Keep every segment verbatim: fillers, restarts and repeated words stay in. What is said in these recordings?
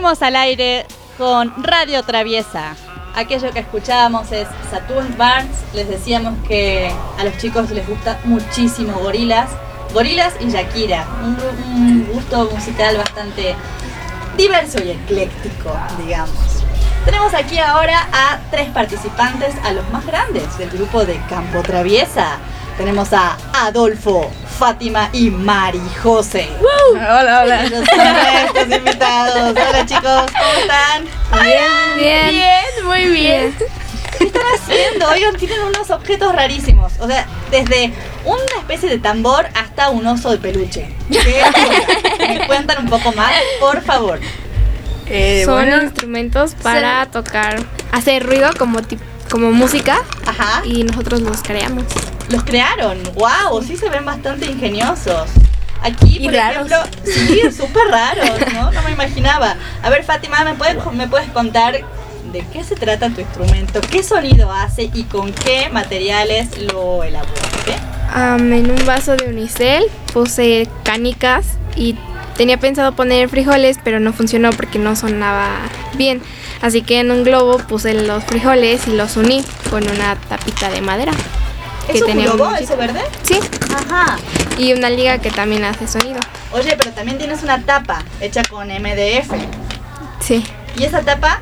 Estamos al aire con Radio Traviesa. Aquello que escuchábamos es Saturn Barnes. Les decíamos que a los chicos les gusta muchísimo Gorillaz. Gorillaz y Shakira. Un, un gusto musical bastante diverso y ecléctico, digamos. Tenemos aquí ahora a tres participantes, a los más grandes del grupo de Campo Traviesa. Tenemos a Adolfo, Fátima y Mari José. ¡Woo! Hola, hola. Ellos son nuestros invitados. Hola chicos, ¿cómo están? Bien, bien. Bien, muy bien. ¿Qué están haciendo? Oigan, tienen unos objetos rarísimos. O sea, desde una especie de tambor hasta un oso de peluche. ¿Qué? ¿Me cuentan un poco más, por favor? Eh, Son bueno, instrumentos para ser... tocar, hacer ruido como tipo, como música. Ajá. Y nosotros los creamos. Los crearon, wow, sí se ven bastante ingeniosos. Aquí, y por raros. ejemplo, sí, súper raros, ¿no? No me imaginaba. A ver, Fátima, ¿me puedes, ¿me puedes contar de qué se trata tu instrumento? ¿Qué sonido hace y con qué materiales lo elaboraste? Um, en un vaso de unicel puse canicas y tenía pensado poner frijoles, pero no funcionó porque no sonaba bien. Así que en un globo puse los frijoles y los uní con una tapita de madera. ¿Es un globo, ese verde? Sí. Ajá. Y una liga que también hace sonido. Oye, pero también tienes una tapa hecha con M D F. Sí. ¿Y esa tapa?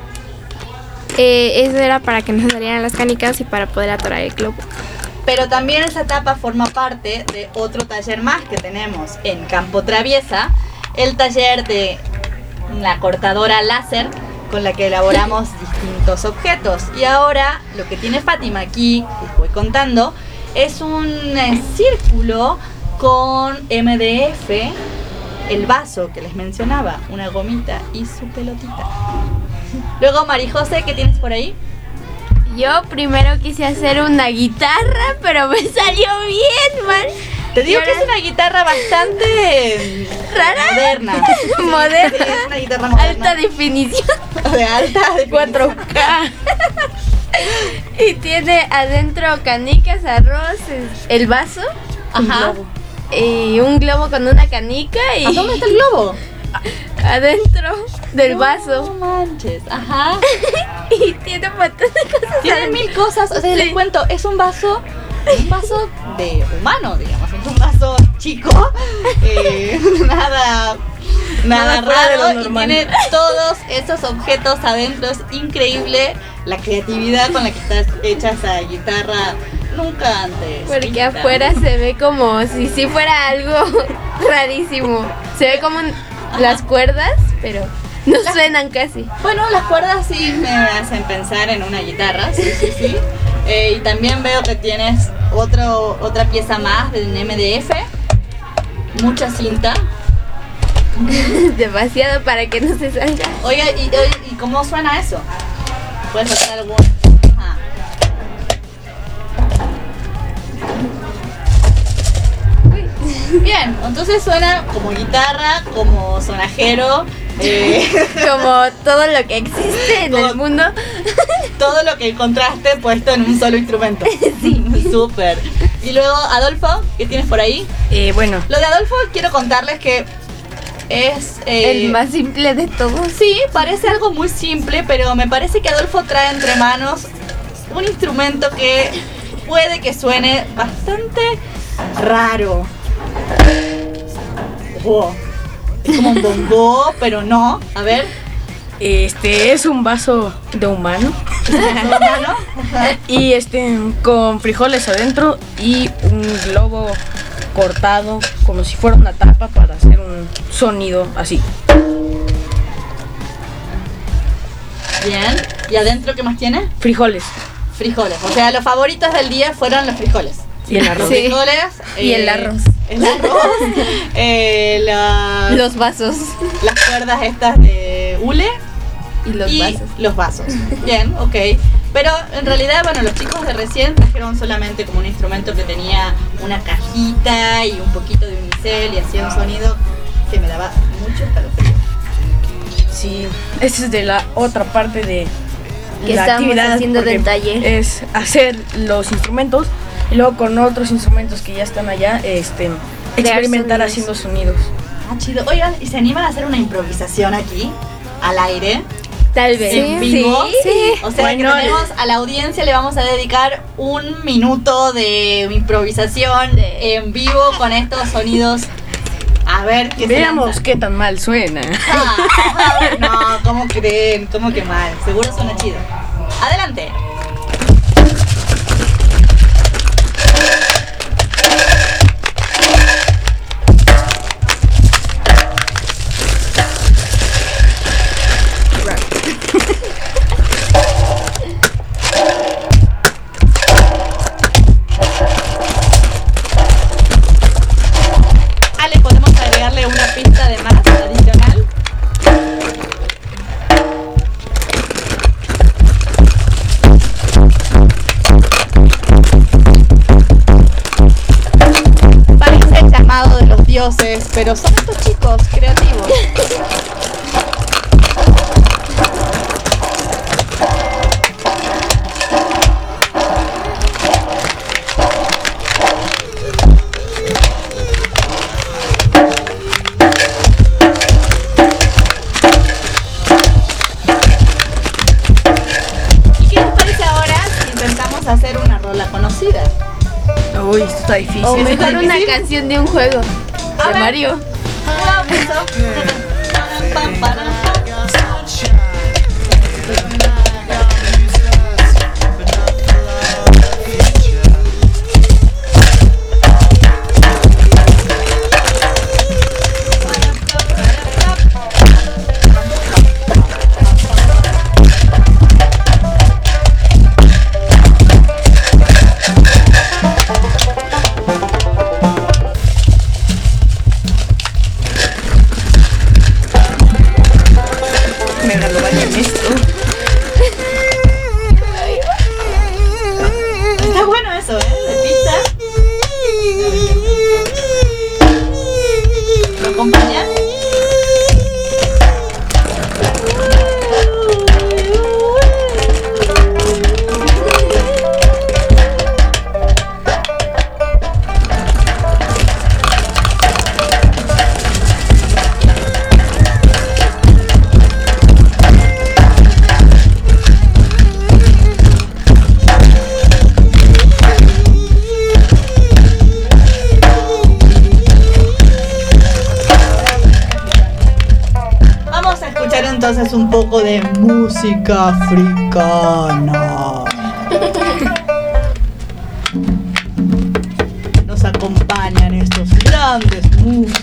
Eh, eso era para que no salieran las canicas y para poder atorar el globo. Pero también esa tapa forma parte de otro taller más que tenemos en Campo Traviesa, el taller de la cortadora láser con la que elaboramos distintos objetos. Y ahora lo que tiene Fátima aquí, les voy contando, es un eh, círculo con M D F, el vaso que les mencionaba, una gomita y su pelotita. Luego, Mari José, ¿qué tienes por ahí? Yo primero quise hacer una guitarra, pero me salió bien, man. Te digo que es una guitarra bastante rara, moderna. Moderna. Sí, es una guitarra moderna. Alta definición. De alta definición. cuatro K. Y tiene adentro canicas, arroz, el vaso. Ajá. Un globo. Y un globo con una canica y... ¿A dónde está el globo? Adentro del no, vaso. No manches, ajá. Y tiene un montón de cosas. Tiene adentro. mil cosas, o sea, sí. Les cuento, es un vaso, un vaso de humano, digamos, es un vaso chico, eh, nada, nada, nada raro, y tiene todos esos objetos adentro. Es increíble la creatividad con la que está hecha esa guitarra. Nunca antes. Porque guitarra. Afuera se ve como si sí fuera algo rarísimo. Se ve como un, las cuerdas, pero no las, suenan casi. Bueno, las cuerdas sí me hacen pensar en una guitarra, sí, sí, sí. Eh, y también veo que tienes otro, otra pieza más del M D F. Mucha cinta. Demasiado para que no se salga. Oiga, ¿y, y cómo suena eso? ¿Puedes hacer algún...? Ajá. Bien, entonces suena como guitarra, como sonajero, eh, como todo lo que existe en todo, el mundo. Todo lo que encontraste puesto en un solo instrumento. Sí. Súper. Y luego, Adolfo, ¿qué tienes por ahí? Eh, bueno. Lo de Adolfo quiero contarles que es... Eh, el más simple de todos. Sí, parece algo muy simple, pero me parece que Adolfo trae entre manos un instrumento que puede que suene bastante raro. Oh, es como un bongo, pero no. A ver. Este es un vaso de humano. ¿Es un vaso de humano? Y este con frijoles adentro y un globo cortado como si fuera una tapa para hacer un sonido así. Bien. ¿Y adentro qué más tiene? Frijoles. Frijoles. O sea, los favoritos del día fueron los frijoles. Y el arroz. Los frijoles. Y eh, el arroz. El arroz. eh, la, los vasos. Las cuerdas estas de hule. Y los y vasos. los vasos. Bien, ok. Pero en realidad, bueno, los chicos de recién trajeron solamente como un instrumento que tenía una cajita y un poquito de unicel y hacía un sonido que me daba mucho escalofrío. Sí, esa es de la otra parte de que la estamos actividad haciendo del taller. Es hacer los instrumentos y luego con otros instrumentos que ya están allá, este, experimentar sonidos. haciendo sonidos. Ah, chido. Oigan, ¿y se animan a hacer una improvisación aquí? al aire. Tal vez. En vivo. Sí. O sea Bueno, que tenemos a la audiencia, le vamos a dedicar un minuto de improvisación De- en vivo con estos sonidos. A ver qué se Veamos lanza. qué tan mal suena. Ah, no, ¿cómo creen? ¿Cómo que mal? Seguro suena chido. Adelante. Ale, ¿podemos agregarle una pista de más adicional? Parece el llamado de los dioses, pero son estos chicos creativos. ¿Y qué les parece ahora si intentamos hacer una rola conocida? Uy, esto está difícil. O ¿Eso está mejor una difícil? canción de un juego. A De ver. Mario. Pam, pam, pam. Me regalarían esto. Está bueno eso, ¿eh? De pista. ¿Lo acompañan? Vamos a escuchar entonces un poco de música africana. Nos acompañan estos grandes músicos.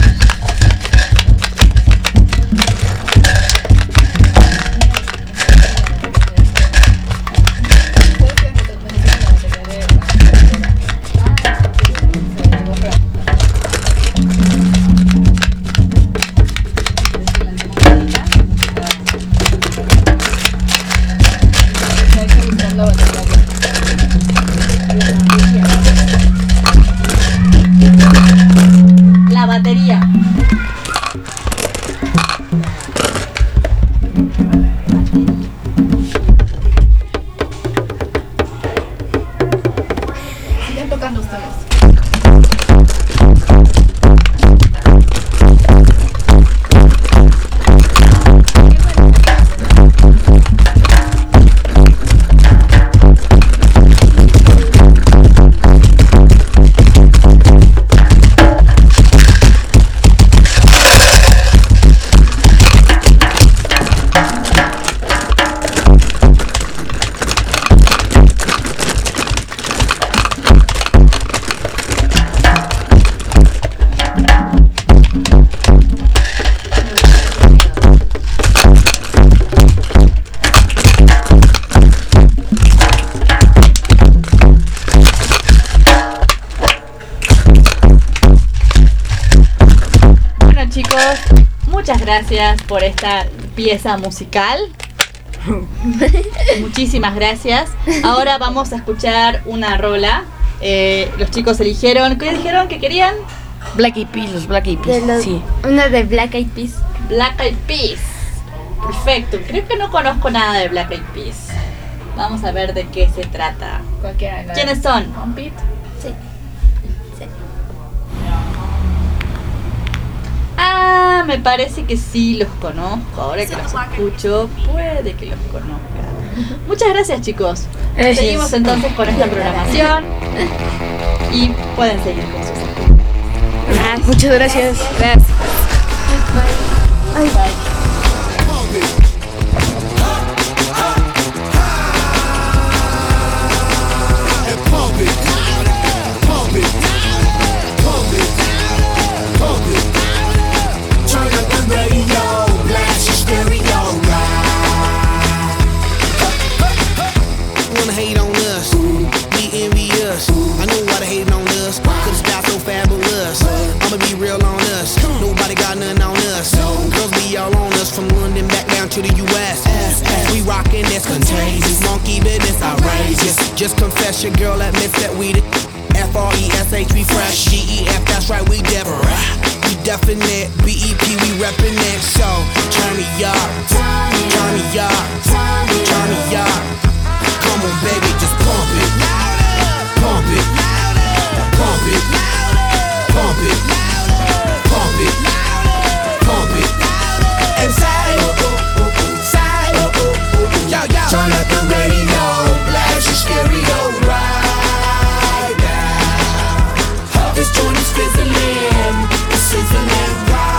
La batería. Sigan tocando ustedes. Bueno chicos, muchas gracias por esta pieza musical. Muchísimas gracias. Ahora vamos a escuchar una rola. Eh, los chicos eligieron, ¿qué dijeron que querían? Black Eyed Peas, los Black Eyed De Peas. los- Sí. Una de Black Eyed Peas. Black Eyed Peas. Perfecto, creo que no conozco nada de Black Eyed Peas. Vamos a ver de qué se trata. Cualquiera de las- ¿Quiénes son? Compit. Sí. Sí. Ah, Ah, me parece que sí los conozco. Ahora que los escucho, puede que los conozca. Muchas gracias, chicos. Gracias. Seguimos entonces con esta programación y pueden seguir con sus actividades. Muchas gracias. Gracias. Hate on us, we envy us. I know why they hating on us, cause it's not so fabulous. I'ma be real on us, nobody got nothing on us. Girls be all on us, from London back down to the U S We rockin' this contagious, monkey business outrageous. Just confess your girl admits that we the F R E S H, we fresh. G E F, that's right, we different. We definite, B E P, we reppin' it. So, turn me up, turn me up, turn me up. Come on, baby, just pump it, pump it, pump it, pump it, pump it, pump it, and side, side, yo, yo. Turn up the radio, blast your stereo right now. This joint is fizzling, it's sizzling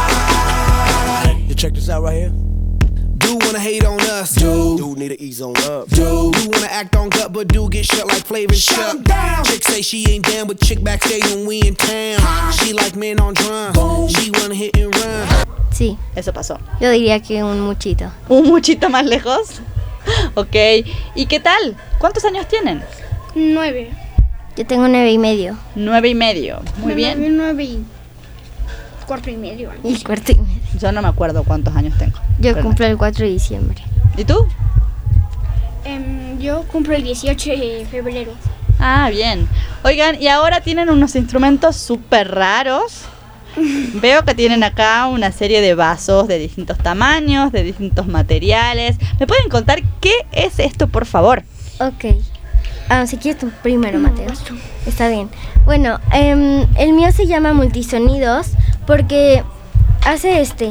right. You check this out right here. Do wanna hate on us, dude. Dude need to ease on up. Dude, do wanna act on gut, but do get shut like Flavor Shut. Chick say she ain't down, but chick backstage when we in town. She like men on drums. She wanna hit and run. Sí, Eso pasó. yo diría que un muchito. Un muchito más lejos. Ok. ¿Y qué tal? ¿Cuántos años tienen? Nueve. Yo tengo nueve y medio. Nueve y medio. Muy bien. Nueve, nueve y cuatro y medio. algo Y así. cuarto y medio. Yo no me acuerdo cuántos años tengo. Yo Pero cumplo el cuatro de diciembre. ¿Y tú? Em, yo cumplo el dieciocho de febrero. Ah, bien. Oigan, y ahora tienen unos instrumentos súper raros. Veo que tienen acá una serie de vasos de distintos tamaños, de distintos materiales. ¿Me pueden contar qué es esto, por favor? Ok. Ah, si quieres tú primero, Mateo. Está bien. Bueno, em, el mío se llama Multisonidos porque hace este.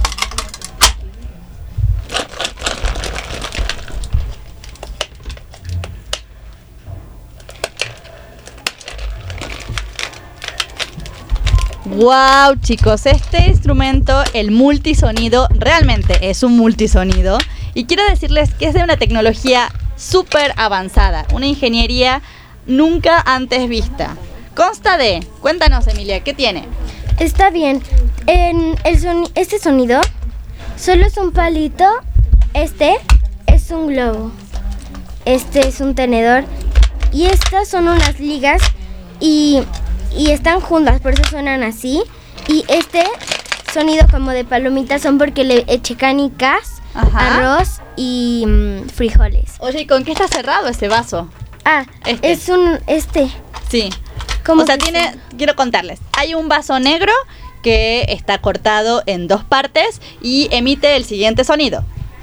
Wow, chicos, este instrumento, el multisonido, realmente es un multisonido. Y quiero decirles que es de una tecnología súper avanzada, una ingeniería nunca antes vista. Consta de, cuéntanos, Emilia, ¿qué tiene? Está bien. En el soni- este sonido solo es un palito. Este es un globo. Este es un tenedor. Y estas son unas ligas y, y están juntas, por eso suenan así. Y este sonido como de palomitas son porque le eché canicas, Ajá. arroz y mm, frijoles. Oye, ¿y con qué está cerrado ese vaso? Ah, Este. es un este. Sí. ¿Cómo O sea, que tiene, quiero contarles, hay un vaso negro que está cortado en dos partes y emite el siguiente sonido.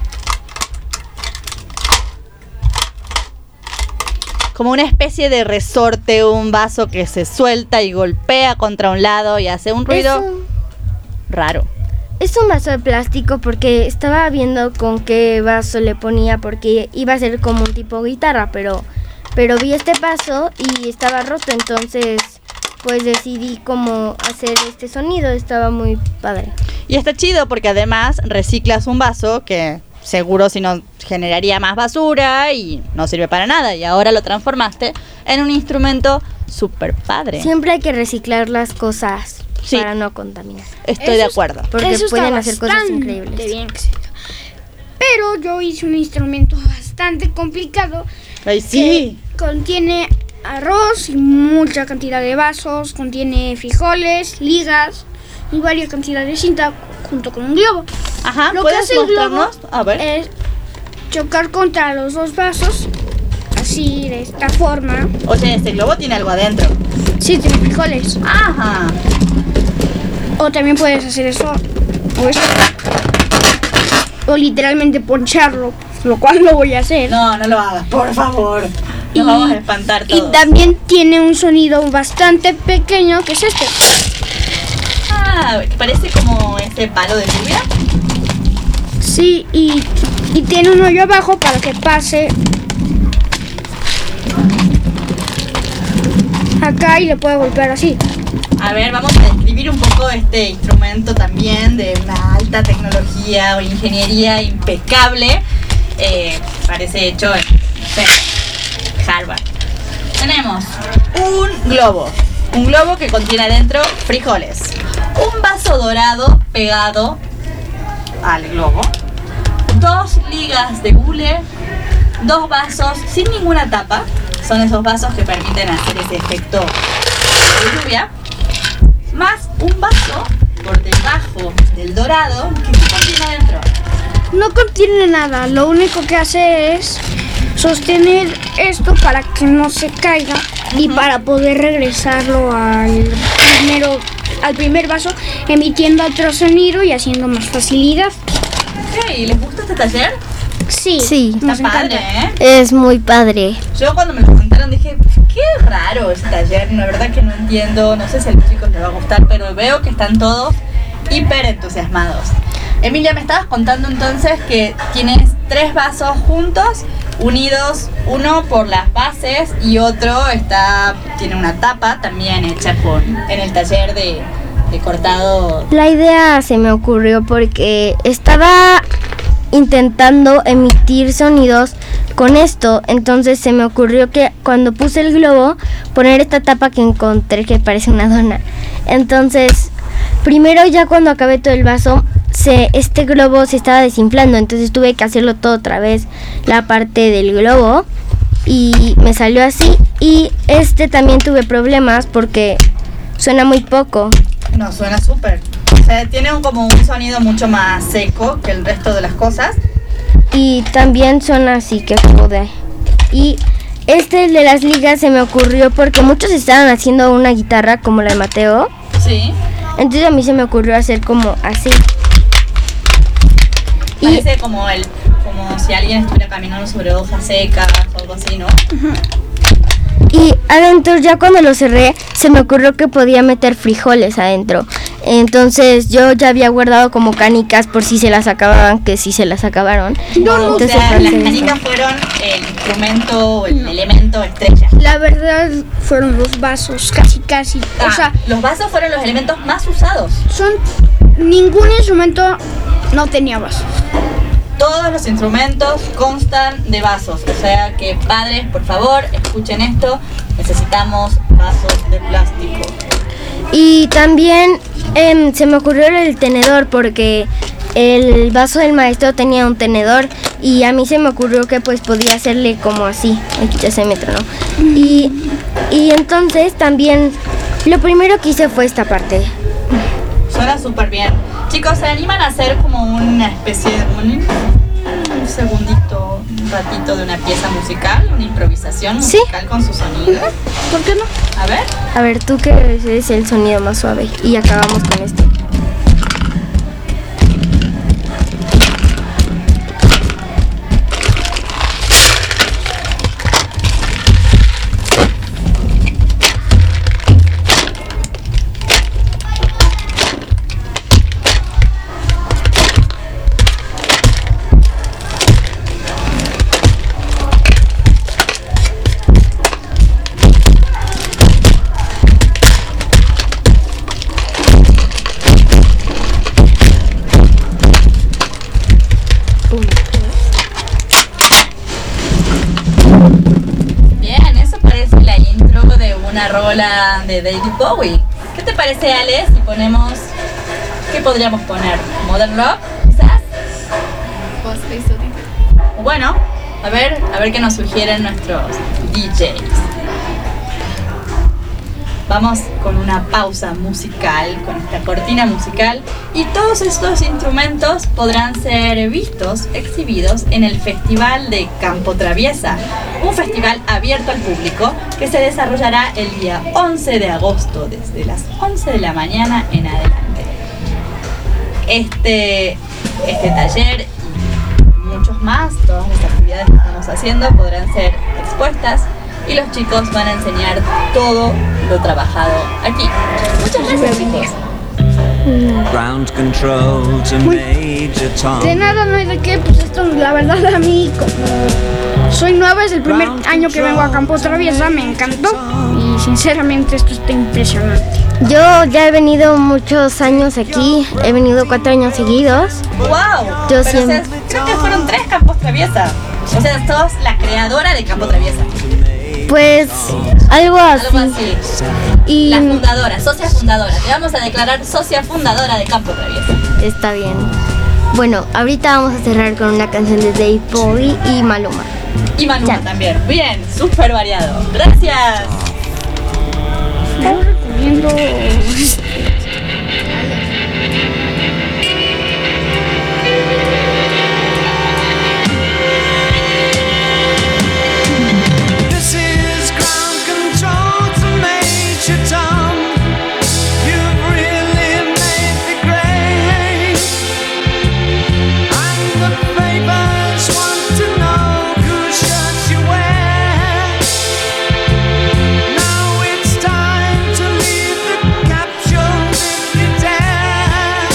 Como una especie de resorte, un vaso que se suelta y golpea contra un lado y hace un ruido Es un, raro. es un vaso de plástico porque estaba viendo con qué vaso le ponía porque iba a ser como un tipo guitarra, pero pero vi este vaso y estaba roto, entonces pues decidí cómo hacer este sonido, estaba muy padre. Y está chido porque además reciclas un vaso que seguro si no generaría más basura y no sirve para nada. Y ahora lo transformaste en un instrumento súper padre. Siempre hay que reciclar las cosas Sí. para no contaminar, Estoy de acuerdo. porque Eso está pueden hacer cosas bastante increíbles. bien que se hizo. Pero yo hice un instrumento bastante complicado. Ay, sí. que contiene arroz y mucha cantidad de vasos, contiene frijoles, ligas y varias cantidades de cinta junto con un globo. Ajá, Lo que ¿puedes hace el globo mostrarnos? A ver. es chocar contra los dos vasos, así de esta forma. Oye, este globo tiene algo adentro. Sí, tiene frijoles. Ajá. O también puedes hacer eso, o esto, o literalmente poncharlo, lo cual lo voy a hacer. No, no lo hagas, por favor. Nos Y- vamos a espantar Y todos. también tiene un sonido bastante pequeño, que es este. Ah, que parece como ese palo de lluvia. Sí, y, y tiene un hoyo abajo para que pase acá y le puede golpear así. A ver, vamos a describir un poco este instrumento también de una alta tecnología o ingeniería impecable. Eh, parece hecho en, no sé, Harvard. Tenemos un globo, un globo que contiene adentro frijoles, un vaso dorado pegado al globo, dos ligas de hule, dos vasos sin ninguna tapa, son esos vasos que permiten hacer ese efecto de lluvia, más un vaso por debajo del dorado que contiene adentro. No contiene nada, lo único que hace es sostener esto para que no se caiga y para poder regresarlo al primero, al primer vaso, emitiendo otro sonido y haciendo más facilidad. Ok, ¿les gusta este taller? Sí, Sí. nos Está padre, encanta. ¿eh? Es muy padre. Yo cuando me lo contaron dije, qué raro ese taller, la verdad que no entiendo, no sé si a los chicos les va a gustar, pero veo que están todos hiper entusiasmados. Emilia, me estabas contando entonces que tienes tres vasos juntos, unidos, uno por las bases y otro está tiene una tapa también hecha por, en el taller de, de cortado. La idea se me ocurrió porque estaba intentando emitir sonidos con esto, entonces se me ocurrió que cuando puse el globo poner esta tapa que encontré que parece una dona. Entonces, primero ya cuando acabé todo el vaso, se, este globo se estaba desinflando, entonces tuve que hacerlo todo otra vez, la parte del globo, y me salió así. Y este también tuve problemas porque suena muy poco. No, suena súper. O sea, tiene un, como un sonido mucho más seco que el resto de las cosas. Y también suena así que jode. Y este de las ligas se me ocurrió porque muchos estaban haciendo una guitarra como la de Mateo. Sí. Entonces a mí se me ocurrió hacer como así. Y Parece como el, como si alguien estuviera caminando sobre hojas secas o algo así, ¿no? Y adentro, ya cuando lo cerré, se me ocurrió que podía meter frijoles adentro. Entonces yo ya había guardado como canicas por si se las acababan, que sí se las acabaron. No, o Entonces sea, fue las hacer eso. canicas fueron el instrumento, el elemento estrella. La verdad fueron los vasos, casi casi. Ah, O sea, los vasos fueron los elementos más usados. son ningún instrumento no tenía vasos. Todos los instrumentos constan de vasos. O sea que padres, por favor, escuchen esto. Necesitamos vasos de plástico. Y también em, se me ocurrió el tenedor porque el vaso del maestro tenía un tenedor y a mí se me ocurrió que pues podía hacerle como así, aquí ya se me tronó. Y, y entonces también lo primero que hice fue esta parte. Suena súper bien. Chicos, ¿se animan a hacer como una especie de un, un segundito, un ratito de una pieza musical? Una improvisación Sí. musical con su sonido. ¿Por qué no? A ver. A ver, tú que eres el sonido más suave y acabamos con este. Bien, eso parece la intro de una rola de David Bowie. ¿Qué te parece, Ale, si ponemos... ¿Qué podríamos poner? ¿Modern Rock, quizás? Bueno, a ver, a ver qué nos sugieren nuestros D Js. Vamos con una pausa musical, con esta cortina musical, y todos estos instrumentos podrán ser vistos, exhibidos en el Festival de Campo Traviesa, un festival abierto al público que se desarrollará el día once de agosto, desde las once de la mañana en adelante. Este, este taller y muchos más, todas las actividades que estamos haciendo podrán ser expuestas y los chicos van a enseñar todo lo trabajado aquí. Muchas gracias, chicos. Ground control to Major Tom. De nada, no hay de qué, pues esto la verdad a mí como soy nueva, es el primer año que vengo a Campo Traviesa, me encantó y sinceramente esto está impresionante. Yo ya he venido muchos años aquí, he venido cuatro años seguidos. ¡Wow! Yo Pero, siempre- o sea, creo que fueron tres Campos Traviesa. O sea, sos la creadora de Campo Traviesa. Pues algo así. Algo así. Y La fundadora, socia fundadora. Te vamos a declarar socia fundadora de Campo Traviesa. está bien. Bueno, ahorita vamos a cerrar con una canción de Dave Bowie y Maluma. Y Maluma Ya. también. Bien, súper variado. Gracias. Yo recomiendo This is ground control to Major Tom. You've really made the grade. And the papers want to know whose shirt you wear. Now it's time to leave the capsule if you dare.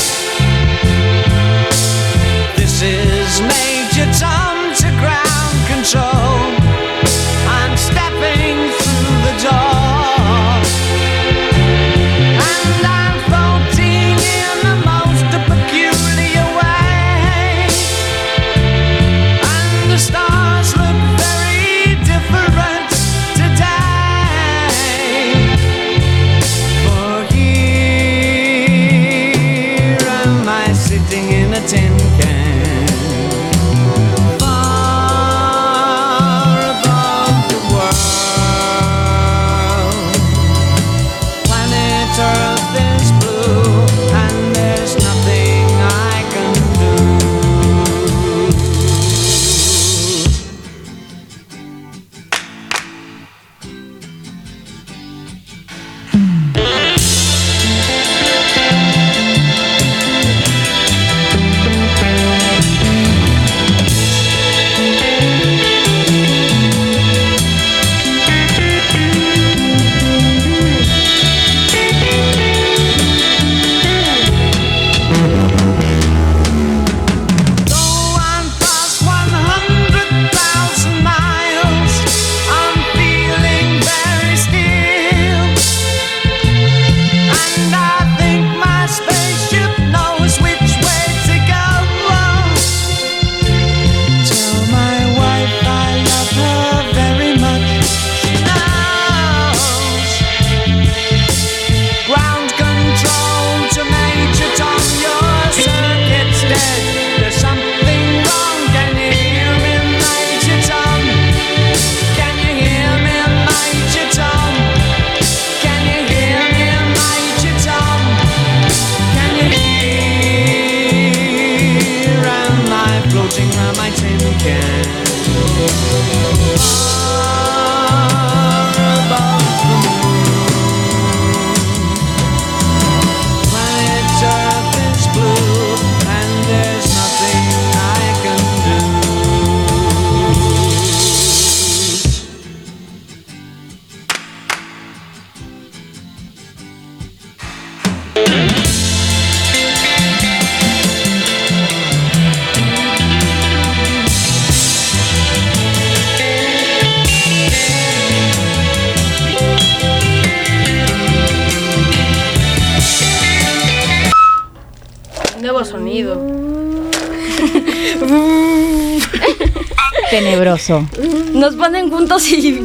This is Major Tom to ground control. I'm stepping through the door, and I'm floating in the most peculiar way. And the stars look very different today. For here am I sitting in a tin can, far above the world. Planet Earth is blue, and there's nothing I can do. Though I'm past one hundred thousand miles, I'm feeling very still. And I think my spaceship knows which way to go. Tell my wife I love her very much. She knows. Ground control to Major Tom, your circuit's dead. There's something wrong. Can you hear me, Major Tom? Can you hear me, Major Tom? Can you hear me, Major Tom? Can you hear? Am I floating around my tin can? Far above the moon. Planet Earth is blue, and there's nothing I can do. nuevo sonido. Tenebroso. Nos ponen juntos y Sí,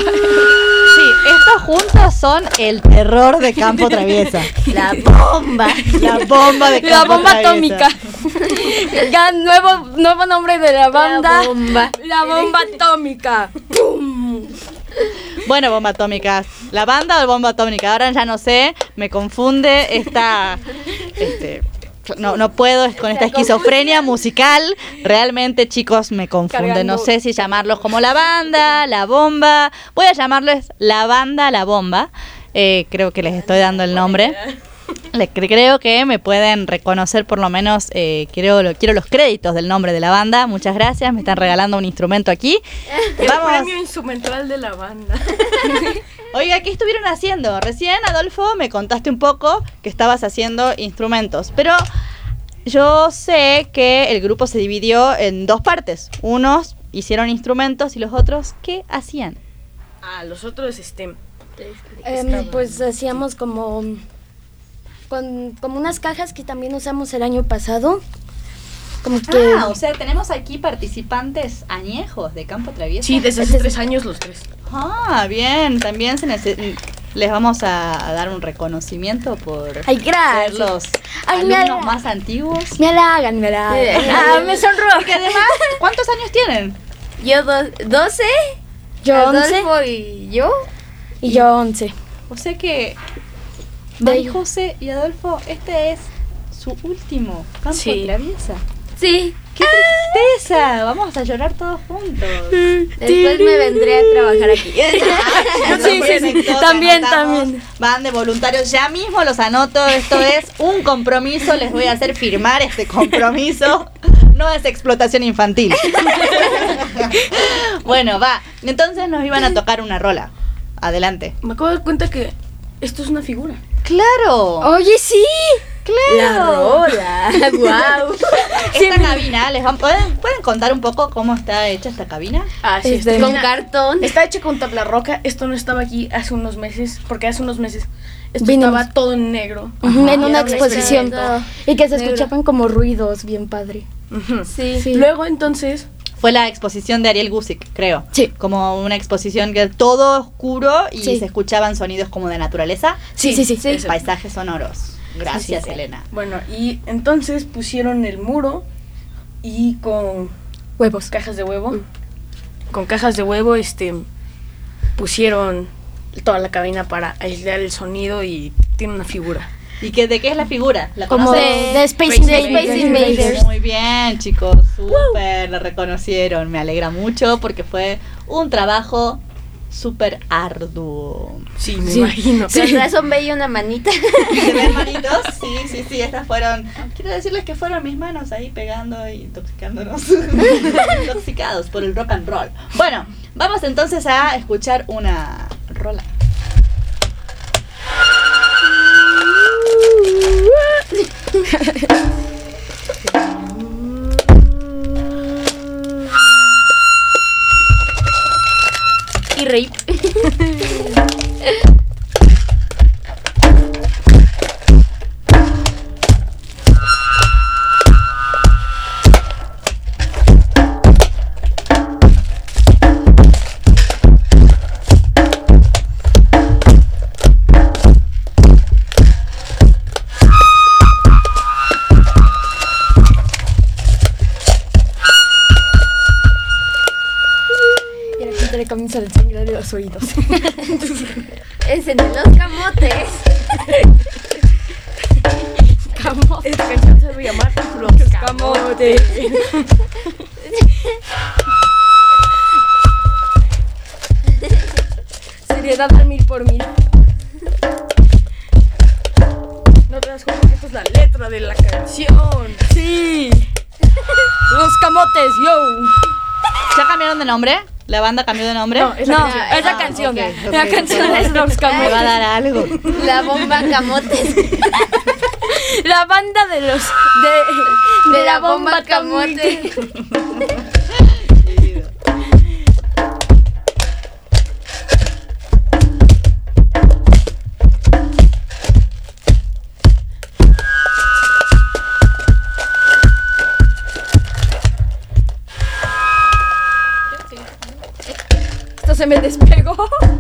estos juntos son el terror de Campo Traviesa. La bomba. La bomba de Campo La bomba Traviesa. atómica. Ya nuevo, nuevo nombre de la banda. bomba. La bomba atómica. ¡Pum! Bueno, bomba atómica. ¿La banda o bomba atómica? Ahora ya no sé, me confunde esta... Este, no, no puedo con esta esquizofrenia musical. Realmente, chicos, me confunde. No sé si llamarlos como la banda, la bomba. Voy a llamarles la banda, la bomba. Eh, creo que les estoy dando el nombre. Le creo que me pueden reconocer por lo menos, eh, quiero, lo, quiero los créditos del nombre de la banda. Muchas gracias, me están regalando un instrumento aquí. El Vamos. premio instrumental de la banda. Oiga, ¿qué estuvieron haciendo? Recién, Adolfo, me contaste un poco que estabas haciendo instrumentos, pero yo sé que el grupo se dividió en dos partes. Unos hicieron instrumentos y los otros, ¿qué hacían? Ah, los otros, este... Em, pues hacíamos como, con, como unas cajas que también usamos el año pasado. Como que... Ah, o sea, tenemos aquí participantes añejos de Campo Traviesa. Sí, desde hace tres años los tres. Ah, bien, también se nece- les vamos a, a dar un reconocimiento por Ay, gracias. ser los Ay, me alumnos halagan. más antiguos. Me halagan, me halagan. Ah, me sonrojo. Porque además, ¿cuántos años tienen? Yo do- doce, Yo once Adolfo y yo. y yo once. O sea que De- María José y Adolfo, este es su último Campo Sí. Traviesa. Sí. ¡Qué tristeza! Vamos a llorar todos juntos. Después me vendré a trabajar aquí. Sí, sí, sí. También, también. Van de voluntarios, ya mismo los anoto. Esto es un compromiso, les voy a hacer firmar este compromiso. No es explotación infantil. Bueno, va. Entonces nos iban a tocar una rola. Adelante. Me acabo de dar cuenta que esto es una figura. ¡Claro! Oye, sí. La rola. Wow. Esta cabina, les van- ¿pueden, ¿pueden contar un poco cómo está hecha esta cabina? Ah, sí, Este, está Con cartón. Está hecha con tabla roca. Esto no estaba aquí hace unos meses, porque hace unos meses esto Vinimos. estaba todo en negro. Ujú, en Y una era un exposición. experimento. Y que se Negro. escuchaban como ruidos, bien padre. Ujú. Sí. Sí. Luego entonces, Fue la exposición de Ariel Gusick, creo. Sí. Como una exposición que era todo oscuro y Sí. se escuchaban sonidos como de naturaleza. Sí, sí, sí. sí. Ese. Paisajes sonoros. Gracias, Sí, sí. Elena. bueno, y entonces pusieron el muro y con Huevos. cajas de huevo, con cajas de huevo, este, pusieron toda la cabina para aislar el sonido y tiene una figura. ¿Y qué, de qué es la figura? ¿La Como conocen? de, de Space, Space Invaders. Space Invaders. Muy bien, chicos. Súper, la reconocieron. Me alegra mucho porque fue un trabajo súper arduo. Sí, me Sí. imagino. Con razón veía una manita. ¿Se ven manitos? Sí, sí, sí, estas fueron... Quiero decirles que fueron mis manos ahí pegando y intoxicándonos. Intoxicados por el rock and roll. Bueno, vamos entonces a escuchar una rola. Y rape. Y a la gente le comienza a desangrar de los oídos. Es en los camotes. Esta canción se va a llamar Los Camotes. Seriedad al mil por mil. No te das cuenta que esta es la letra de la canción. Sí. Los camotes, yo. ¿Ya cambiaron de nombre? ¿La banda cambió de nombre? No, es la No, canción. es la Ah, canción. ok, ok, La canción ok. es Los Me va a camotes. dar algo. La bomba camotes. La banda de los. De, De la bomba camote. Esto se me despegó.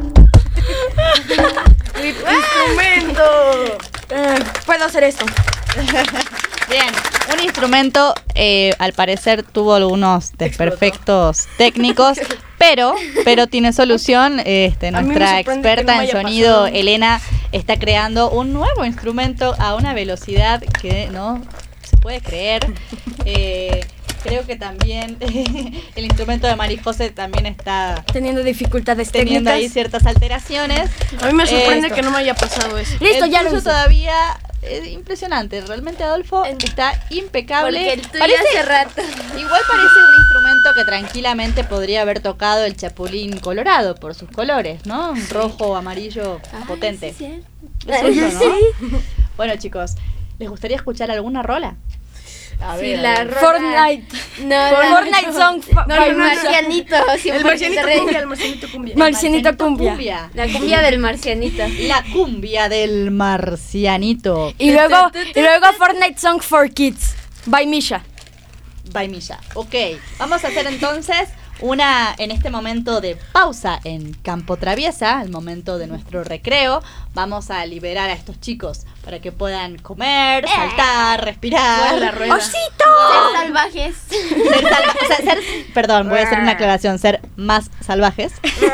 ¡Instrumento! Eh, puedo hacer esto. Bien, un instrumento eh, al parecer tuvo algunos desperfectos técnicos, pero pero tiene solución. Este, A mí me nuestra sorprende que experta no me en haya sonido, pasado. Elena, está creando un nuevo instrumento a una velocidad que no se puede creer. Eh, creo que también el instrumento de María José también está Teniendo dificultades teniendo técnicas. ahí ciertas alteraciones. A mí me sorprende Esto. que no me haya pasado eso. Listo, El ya lo tuyo hice. todavía es impresionante. Realmente Adolfo está impecable. Porque el tuyo Parece- hace rato. Igual parece un instrumento que tranquilamente podría haber tocado el Chapulín Colorado por sus colores, ¿no? Un rojo, amarillo, potente. Sí, sí. Es eso, ¿no? Bueno, chicos, ¿les gustaría escuchar alguna rola? A Sí, ver, a la ver. rola- Fortnite. No, la- Fortnite Song. No, el marcianito. El marcianito cumbia, el marcianito cumbia. Marcianito cumbia. La cumbia del marcianito. La cumbia del marcianito. Y luego, y luego Fortnite Song for Kids. By Misha. By Misha. Ok, vamos a hacer entonces una, en este momento de pausa en Campo Traviesa, el momento de nuestro recreo. Vamos a liberar a estos chicos para que puedan comer, saltar, respirar. Vuela la rueda. Ser salvajes. Ser salva- o sea, ser- perdón, voy a hacer una aclaración, ser más salvajes.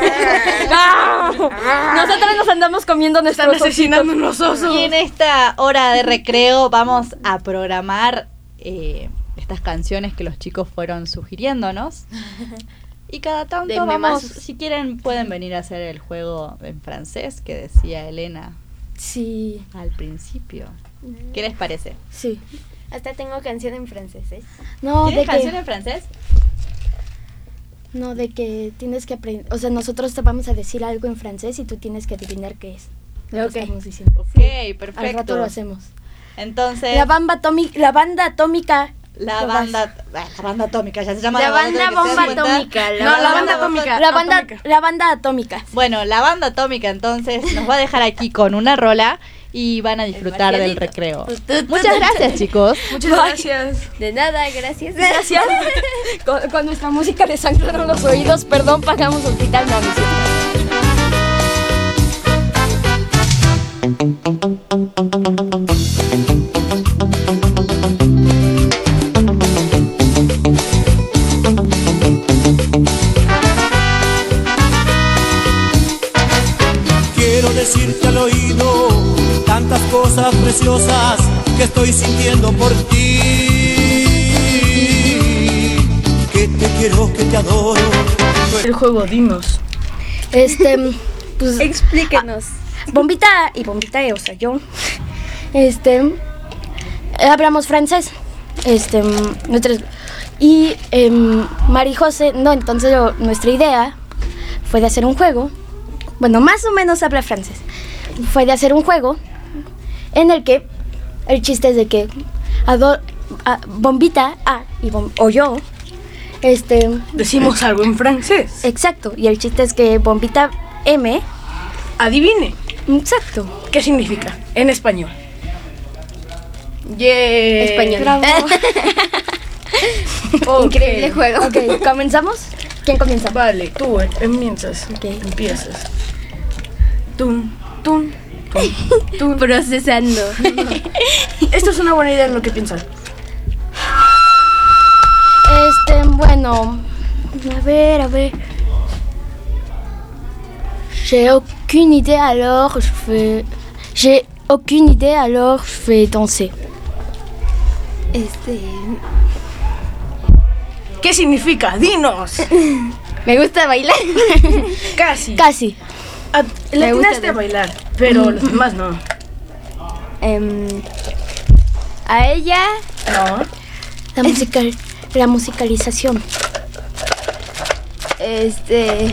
Nosotros nos andamos comiendo Están nuestros asesinando ositos. unos osos. Y en esta hora de recreo vamos a programar eh, estas canciones que los chicos fueron sugiriéndonos. Y cada De tanto vamos, memazos. si quieren pueden venir a hacer el juego en francés que decía Elena Sí, al principio. ¿Qué les parece? sí. Hasta tengo canción en francés, ¿eh? No, de ¿Tienes canción que, en francés? no, de que tienes que aprender. O sea, nosotros te vamos a decir algo en francés y tú tienes que adivinar qué es. Lo que estamos diciendo. Ok, Al rato perfecto. lo hacemos. Entonces, La banda atómica, la banda atómica. la lo banda, ah, la banda atómica, ya se llama La la, banda atómica, ¿se dan bomba cuenta? atómica. La No, la banda banda bomba- atómica. La banda, Atómica. la banda atómica. Bueno, la banda atómica entonces nos va a dejar aquí con una rola y van a disfrutar del marcianito. recreo. Muchas gracias, chicos. Muchas gracias. De nada, gracias. Gracias. con, con nuestra música de sangraron los oídos, perdón, pagamos hospital, no, no es cierto. Quiero decirte al oído tantas cosas preciosas que estoy sintiendo por ti. Que te quiero, que te adoro. El juego, dinos. Este, pues, Explíquenos. Bombita y Bombita, o sea, yo, este, eh, hablamos francés, este, nuestras, y eh, Mari José, no, entonces yo- nuestra idea fue de hacer un juego, bueno, más o menos habla francés, fue de hacer un juego en el que el chiste es de que Ado- a- Bombita A y Bom- o yo, este, Decimos algo en francés. exacto, y el chiste es que Bombita M, Adivine. exacto. ¿Qué significa? En español. Yeah. Español. Bravo. Ok. Increíble juego. Ok, ¿comenzamos? ¿Quién comienza? Vale, tú eh, empiezas. Ok. Empiezas. Tun, tun, tun, tun. Procesando. Esto es una buena idea en lo que piensan. Este, bueno. A ver, a ver. J'ai aucune idée alors je vais. J'ai aucune idée alors je vais danser. Este. ¿Qué significa? Dinos. Me gusta bailar. Casi. Casi. A- Le Me gusta atinaste a de- bailar, pero los demás no. Em, a ella. No. La, musical, la musicalización. Este.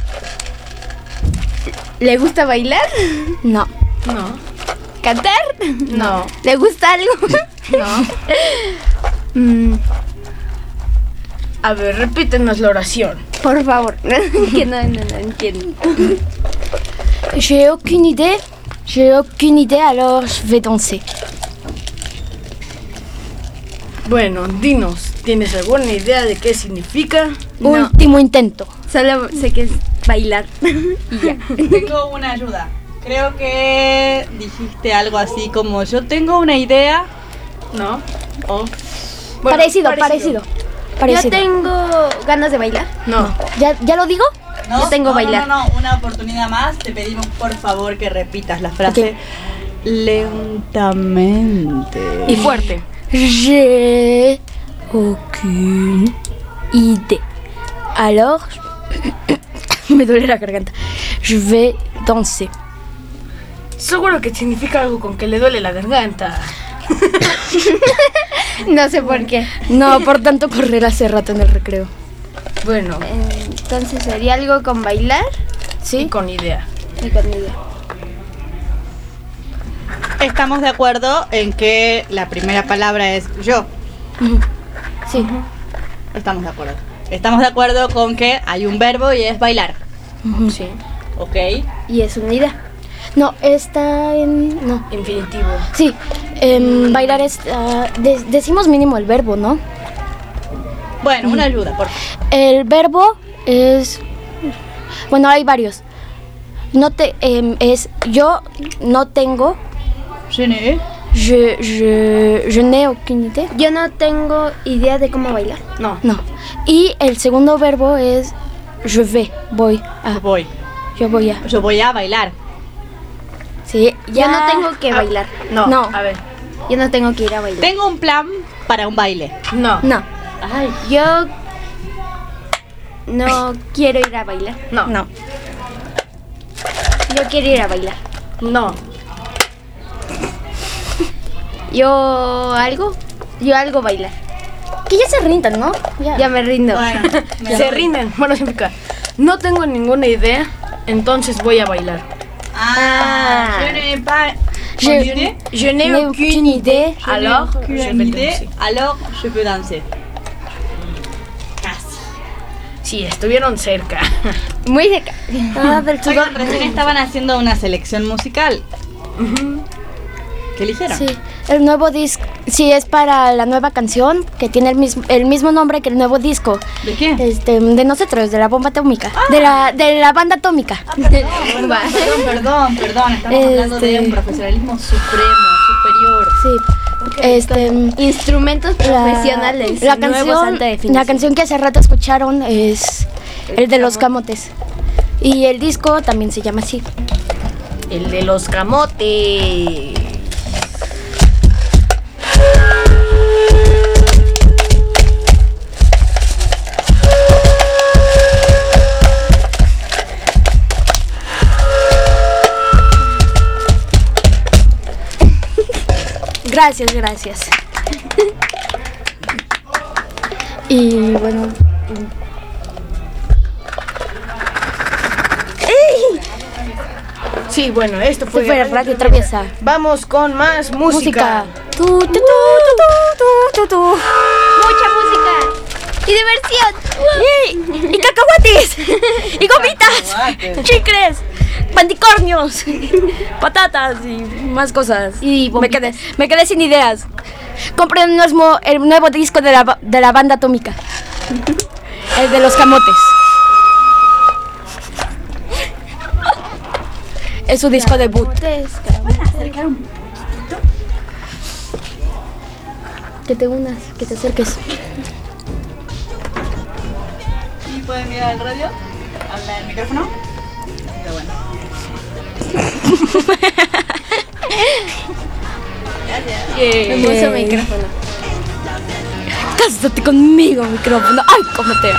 ¿Le gusta bailar? No. No. ¿Cantar? No. ¿Le gusta algo? No. Mm, A ver, repítenos la oración. por favor. Que no, no, no entiendo. J'ai aucune idée. J'ai aucune idée alors je vais danser. Bueno, dinos, ¿tienes alguna idea de qué significa? No. Último intento. Solo sé que es bailar. Y ya. Tengo una ayuda. Creo que dijiste algo así como yo tengo una idea. No. O- bueno, parecido, parecido, parecido. Yo tengo ganas de bailar. No. ¿Ya, ¿Ya lo digo? ¿No? Yo tengo no, bailar. No, no, no, una oportunidad más. Te pedimos por favor que repitas la frase lentamente. Y fuerte. J'ai aucune idée. Alors, me duele la garganta. Je vais danser. Seguro que significa algo con que le duele la garganta. No sé por qué. No, por tanto correr hace rato en el recreo. Bueno, Entonces sería algo con bailar sí, ¿Sí? con idea. y con idea. Estamos de acuerdo en que la primera palabra es yo. Sí. Estamos de acuerdo. Estamos de acuerdo con que hay un verbo y es bailar. Sí. Ok. Y es una idea. No, está en... No. Infinitivo. Sí, em, bailar es... ah, de- decimos mínimo el verbo, ¿no? Bueno, una ayuda, por favor. El verbo es... Bueno, hay varios. No te... em, es yo no tengo... Je n'ai. Je, je, je n'ai aucune idée. Yo no tengo idea de cómo bailar. No. No. Y el segundo verbo es je vais, voy a. Voy. Yo voy a. Yo voy a bailar. Sí, Yo no tengo que bailar. No. No. A ver. Yo no tengo que ir a bailar. Tengo un plan para un baile. No. No. Ay. Yo no quiero ir a bailar. No. No. Yo quiero ir a bailar. No. Yo algo. Yo algo bailar. Que ya se rindan, ¿no? Ya. Ya me rindo. Bueno, me Se doy. rinden. Bueno, significa, no tengo ninguna idea, entonces voy a bailar. Ah, je n'ai pas Je- une idée. Je n'ai n'ai aucune aucune idée, idée. alors je Aucune vais idée, danser. alors je peux danser. Casi. Sí, estuvieron cerca. Muy cerca. Ah, del sudor. Oigan, recién estaban haciendo una selección musical. ¿Qué eligieron? Sí, el nuevo disco. Sí, es para la nueva canción que tiene el mismo, el mismo nombre que el nuevo disco. ¿De qué? Este, de nosotros, de la bomba atómica. De la, de la banda atómica. Perdón, perdón, perdón. Estamos hablando de Este- un profesionalismo supremo, superior. Sí. Este. Instrumentos La, profesionales. la Nuevos canción, alta definición. la canción que hace rato escucharon es el de los camotes. Y el disco también se llama así. El de los camotes. Gracias, gracias. Y bueno. Sí, bueno, esto fue, Fue Radio Traviesa. Vamos con más música. Música. Tu, tu, tu, tu, tu, tu, tu. Mucha música. Y diversión. Y, y cacahuates. Y gomitas. Chicles. Pandicornios. Patatas y más cosas. Y me quedé, me quedé sin ideas. Compré el nuevo, el nuevo disco de la, ba- de la banda atómica. El de los camotes. Es su disco debut. Que te unas, que te acerques. ¿Y pueden mirar el radio? ¿Habla el micrófono? Está bueno. Hermoso micrófono. Cásate conmigo, micrófono. Ay, cómete.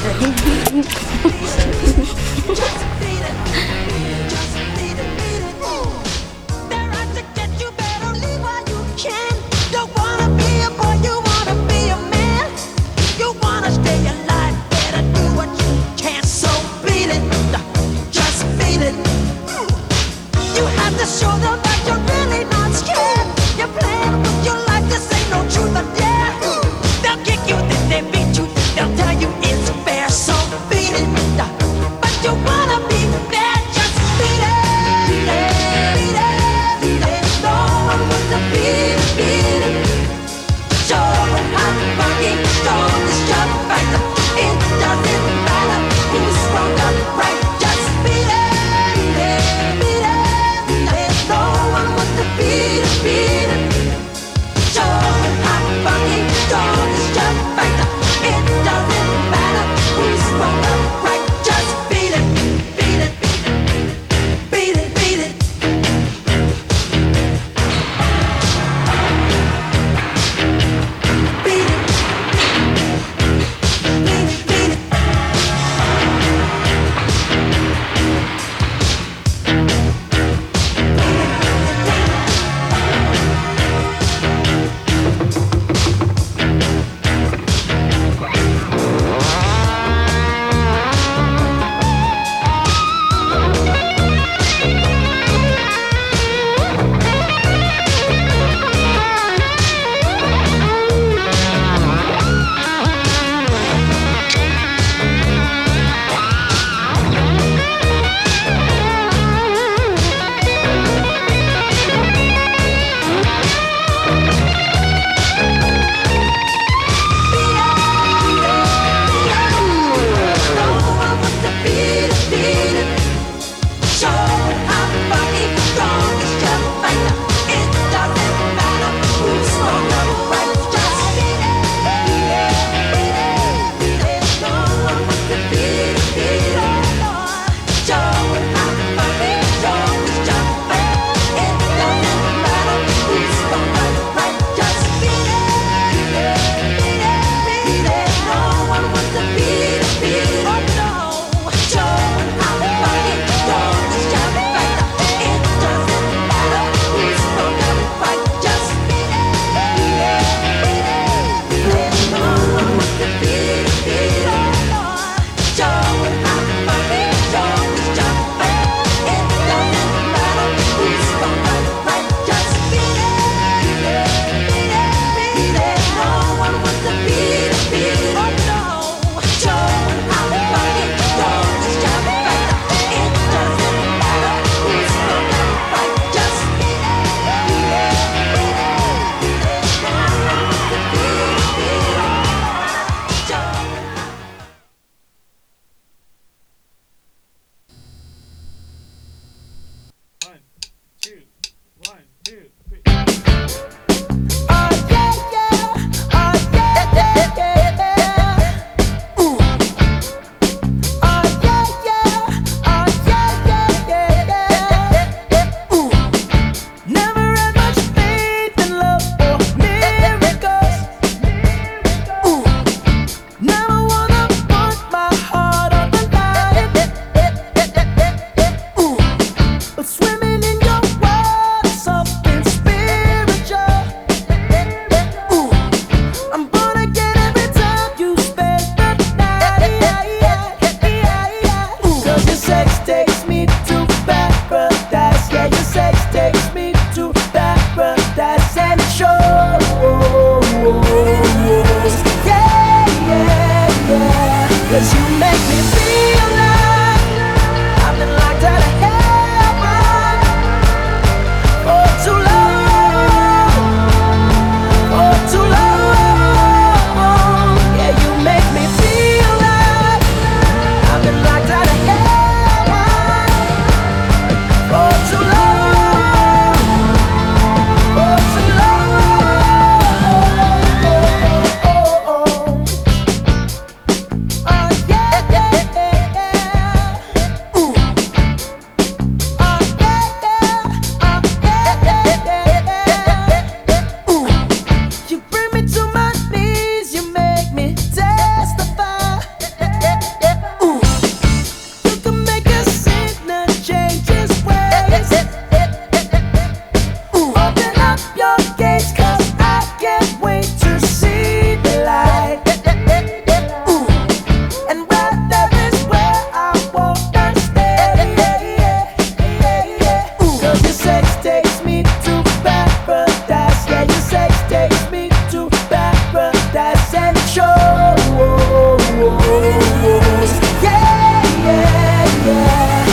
Show them that you're really not scared. You're playing with your life. This ain't no truth or dare. They'll kick you, then they beat you. They'll tell you it's fair, so beat it. But you wanna be fair, just beat it. Beat it, beat it, beat it. No one wants to beat it, beat it. Show them how to funky, show this job right. It doesn't matter who's wrong or right. Just beat it, beat it, beat it. No one wants to beat it, beat it. Show them how funky, show this job right. It doesn't matter who's wrong or right. Just beat it.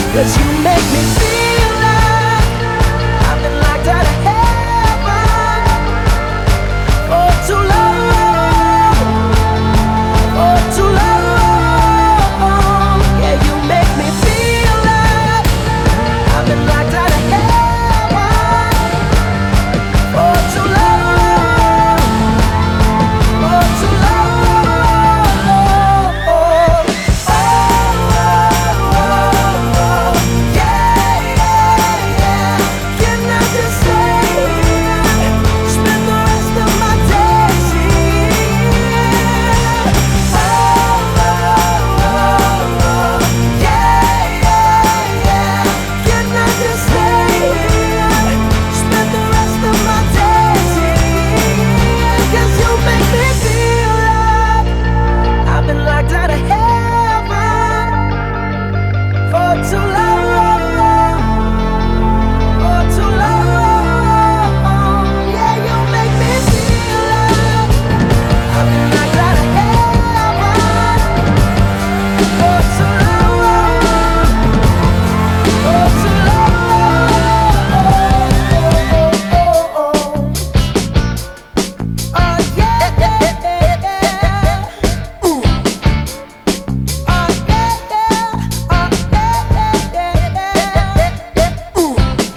'cause you make me feel like I've been locked out of heaven for too long, for too long. Yeah, you make me feel like I've been locked out of heaven for too long, for too long. Oh, yeah, yeah, yeah. Can I just say, spend the rest of my days here? Oh, yeah, yeah, yeah. Can I just say, spend the rest of my days here? 'Cause you make me feel like I've been locked out of heaven for too long, for too long. Yeah, you make me feel like I've been locked out of heaven for too long, for too long. Oh, yeah, yeah, yeah, yeah. Ooh. Oh, yeah, yeah. Oh, yeah, yeah, yeah, yeah. Ooh.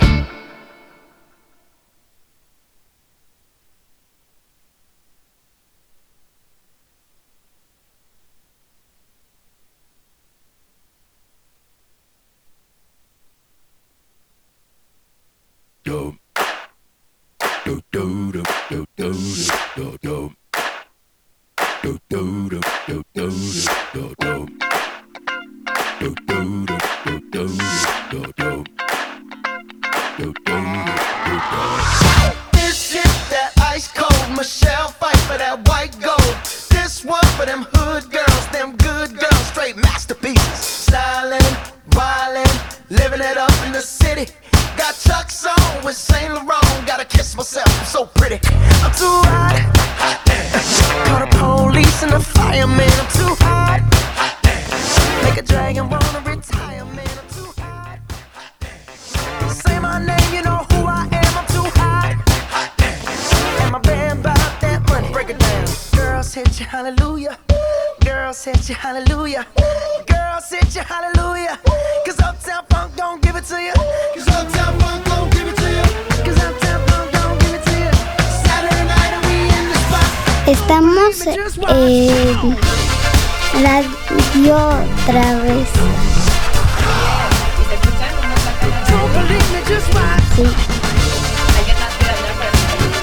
This is that ice cold Michelle fight for that white gold. This one for them hood girls, them good girls, straight masterpieces. Stylin', wildin', living it up in the city. Got Chuck's on with Saint Laurent. Gotta kiss myself, I'm so pretty. I'm too hot. Call the police and the fireman. I'm too hot. Make a dragon wanna retire, man. I'm too hot. Say my name, you know who I am. I'm too hot. And my band bought that money. Break it down. Girls hit you, hallelujah. Girls hit you, hallelujah. Girls hit you, hallelujah. 'Cause Uptown Funk don't give it to you. 'Cause Uptown Funk don't give it to you. 'Cause Uptown Funk don't give it to you. Saturday night and we in the spot. Estamos en radio otra vez. Don't believe me, just watch. Sí. ¿Alguien más quiere hablar para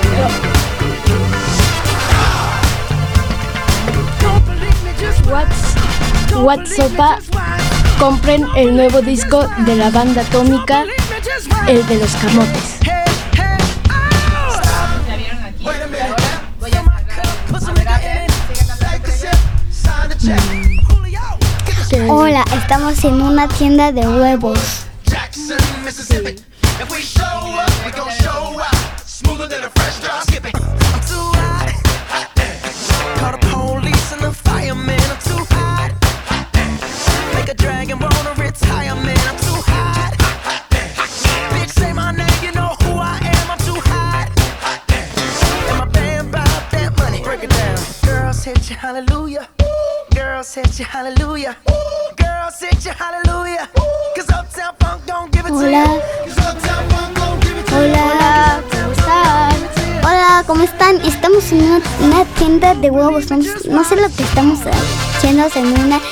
Don't believe me, just watch. Don't What's believe me, Up? just watch. Compren el nuevo disco de la banda Atómica, Believe me, just watch. el de los camotes. Hey, hey, oh. ¿Ya vieron aquí? Wait a minute. Ahora voy a sacar. Put some A ver, a nigga ver, in it. sigan cantando. Take a sip, sign the check. Julio, get the Hola, estamos en una tienda de huevos. Jackson, Mississippi. If we show up, we gon' show out. Smoother than a fresh drop. Skip it. I'm too hot. Call the police and the fireman. I'm too hot. Make a dragon wanna retire, man. I'm too hot. Bitch, say my name, you know who I am. I'm too hot. And my band bought that money. Break it down. Girls hit you, hallelujah. Girls hit you, hallelujah. Girls hit you, hallelujah. 'Cause Uptown Funk don't give it to Hola. you. 'Cause Uptown Funk don't give it to you. Hola, ¿cómo están? Hola, ¿cómo están? Estamos en una, una tienda de huevos. No, no sé lo que estamos haciendo en una.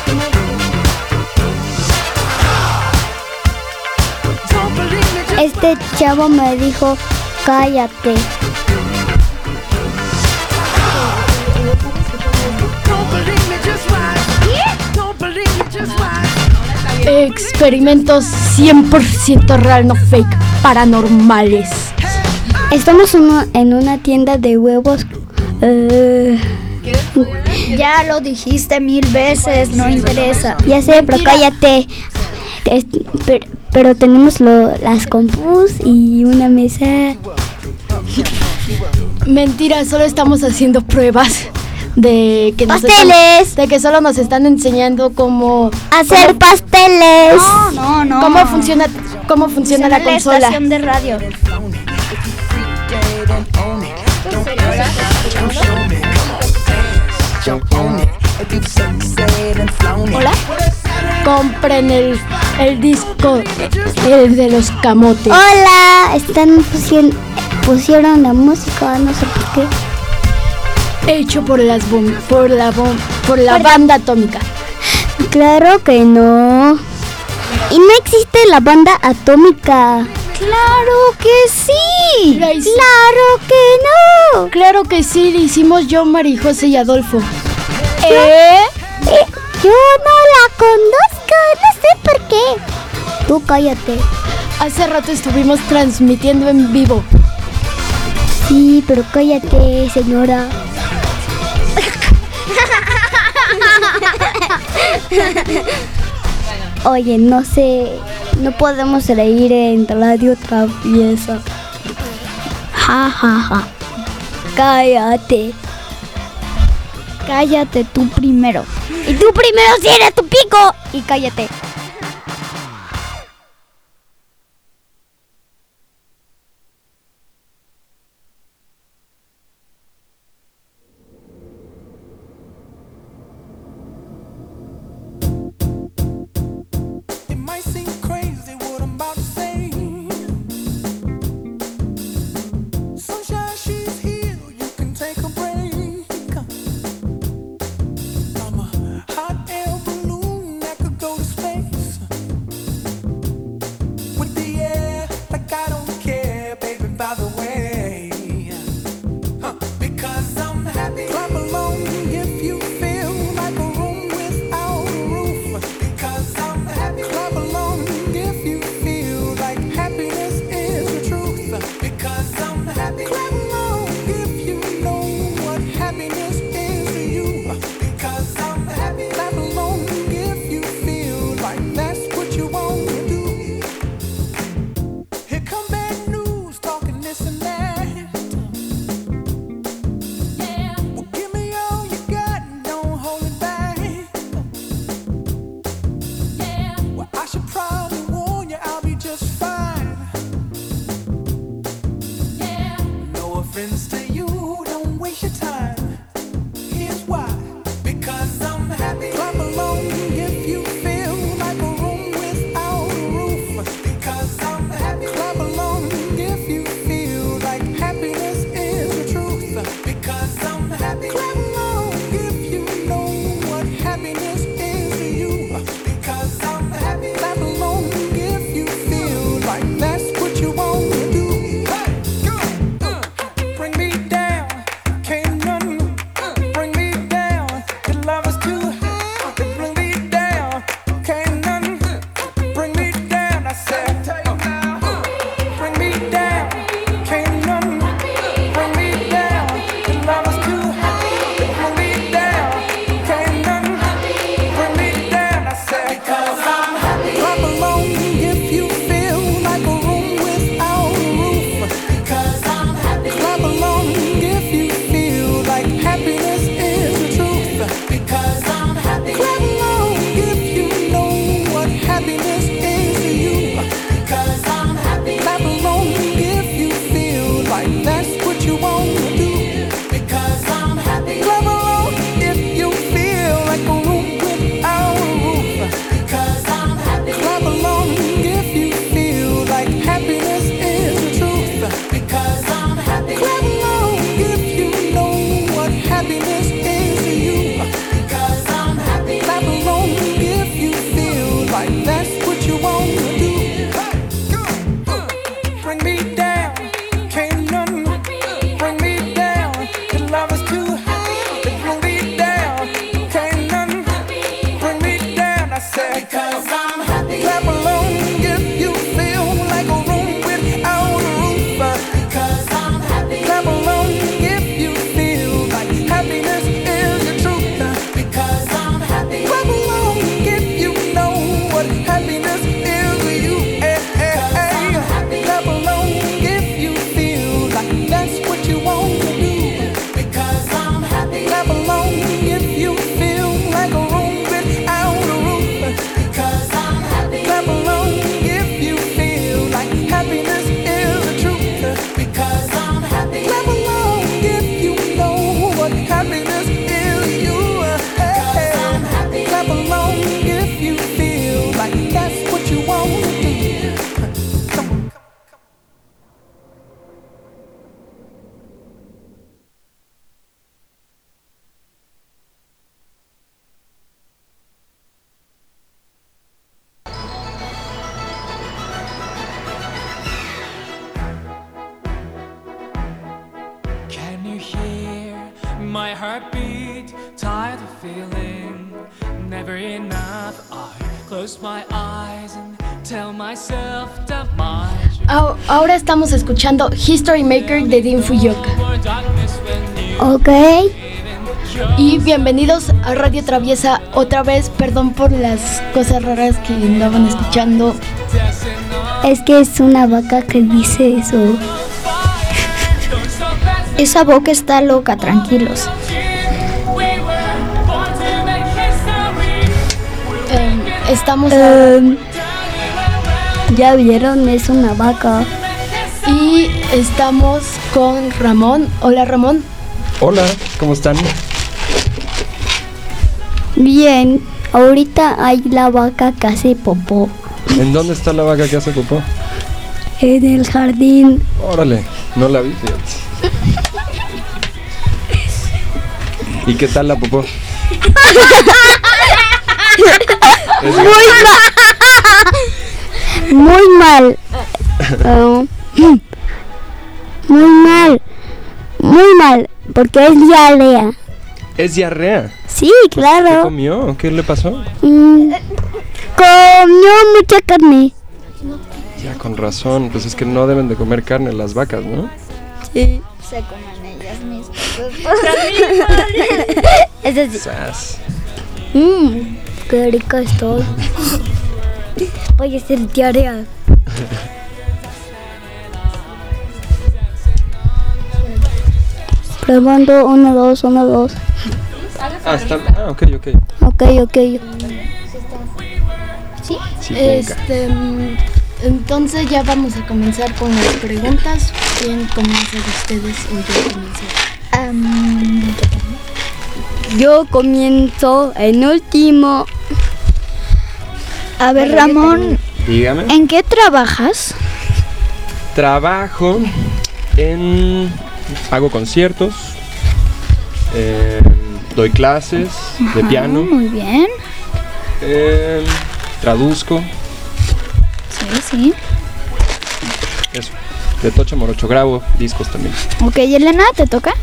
Don't believe me, just Este chavo me dijo, cállate. don't believe me, just watch. Don't believe me, just watch. Experimentos cien por ciento real, no fake, paranormales. Estamos uno- en una tienda de huevos. Eh, Ya lo dijiste mil veces, no interesa. ya sé, pero cállate. Es- pero, pero tenemos lo- las compus y una mesa. Mentira, solo estamos haciendo pruebas de que nos ¡Pasteles! están- de que solo nos están enseñando cómo Hacer pasteles. No, no, ¿Cómo funciona, cómo funciona la consola? estación de radio. Hola. Compren el, el disco, el de los camotes. Hola, están pusieron, pusieron la música, no sé por qué. Hecho por las bom, por la bom, por la por banda atómica. Claro que no. Y no existe la banda atómica. Claro que sí. Claro que no. Claro que sí, le hicimos yo, María José y Adolfo. ¿Eh? ¿Eh? Yo no la conozco, no sé por qué. Tú cállate. Hace rato estuvimos transmitiendo en vivo. Sí, pero cállate, señora. Oye, no sé, no podemos reír en Radio Traviesa. Ja, ja, ja. Cállate. Cállate tú primero. Y tú primero cierra tu pico. Y cállate. Happiness feeling never enough. I close my eyes and tell myself that my Ah, ahora estamos escuchando History Maker de Dean Fuyoka. Ok. Y bienvenidos a Radio Traviesa otra vez. Perdón por las cosas raras que andaban escuchando. Es que es una vaca que dice eso. Esa boca está loca, tranquilos. Eh, estamos Um, ya vieron, es una vaca. y estamos con Ramón. Hola, Ramón. Hola, ¿cómo están? Bien, ahorita hay la vaca que hace popó ¿En dónde está la vaca que hace popó? en el jardín. Órale, no la vi, fíjate. ¿Y qué tal la popó? Es- Muy mal. Uh, muy mal. Muy mal, porque es diarrea. ¿Es diarrea? Sí, ¿Qué claro. comió? ¿Qué le pasó? Mm, comió mucha carne. Ya, con razón, pues es que no deben de comer carne las vacas, ¿no? Sí. Se comen ellas mismas. Es así. Sas. Mmm, qué rico estoy. Voy a hacer diarrea. Probando, uno, dos, uno, dos. Ah, está... Ah, ok, ok. Ok, ok. ¿Sí? Sí, Este, mm, entonces ya vamos a comenzar con las preguntas. ¿Quién comienza de ustedes o yo comienzo? Um, yo comienzo en último. A ver, Ramón, Dígame. ¿en qué trabajas? Trabajo en... Hago conciertos, eh, doy clases de Ajá, piano, muy bien. eh, traduzco, Sí, sí. eso. De Tocho Morocho, grabo discos también. Ok, Elena, ¿te toca?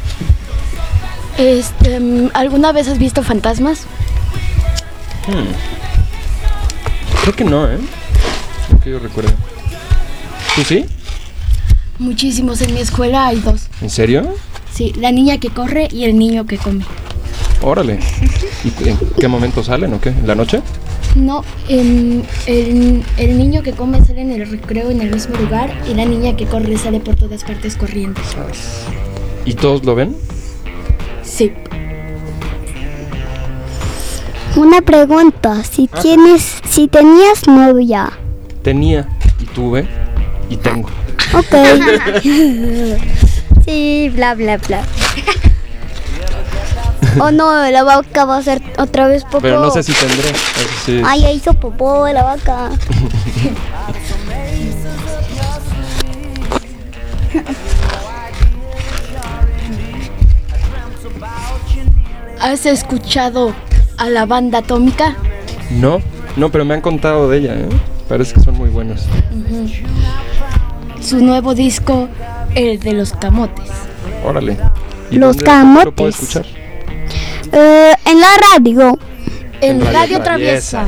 Este, mm, ¿alguna vez has visto fantasmas? Hmm. Creo que no, ¿eh? Lo que yo recuerdo. ¿Tú sí? Muchísimos. En mi escuela hay dos. ¿En serio? Sí, la niña que corre y el niño que come. Órale. ¿Y en qué momento salen o qué? ¿En la noche? No, em, el, el niño que come sale en el recreo en el mismo lugar y la niña que corre sale por todas partes corriendo. ¿Y todos lo ven? Sí. Una pregunta, si tienes, si tenías novia. Tenía y tuve y tengo. Ok. Sí, bla bla bla. Oh no, la vaca va a hacer otra vez popó. Pero no sé si tendré. Eso sí. Ay, ya hizo popó la vaca. ¿Has escuchado a la banda atómica? No, no, pero me han contado de ella, ¿eh? Parece que son muy buenos. Ujú. Su nuevo disco, el de los camotes. Órale. ¿Y Los dónde camotes. lo puedo escuchar? Eh, en la radio. En En Radio Radio Traviesa.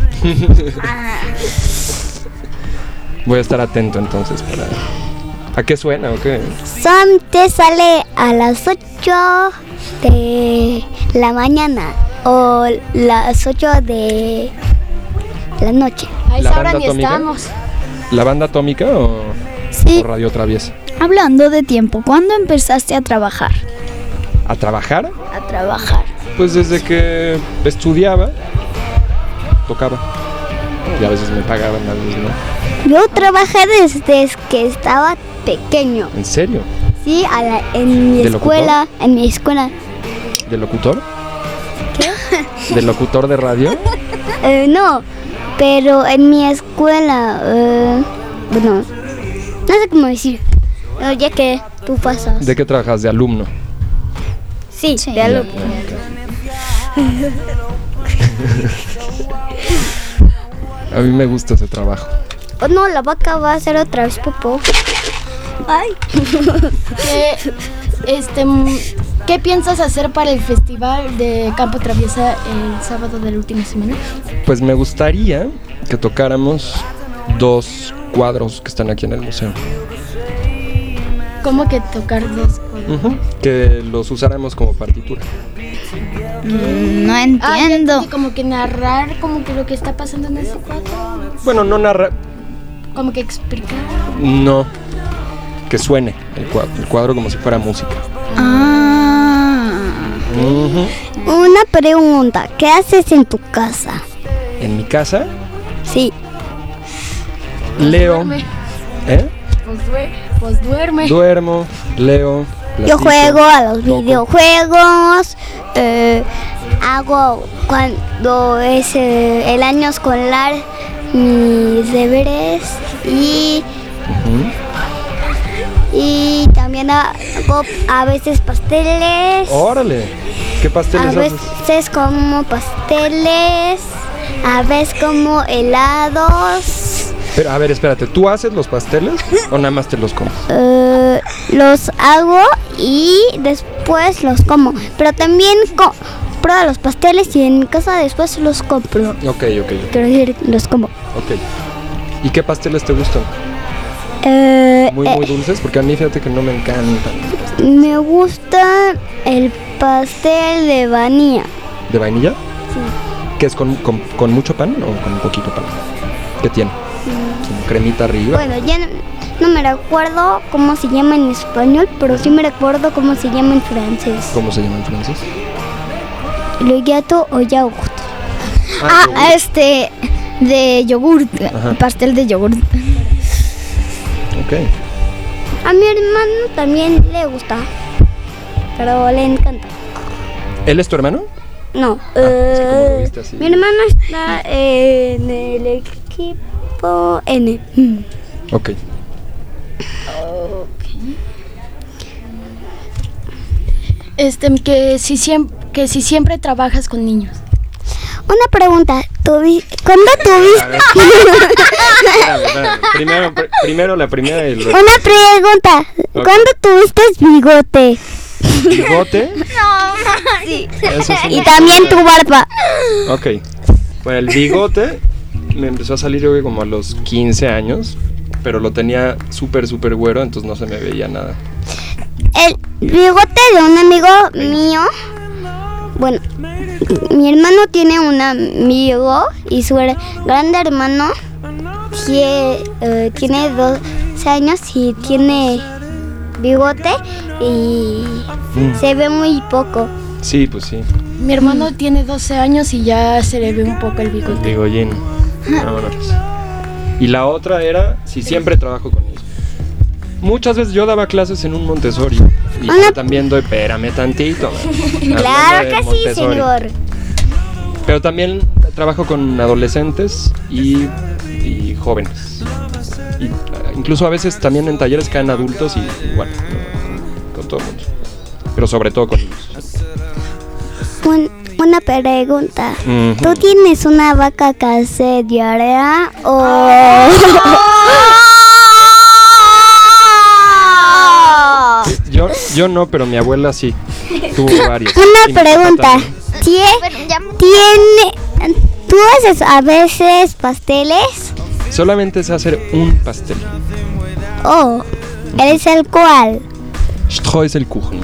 Voy a estar atento entonces para... ¿A qué suena o qué? Son te sale a las ocho de la mañana o las ocho de la noche. A esa ¿La hora banda ni atómica? estamos. ¿La banda atómica o, Sí. o Radio Traviesa? Hablando de tiempo, ¿cuándo empezaste a trabajar? ¿A trabajar? A trabajar. Pues desde que estudiaba, tocaba. Y a veces me pagaban, a veces no. Yo trabajé desde que estaba pequeño. ¿En serio? Sí, a la- en mi ¿De escuela, en mi escuela. ¿De locutor? ¿Qué? ¿De locutor de radio? Eh, no, pero en mi escuela, eh, bueno, no sé cómo decir. Eh, ya que tú pasas. ¿De qué trabajas? ¿De alumno? Sí, de Ya, algo. ya, ok. A mí me gusta ese trabajo. Oh no, la vaca va a hacer otra vez popó. Ay. Que, este, mm, ¿Qué piensas hacer para el festival de Campo Traviesa el sábado de la última semana? Pues me gustaría que tocáramos dos cuadros que están aquí en el museo. ¿Cómo que tocar dos cuadros? Uh-huh. Que los usáramos como partitura. Mm, no Ah, entiendo. ya, como que narrar como que lo que está pasando en ese cuadro. Bueno, no narrar, Como que explicar. no. Que suene el cuadro, el cuadro como si fuera música. Ah. Uh-huh. Una pregunta, ¿qué haces en tu casa? En mi casa Sí. leo, Duerme. ¿eh? Pues, due- pues duerme. Duermo, leo, Yo platico, juego a los toco. videojuegos, eh, hago cuando es eh, el año escolar mis deberes y, Ujú. y también hago a veces pasteles, Órale, ¿qué pasteles a haces? veces como pasteles, a veces como helados. Pero, a ver, espérate, ¿tú haces los pasteles o nada más te los comes? Eh, los hago y después los como, pero también compro los pasteles y en mi casa después los compro. Ok, ok, Quiero decir, los como. ok. ¿Y qué pasteles te gustan? Eh, Muy, eh, muy dulces, porque a mí fíjate que no me encantan. me gusta el pastel de vainilla. ¿De vainilla? Sí. ¿Qué es con, con, con mucho pan o con poquito pan? ¿Qué tiene? ¿Como cremita arriba? Bueno, ya no, no me recuerdo cómo se llama en español, pero sí me recuerdo cómo se llama en francés. ¿Cómo se llama en francés? Le gâteau au yaourt. Ah, yogur. este, de yogurt, Ajá. pastel de yogurt. Ok. A mi hermano también le gusta, pero le encanta. ¿Él es tu hermano? No, Ah, es que como lo eh, viste así. mi hermano está en el equipo N. Ok. Este, que si siempre, que si siempre trabajas con niños. Una pregunta, ¿tuvi- ¿cuándo tuviste? A ver. Espérame, espérame. Primero, pr- primero la primera y luego. Una pregunta, Ok. ¿cuándo tuviste bigote? ¿Bigote? Sí. Eso sí Y me también tu suena. barba. Ok. Bueno, el bigote me empezó a salir yo creo que como a los quince años, pero lo tenía súper, súper güero, entonces no se me veía nada. El bigote de un amigo mío. Bueno, mi hermano tiene un amigo y su her- grande hermano tie- eh, tiene doce años y tiene bigote y Mm. se ve muy poco. Sí, pues sí. Mi hermano tiene doce años y ya se le ve un poco el bigote. Bigollín. Vámonos. Y la otra era si siempre trabajo con niños. Muchas veces yo daba clases en un Montessori. Y Hola. yo también doy, espérame tantito. Hablando Claro de que sí, Montessori. señor. Pero también trabajo con adolescentes y, y jóvenes. Y, uh, incluso a veces también en talleres caen adultos y, y bueno, con todo el mundo. Pero sobre todo con niños. Un- una pregunta. Ujú. ¿Tú tienes una vaca que hace diarrea o...? Yo, yo no, pero mi abuela sí. Tuvo varias. Y mi Una papá pregunta. también. ¿Tie- ¿Tiene... ¿Tú haces a veces pasteles? Solamente sé hacer un pastel. Oh, ¿eres el cual? Streuselkuchen.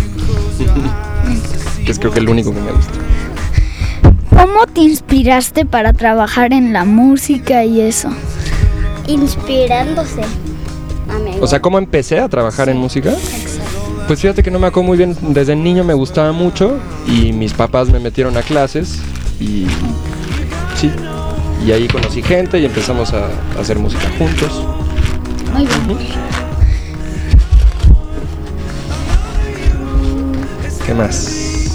Que es creo que el único que me gusta. ¿Cómo te inspiraste para trabajar en la música y eso? Inspirándose. Amigo. O sea, ¿cómo empecé a trabajar en música? Pues fíjate que no me acuerdo muy bien. Desde niño me gustaba mucho y mis papás me metieron a clases y sí. Y ahí conocí gente y empezamos a, a hacer música juntos. Muy bien. ¿Qué más?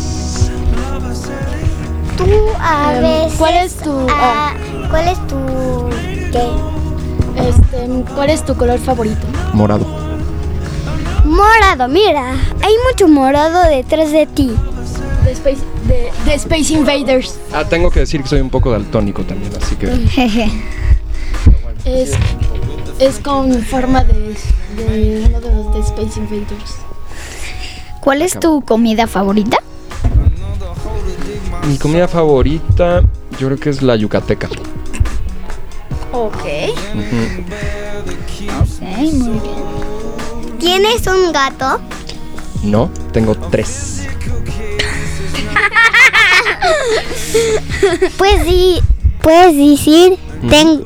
Tú a Em, veces... ¿cuál es tu- ah, ¿Cuál es tu... qué? Este, ¿cuál es tu color favorito? Morado. Morado, mira. Hay mucho morado detrás de ti. De Space, de, de Space Invaders. Ah, tengo que decir que soy un poco daltónico también, así que... Jeje. Es, es con forma de, de uno de los de Space Invaders. ¿Cuál es tu comida favorita? Mi comida favorita, yo creo que es la yucateca. Ok. Ujú. Ok, muy bien. ¿Tienes un gato? No, tengo tres. Pues sí, puedes decir, ten...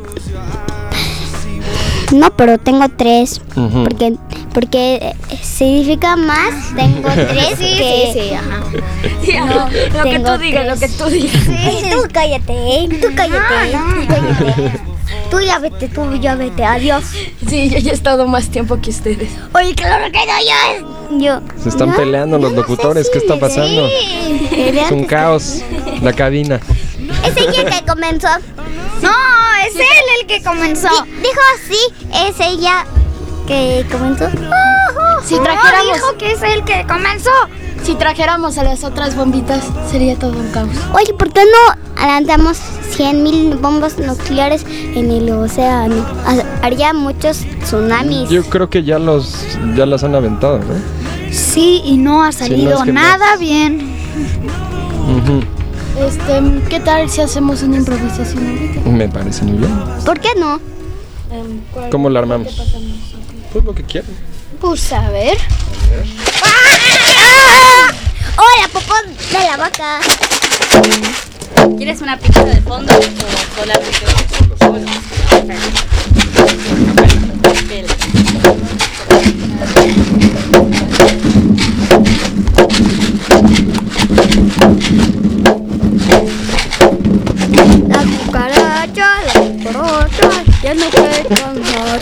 No, pero tengo tres. Ujú. Porque, porque significa más, tengo tres Sí, que... sí, sí, ajá. No, Lo que tengo tú digas, lo tres. que tú digas. Sí, tú cállate, tú cállate, tú cállate. Tú ya vete, tú ya vete, adiós. Sí, yo ya he estado más tiempo que ustedes. Oye, claro que no, yo. Yo. Se están ¿no? peleando los locutores, ¿qué está pasando? Sí. Es un caos, la cabina. ¿Es ella que comenzó? No, es él el que comenzó. Di- dijo sí, es ella que comenzó. Si No, trajéramos, dijo que es el que comenzó. si trajéramos a las otras bombitas, sería todo un caos. Oye, ¿por qué no lanzamos cien mil bombas nucleares en el océano? Ha- Haría muchos tsunamis. Yo creo que ya los ya las han aventado, ¿no? Sí, y no ha Sí, no, salido es que nada más. bien. Ujú. Este, ¿qué tal si hacemos una improvisación ahorita? Me parece muy bien. ¿Por qué no? Em, ¿cuál- ¿Cómo la cuál te armamos? pasamos? Pues lo que quieran. Pues a ver. ¡Hola, popó de la vaca! ¿Quieres una pista de fondo o solamente solo? Solo. Perfecto. La cucaracha, la cucaracha, tiene que cantar.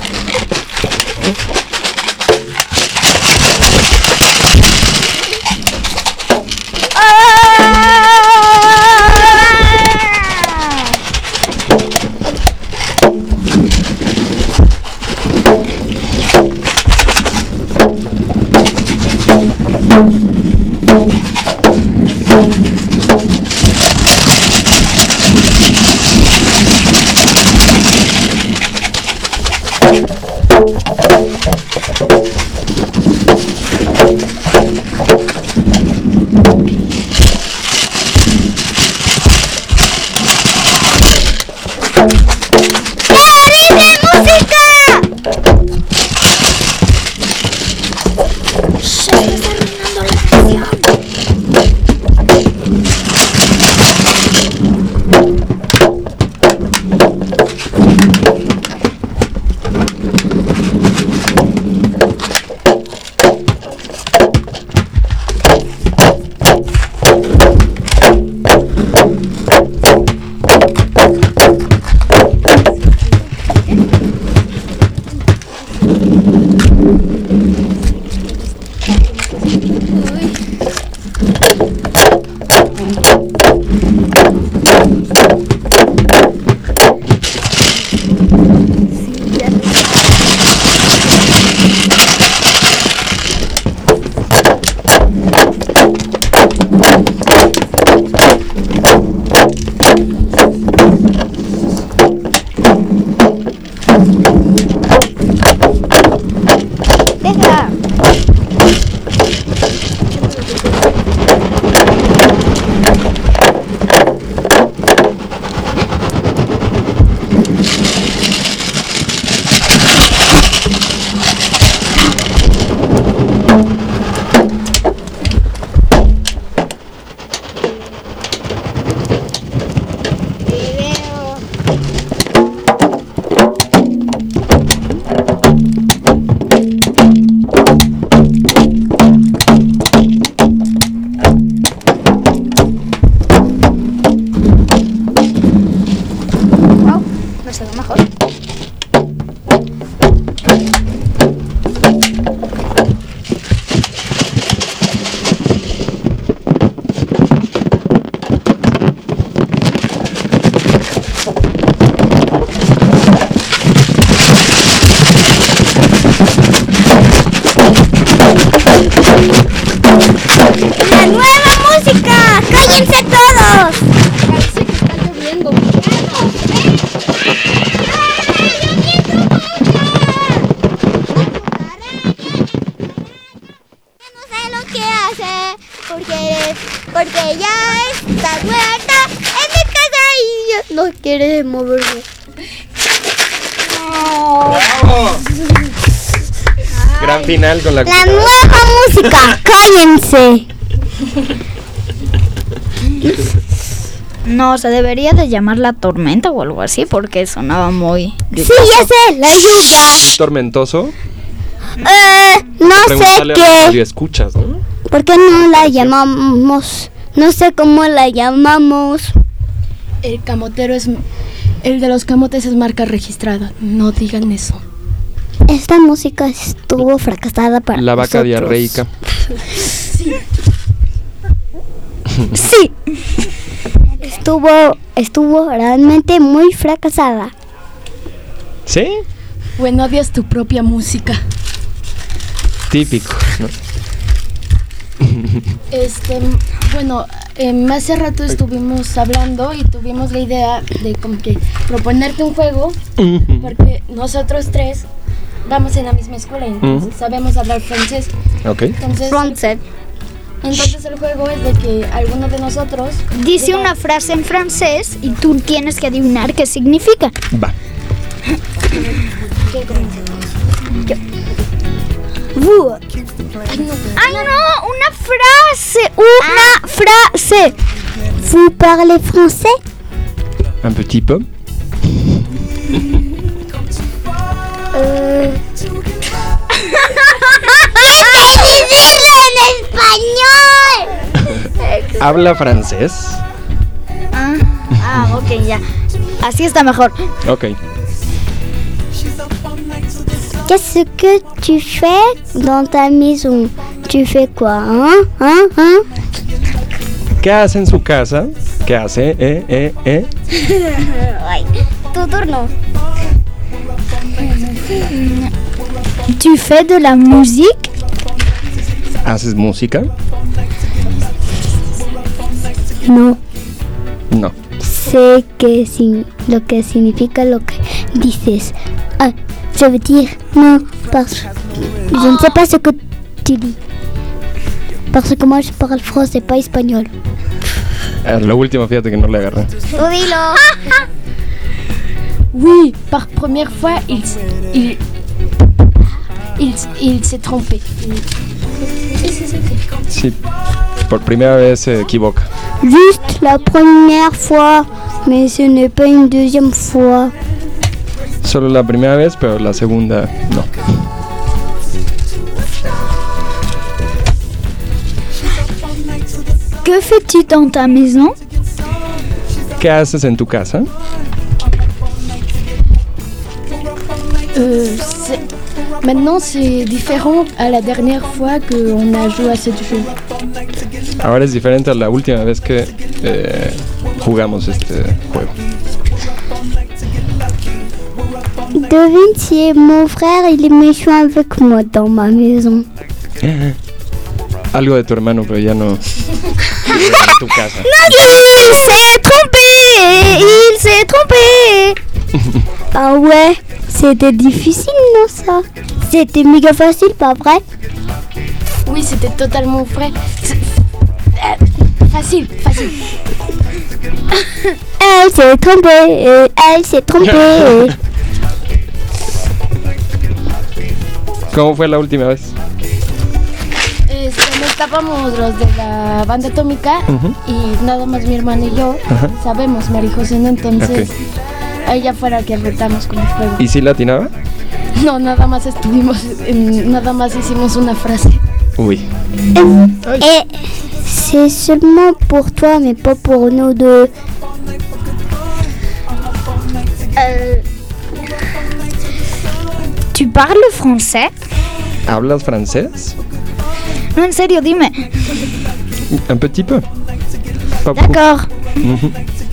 porque ya está muerta en mi casa y no quiere moverse. ¡Bravo! Gran final con la La nueva música, cállense. No, se debería de llamar La Tormenta o algo así porque sonaba muy... Sí, ya sé, la lluvia. ¿Es tormentoso? Eh, no sé Pregúntale a los qué. radioescuchas, ¿no? ¿Por qué no la llamamos? No sé cómo la llamamos. El camotero es... El de los camotes es marca registrada. No digan eso. Esta música estuvo fracasada para La vaca nosotros. diarreica. Sí. Sí. Estuvo, estuvo realmente muy fracasada. ¿Sí? Bueno, odias tu propia música. Típico, ¿no? Este, bueno, eh, hace rato estuvimos hablando y tuvimos la idea de como que proponerte un juego, porque nosotros tres vamos en la misma escuela y entonces Ujú. sabemos hablar francés. Ok. Entonces, Francés. entonces el juego es de que alguno de nosotros Dice diga- una frase en francés y tú tienes que adivinar qué significa. Va. ¿Qué comienza? Vous. ¡Ay, no! ¡Una frase! ¡Una frase! Vous parlez français? Un petit peu. Euh... en español! ¿Habla francés? Ah, ah, ok, ya. Así está mejor. Ok. Qu'est-ce que tu fais dans ta maison? Tu fais quoi? Hein? Hein? Hein? ¿Qué hace en su casa? ¿Qué hace? ¿Eh? ¿Eh? ¿Eh? Ay, tu turno. Tu fais de la musique? ¿Haces música? No No. sé qué sin, lo que significa lo que dices. Ah, je veux dire non, parce je ne sais pas ce que tu dis. Parce que moi je parle français, pas espagnol. Ah, lo último, fíjate que no le agarré. Tú dilo. Oui, par première fois, il, s- il, il, il s'est trompé. Sí. Por primera vez se equivoca. Juste la première fois, mais ce n'est pas une deuxième fois. Solo la primera vez, pero la segunda no. Que fais-tu dans ta maison? ¿Qué haces en tu casa? Euh, c'est- Maintenant, c'est différent à la dernière fois qu'on a joué à ce jeu. Ahora es diferente a la última vez que eh, jugamos este juego. Devine si mon frère il est méchant avec moi dans ma maison. Algo de tu hermano, pero ya no en tu casa. Il s'est trompé. Il s'est trompé. Ah ouais, c'était difficile non ça? C'était méga facile, pas vrai? Oui, c'était totalement vrai. C'est- euh, Facile, facile. Elle s'est trompée. euh, Elle s'est trompée. ¿Cómo fue la última vez? Este, no estábamos los de la banda atómica Ujú. y nada más mi hermano y yo Ajá. sabemos María José, ¿no? Entonces Ok. a ella fue la que retamos con el juego. ¿Y si latinaba? No, nada más estuvimos, en- nada más hicimos una frase. Uy. Et c'est seulement pour toi, mais pas pour nous deux. Euh, ¿Tu parles français? ¿Hablas francés? No, en serio, dime. Un petit peu. Pas beaucoup. D'accord. Mhm.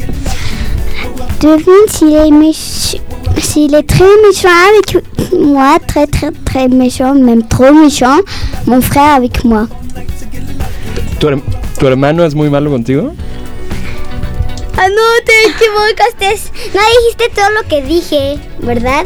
Devine s'il est méchant. S'il est très méchant avec moi, très très très méchant, même trop méchant, mon frère avec moi. ¿Tu, her- tu hermano es muy malo contigo? Ah, no, te equivocaste. No dijiste todo lo que dije, ¿verdad?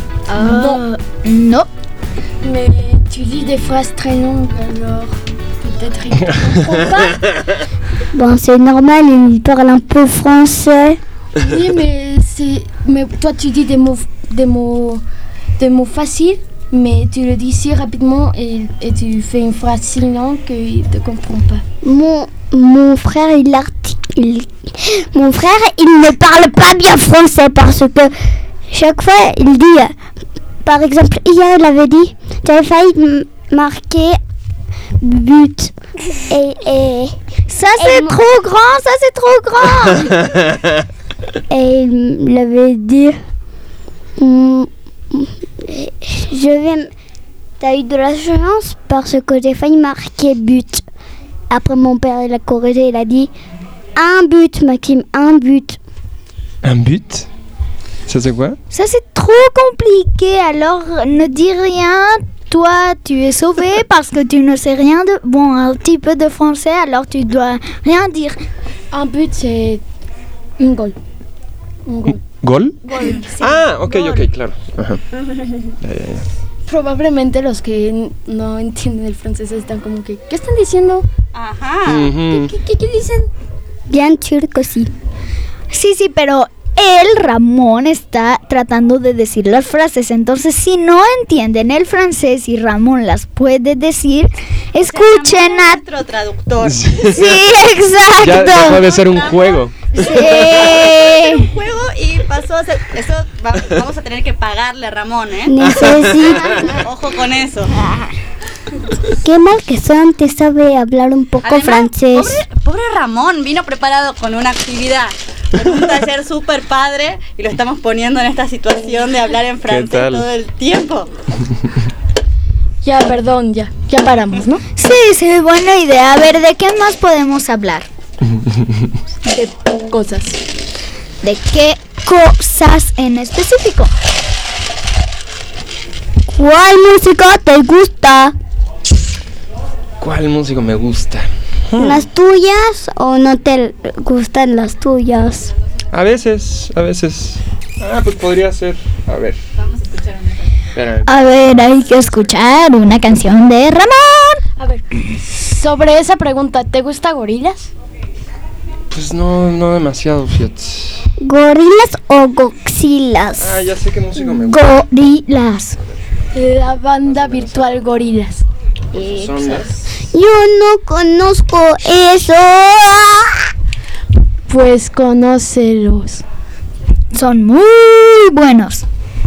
No. No. Mais tu dis des phrases très longues alors. peut-être il ne comprend pas. Bon, c'est normal, il parle un peu français. Oui, mais c'est, mais toi tu dis des mots, des mots, des mots faciles, mais tu le dis si rapidement et, et tu fais une phrase si longue qu'il ne te comprend pas. Mon, mon frère, il articule. Mon frère, il ne parle pas bien français parce que chaque fois, il dit, par exemple, hier, il avait dit, j'avais failli m- marquer but. Et, et ça, c'est et trop grand, ça, c'est trop grand. Et il avait dit, mm, je vais, t'as eu de la chance parce que j'ai failli marquer but. Après, mon père, il a corrigé, il a dit, un but, Maxime, un but. Un but? Ça c'est quoi? Ça, c'est trop compliqué, alors ne dis rien. Toi, tu es sauvé parce que tu ne sais rien de... Bon, un petit peu de français, alors tu dois rien dire. Un but, c'est un goal. Un goal. ¿Gol? Gol, sí. Ah, ok, Gol. ok, claro. Ajá. Ya, ya, ya. Probablemente los que no entienden el francés están como que, ¿qué están diciendo? Ajá. Ujú. ¿Qué, qué, qué dicen? Bien sûr que sí. Sí, sí, pero él, Ramón, está tratando de decir las frases. Entonces, si no entienden el francés y Ramón las puede decir, escuchen a... Nuestro traductor. Sí, Sí, exacto. ya dejó de ser un juego. Sí. Un juego y pasó a ser... Eso va- vamos a tener que pagarle a Ramón, ¿eh? Necesito. Ojo con eso. Qué mal que Santi sabe hablar un poco Además, francés. Pobre, pobre Ramón, vino preparado con una actividad, con un taller súper padre y lo estamos poniendo en esta situación de hablar en francés tal? todo el tiempo. Ya, perdón, ya, ya paramos, ¿no? Sí, sí, buena idea. A ver, ¿de qué más podemos hablar? De cosas. ¿De qué cosas en específico? ¿Cuál música te gusta? ¿Cuál músico me gusta? ¿Las tuyas o no te gustan las tuyas? A veces, a veces. Ah, pues podría ser. A ver. Vamos a escuchar una canción. Espérame. A ver, hay que escuchar una canción de Ramón. A ver, sobre esa pregunta, ¿te gusta Gorilas? Pues no, no demasiado, fíjate. ¿Gorilas o goxilas? Ah, ya sé qué músico me gusta. Gorilas. La banda virtual Gorilas. Son las- Yo no conozco eso. Pues conócelos. Son muy buenos.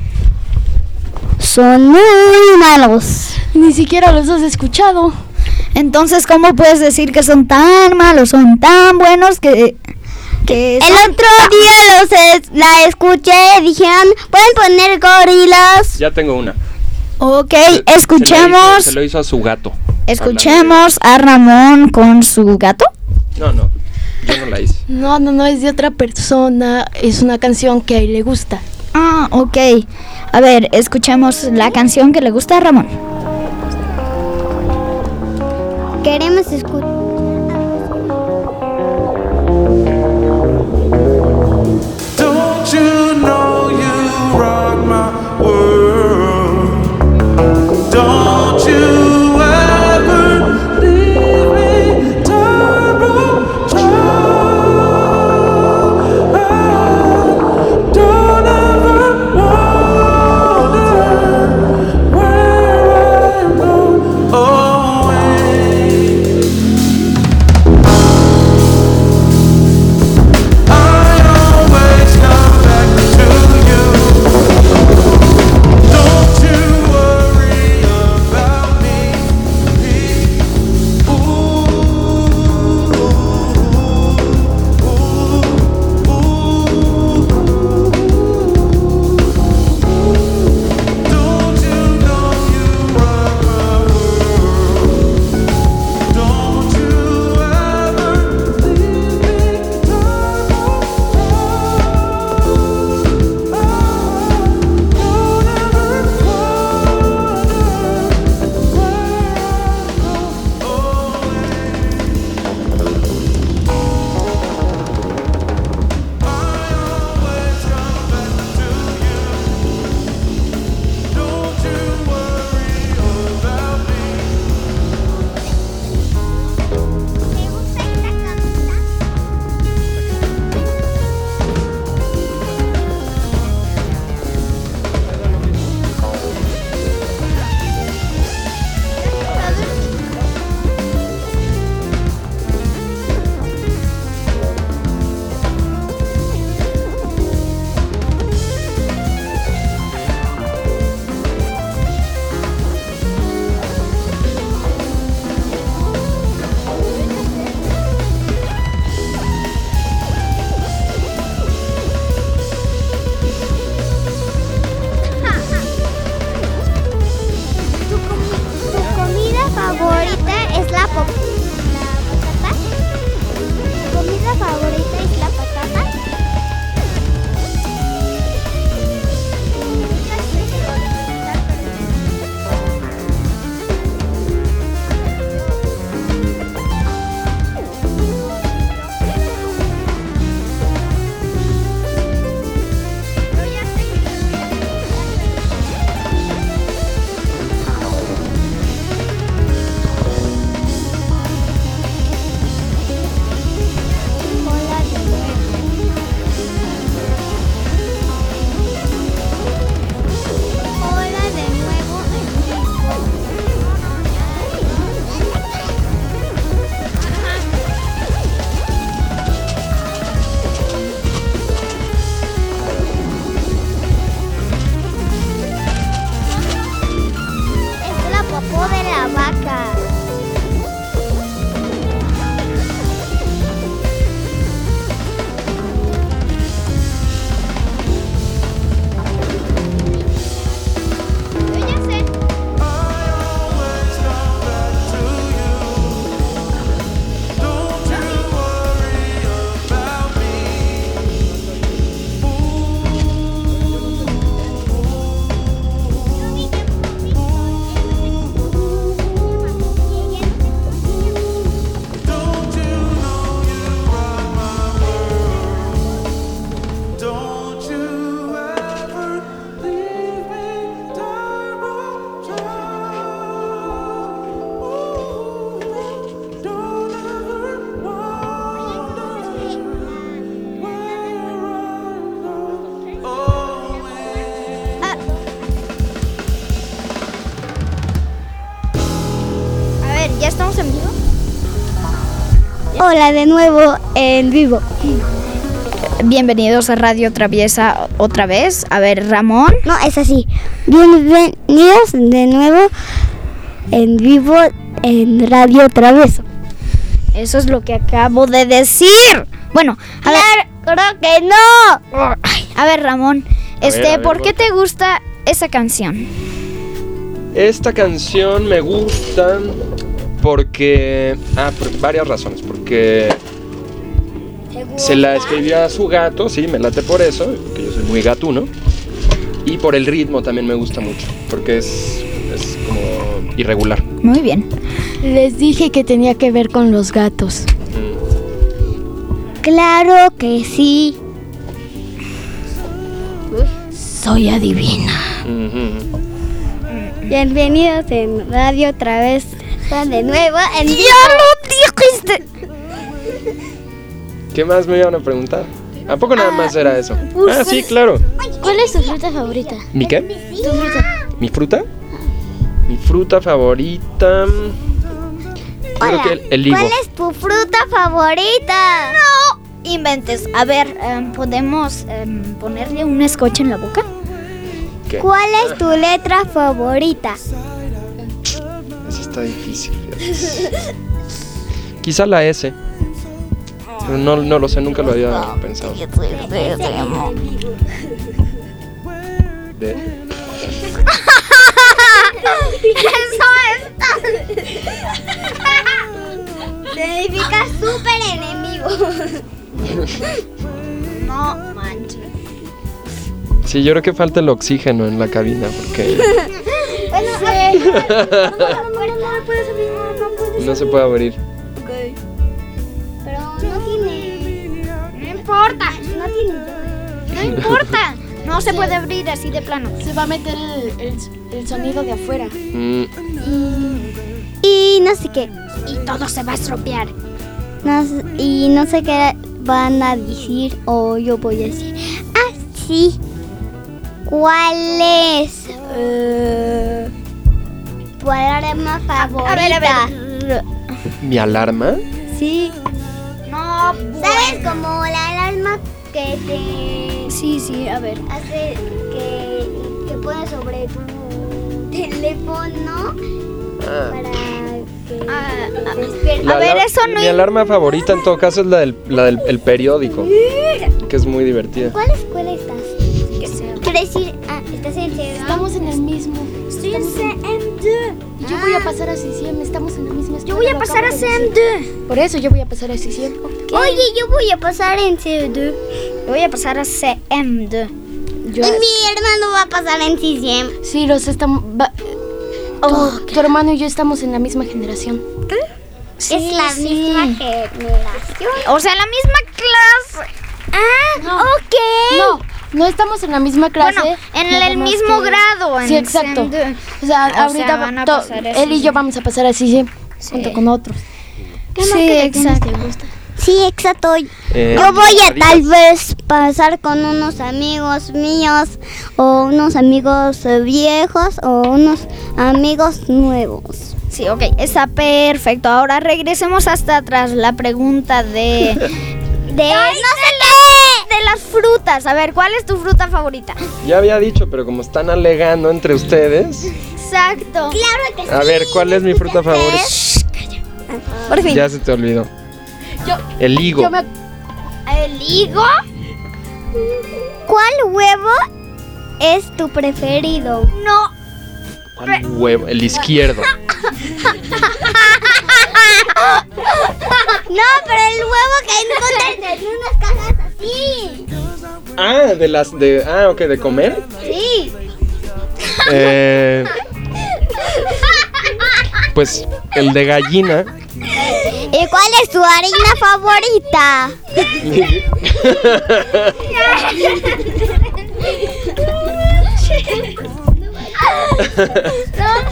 Son muy malos. Ni siquiera los has escuchado. Entonces, ¿cómo puedes decir que son tan malos, son tan buenos que... que El son- otro día los es- la escuché y dijeron, ¿pueden poner gorilas? Ya tengo una. Ok, Se- se lo hizo- escuchemos, Se lo hizo a su gato. escuchemos a Ramón con su gato. No, no. Yo no la hice. No, no, no, es de otra persona. Es una canción que a él le gusta. Ah, ok. A ver, escuchemos la canción que le gusta a Ramón. Queremos escuchar. Don't you know you rock my world? Don't you ever leave me trouble, trouble. Don't ever wonder where I'm going away. Hola de nuevo en vivo. Bienvenidos a Radio Traviesa otra vez. A ver, Ramón. No, es así. Bienvenidos de nuevo en vivo en Radio Traviesa. Eso es lo que acabo de decir. Bueno, a ver. Claro que no. Ay, a ver, Ramón, A este, ver, a ver, ¿por qué Borja. te gusta esa canción? Esta canción me gusta porque... Ah, por varias razones. Porque se la escribió a su gato, sí, me late por eso, que yo soy muy gatuno. Y por el ritmo también me gusta mucho, porque es, es como irregular. Muy bien. Les dije que tenía que ver con los gatos. Claro que sí. Soy adivina. Ujú. Bienvenidos en Radio otra vez. De nuevo en vivo. ¡Ya lo dijiste! ¿Qué más me iban a preguntar? ¿A poco nada más era eso? pues, Ah, sí, claro. ¿Cuál es tu fruta favorita? ¿Mi qué? Tu fruta. ¿Mi fruta? Mi fruta favorita... Yo creo que el, el higo. ¿Cuál es tu fruta favorita? No inventes. A ver, em, ¿podemos em, ponerle un escoche en la boca? ¿Qué? ¿Cuál es tu letra favorita? Eso está difícil. fíjate. Quizá la S. Pero no, no lo sé, nunca lo había pensado. De... Eso está. Significa súper enemigo. No manches. Sí, yo creo que falta el oxígeno en la cabina porque Bueno, a ver. No, no puedes abrir, no, no puedes. no se puede abrir. Pero no tiene. No importa. No tiene. No importa. No se puede abrir así de plano. Se va a meter el, el, el sonido de afuera. Mm, Y no sé qué. Y todo se va a estropear. No sé- y no sé qué van a decir o yo voy a decir. Ah, sí. ¿Cuál es eh, tu alarma favorita? A ver, a ver. ¿Mi alarma? Sí. No. ¿Sabes como la alarma que te Sí, sí, a ver. hace que, que pones sobre tu teléfono Ah. para que Ah, te despiertes? La A ver, alar- eso no Mi im- alarma favorita en todo caso es la del, la del el periódico, que es muy divertida. ¿Cuál escuela estás? Quiere decir, ah, estás en C M. Estamos en el mismo. Estoy en C M dos. Y yo voy a pasar a C I C I M. Estamos en la misma escuela. Yo voy a lo pasar acabo a de C M decir. dos. Por eso yo voy a pasar a C I C I M. Oye, yo voy a pasar en C M dos. Voy a pasar a C M dos. Yo- Y mi hermano va a pasar en C C M. Sí, los estamos. va- tu, tu hermano y yo estamos en la misma generación. Es la sí. misma generación. O sea, la misma clase. Ah, No. ok. No, no estamos en la misma clase. Bueno, en nada el más mismo que- grado. Sí, en exacto. C M dos. O sea, O sea, ahorita van a to- pasar a él y C I C I M. yo vamos a pasar a C I C I M junto con otros. ¿Qué más Sí, que le tienes exacto. que gusta? Sí, exacto. Eh, Yo voy a Adidas. tal vez pasar con unos amigos míos o unos amigos eh, viejos o unos amigos nuevos. Sí, ok, está perfecto. Ahora regresemos hasta atrás. La pregunta de. de. ¡Ay, no sé qué. De las frutas. A ver, ¿cuál es tu fruta favorita? Ya había dicho, pero como están alegando entre ustedes, Exacto. Claro que sí. a ver, ¿cuál es mi fruta favorita? Por fin. Ya se te olvidó. Yo, El higo. yo me. ¿El higo? ¿Cuál huevo es tu preferido? No. ¿Cuál huevo? El izquierdo. No, pero el huevo que encuentras en unas cajas así. Ah, de las de. Ah, ok, de comer. Sí. Eh, pues el de gallina. ¿Y cuál es tu harina favorita? No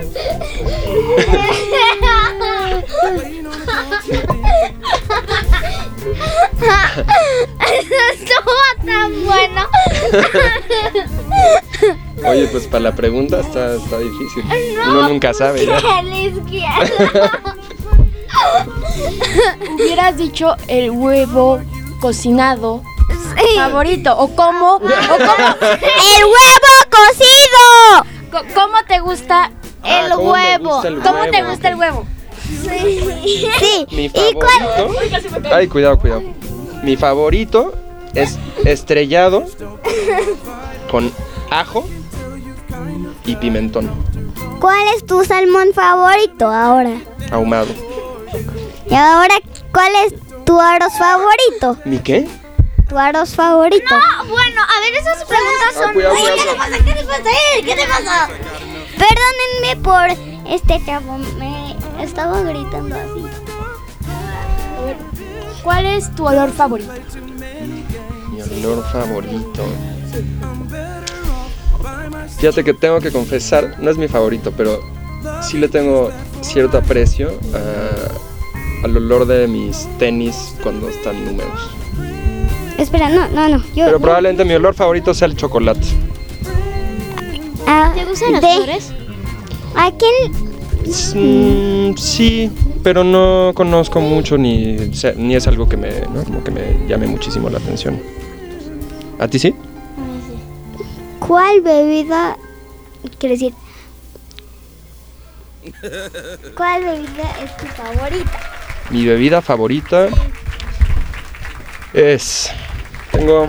Eso estuvo tan bueno. Oye, pues para la pregunta está, está difícil. Uno nunca sabe ya. A la izquierda. hubieras dicho el huevo cocinado favorito. O cómo, o cómo. ¡El huevo cocido! Co- ¿Cómo te gusta El Ah, ¿cómo me huevo. gusta el ¿Cómo te huevo? gusta el huevo? Sí. Sí. Mi ¿Y cuál? favorito. Ay, cuidado, cuidado. Mi favorito es estrellado con ajo y pimentón ¿Cuál es tu salmón favorito ahora? ahumado. Y ahora, ¿cuál es tu arroz favorito? ¿Mi qué? ¿Tu arroz favorito? No, bueno, a ver, esas preguntas Ah, son... cuidado, Ay, cuidado. ¿qué te pasa? ¿Qué te pasa? Eh, ¿Qué te pasa? Perdónenme por este chavo, me estaba gritando así. A ver, ¿cuál es tu olor favorito? Mi olor favorito. Fíjate que tengo que confesar, no es mi favorito, pero sí le tengo cierto aprecio a- al olor de mis tenis cuando están húmedos. Espera, no, no, no. Yo, Pero probablemente mi olor favorito sea el chocolate. Ah, ¿Te gustan las de- flores? ¿A quién? Mm, sí, pero no conozco mucho ni, sé- ni es algo que me, ¿no? Como que me llame muchísimo la atención. ¿A ti sí? ¿Cuál bebida? Quiero decir, ¿cuál bebida es tu favorita? Mi bebida favorita es... Tengo,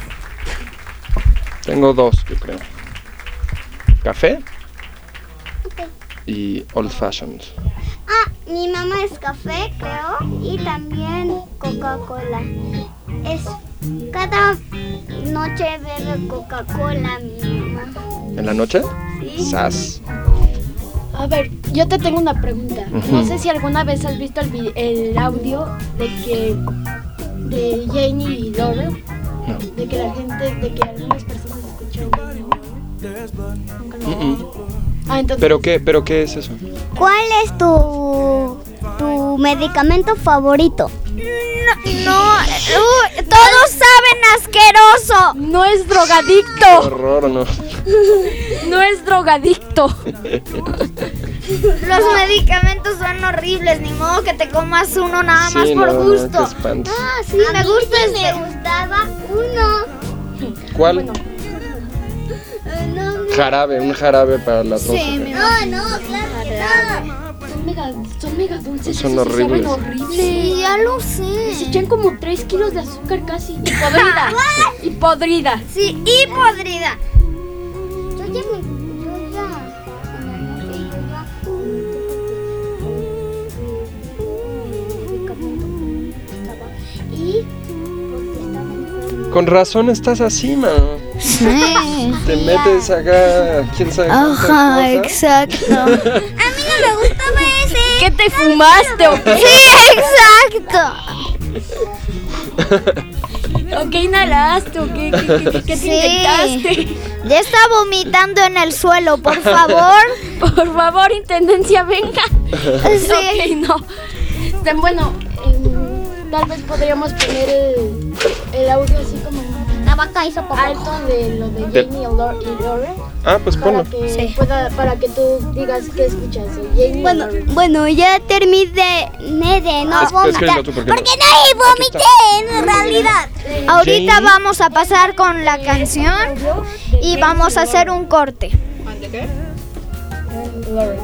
tengo dos, yo creo. Café y old fashioned. Ah, mi mamá es café, creo, y también Coca-Cola. Es cada noche bebe Coca-Cola mi mamá. ¿En la noche? Sí. Sas. A ver, yo te tengo una pregunta. Ujú. No sé si alguna vez has visto el, vi- el audio de que de Janie y Laurel, No. de que la gente, de que algunas personas escuchan. Nunca lo- Mm, mm. Ah, entonces. ¿Pero qué, pero qué es eso? ¿Cuál es tu, tu medicamento favorito? No, no, uy, todos saben asqueroso. No es Qué drogadicto. horror, no. No es drogadicto. Los medicamentos son horribles, ni modo que te comas uno nada más Sí, por no, no, gusto. qué espanto. Ah, sí, me gusta este. Me gustaba uno. ¿Cuál? No, Jarabe, un jarabe para la tos. sí, ¿o mi qué? mamá. No, no, claro que no. Son mega, son mega dulces. Son esos sí saben horribles. horribles. Sí, ya lo sé. Se echan como tres kilos de azúcar casi. Y podrida. Y podrida. Sí, y podrida. Yo ya me. Yo ya. En la noche yo ya. Y. Porque estaba enferma. Con razón estás así, mano. Sí. Te metes acá, quién sabe cuántas Ajá, cosas. exacto. A mí no me gustaba ese. ¿Qué te fumaste o qué? Sí, exacto. ¿O qué inhalaste o qué, qué, qué, qué te Sí. inyectaste? Ya está vomitando en el suelo, por favor. Por favor, intendencia, venga. Sí. Ok, no. Este, Bueno, em, tal vez podríamos poner el, el audio así como La vaca hizo popó. alto de lo de De- Jamie y Lor- y Laurel. Ah, pues Para ponlo. que, Sí. pueda, para que tú digas qué escuchas. o Jamie Bueno, o Laurel. bueno, ya terminé de no Es- vomitar. escríbelo tú, porque no- Porque no vomité en realidad. Ahorita Janie. vamos a pasar con la canción y vamos a hacer un corte. ¿De qué? Laurel.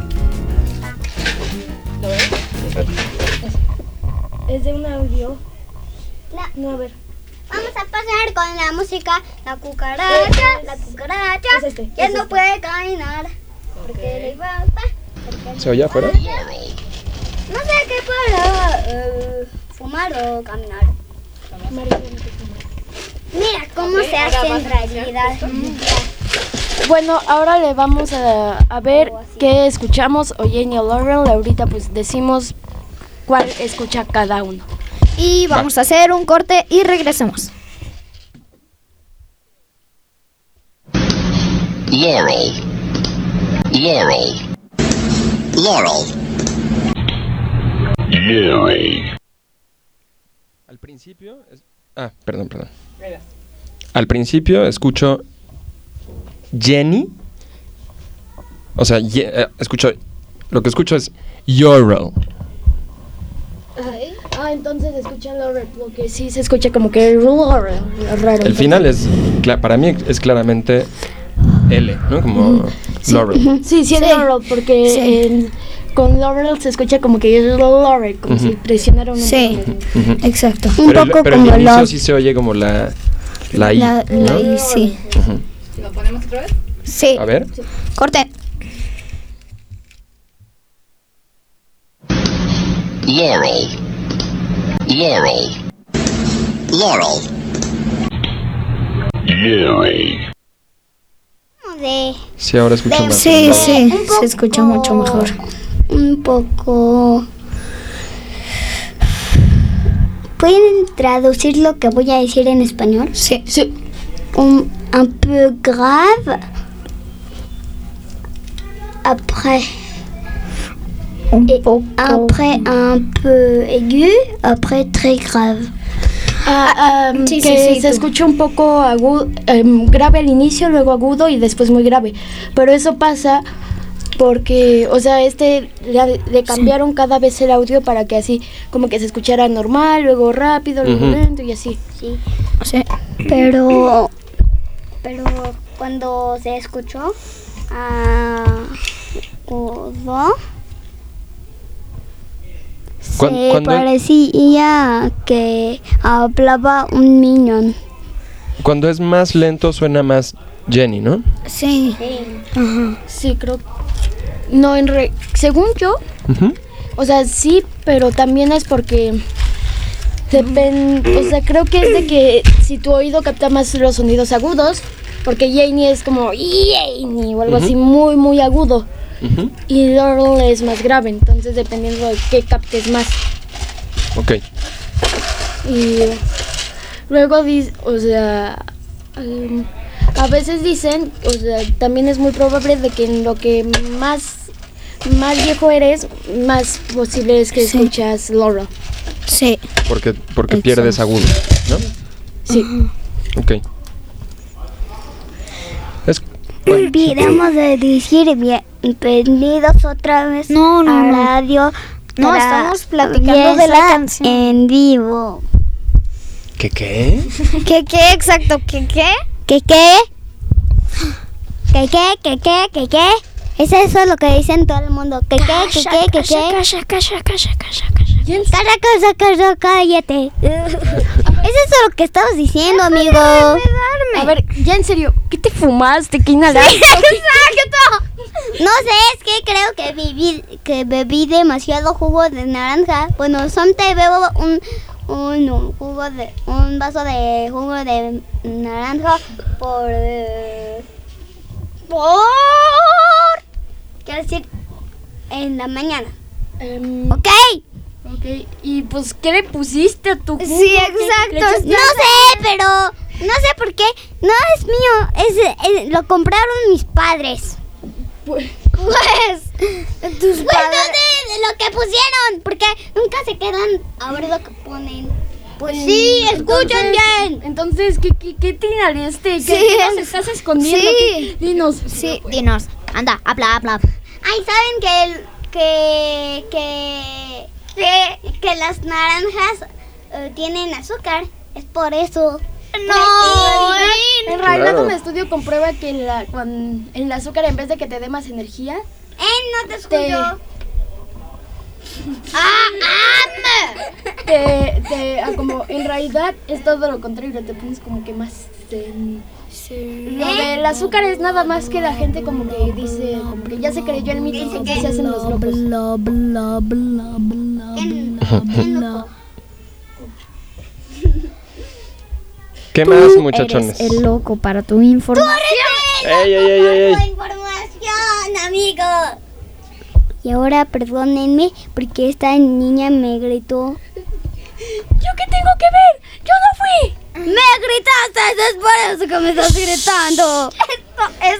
Es de un audio. La- No, a ver. Vamos a pasar con la música. La cucaracha, la cucaracha, Es este, ya es no este. puede caminar. Porque le iba a... ¿Se oye afuera? No sé qué para eh, fumar o caminar. Mira cómo se hace en realidad. Bueno, ahora le vamos a, a ver qué escuchamos o Janie o Laurel. Ahorita pues decimos cuál escucha cada uno. Y vamos a hacer un corte y regresamos. Laurel. Laurel. Laurel. Laurel. Al principio... es- Ah, perdón, perdón. Al principio escucho Jenny. O sea, ye- eh, escucho... Lo que escucho es Laurel. Ah, entonces escuchan Laurel, porque sí se escucha como que Laurel, raro. El final es, cla- para mí es claramente L, ¿no? Como Sí, Laurel. ujú. Sí, sí es Sí. Laurel, porque Sí. en- con Laurel se escucha como que es Laurel, como Ujú. si presionaron un Sí. botón. Ujú. Exacto. Pero, Un el- poco pero como el inicio los... sí se oye como la, la I, La, ¿no? la I, sí. Ujú. ¿Lo ponemos otra vez? Sí. A ver. Corte. Laurel. Laurel. Laurel. Laurel. De Sí, ahora escucho más. Sí, sí, Un poco- se escucha mucho mejor. un poco. ¿Pueden traducir lo que voy a decir en español? Sí. Sí. Un, un peu grave. Après. Un et poco. Après un peu aigu. Après très grave. Ah, um, sí, que sí, sí, se tú. escucha un poco agudo, em, grave al inicio, luego agudo y después muy grave. Pero eso pasa porque, o sea, este le, le cambiaron cada vez el audio para que así como que se escuchara normal, luego rápido, luego Ujú. lento y así. Sí. Sí. Pero. Pero cuando se escuchó. Agudo. Cuan- Se cuando- parecía que hablaba un niño. Cuando es más lento suena más Jenny, ¿no? Sí. Ajá. Sí, creo. No, en re- según yo, Ujú. o sea, sí, pero también es porque depende, o sea, creo que es de que si tu oído capta más los sonidos agudos, porque Janie es como Janie o algo Ujú. así muy muy agudo Ujú. y Laurel es más grave, entonces dependiendo de qué captes más. Ok. Y luego dice, o sea, em, a veces dicen, o sea, también es muy probable de que en lo que más más viejo eres, más posible es que Sí. escuchas Laurel. Sí. Porque, porque pierdes agudo, ¿no? Sí. Ok. Es, Olvidamos de decir bienvenidos otra vez No, no, a no. radio. No, Tra- estamos platicando de la Traviesa canción. en vivo. ¿Qué qué? ¿Qué, qué, exacto? ¿Qué, qué? ¿Qué qué? ¿Qué qué? ¿Qué qué? ¿Qué qué? Es eso lo que dicen todo el mundo. ¿Qué qué? ¿Qué qué? ¿Qué qué? Calla, calla, calla, calla, calla. Calla, calla, calla, cállate. Es eso lo que estabas diciendo, amigo. A ver, ya en serio, ¿qué te fumaste? ¿Qué inhalaste? Exacto. No sé, es que creo que bebí, que bebí demasiado jugo de naranja. Bueno, solamente bebo un, un, un jugo de, un vaso de jugo de naranja por, eh, por, quiero decir, en la mañana. Em, ¿Ok? ok, y pues, ¿qué le pusiste a tu jugo? Sí, ¿Qué- exacto. le echaste No sé, pero no sé por qué. No es mío, es, es- lo compraron mis padres. Pues, Pues, tus pues no sé lo que pusieron, porque nunca se quedan a ver lo que ponen. Pues sí, escuchen bien. Entonces, ¿qué, qué, qué te inhalaste? ¿Qué, Sí, qué nos es- estás escondiendo? sí. ¿Qué- Dinos. Sí, dinos. Anda, habla, habla. Ay, ¿saben que el, que, que, que, que las naranjas eh, tienen azúcar? Es por eso. No, en realidad Claro. un estudio comprueba que la, cuando, el azúcar en vez de que te dé más energía, Eh, no te Te- escucho. ¡Ah, te, te, ah, como en realidad es todo lo contrario, te pones como que más zen. Lo del azúcar es nada más que la gente como que dice, como que ya se creyó el mito, entonces se hacen los locos. Bla, bla, bla, bla, ¿Quién- bla, quién bla. loco? ¿Qué Tú más, muchachones? eres el loco para tu información. Ey, ey, ey, ey, ey. Información, amigo. Y ahora perdónenme porque esta niña me gritó. ¿Yo qué tengo que ver? ¡Yo no fui! ¡Me gritaste! Es por eso que me estás gritando. Esto es...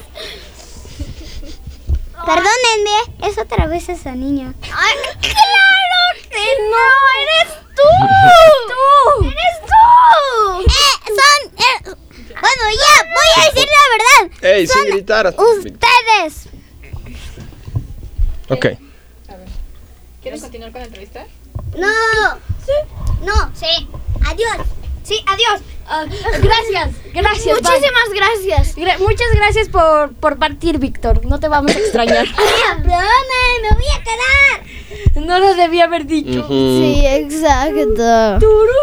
Perdónenme, es otra vez esa niña. ¡Ay, claro que no! ¡Eres tú! ¡Tú! ¡Eres tú! Eh, son... eh, bueno, ya, voy a decir la verdad. Ey, Son sin gritar. ustedes. Ok. ¿Quieres continuar con la entrevista? No, No, sí. Adiós. Sí, adiós. Ah, gracias, gracias. Muchísimas gracias. Gra- muchas gracias por, por partir, Víctor. No te vamos a extrañar. Perdóname, me voy a quedar. No lo debía haber dicho. Ujú. Sí, exacto. ¡Eh,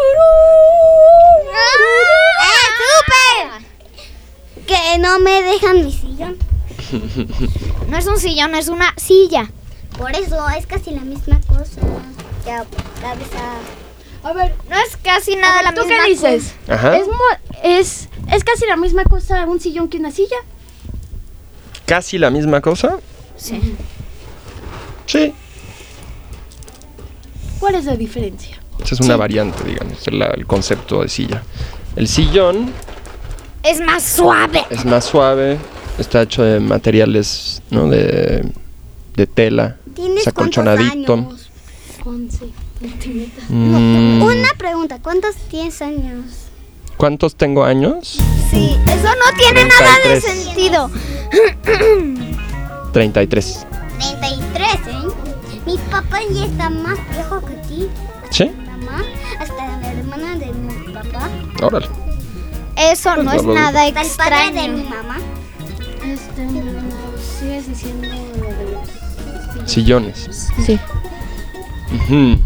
súper! Que no me dejan mi sillón. No es un sillón, es una silla. Por eso es casi la misma cosa. Ya, cabeza. A ver, No es casi nada la ¿tú misma qué dices? Ajá. ¿Es, mo- es, ¿Es casi la misma cosa un sillón que una silla? ¿Casi la misma cosa? Sí. Sí. ¿Cuál es la diferencia? Esa es una variante, digamos, el, el concepto de silla. El sillón Es más suave. es más suave, está hecho de materiales, ¿no? De, de tela, ¿Tienes es acolchonadito. cuántos once centímetros. Mm, Una pregunta, ¿cuántos tienes años? ¿Cuántos tengo años? Sí, eso no tiene treinta y nada de tres. sentido. treinta y tres. treinta y tres, ¿eh? Mi papá ya está más viejo que ti. ¿Sí? Mamá, hasta la hermana de mi papá. Órale. Eso no Pues es no lo nada Hasta el padre de mi extraño. mamá. Este, sigues diciendo lo de los... Sillones. Sí. Ujú.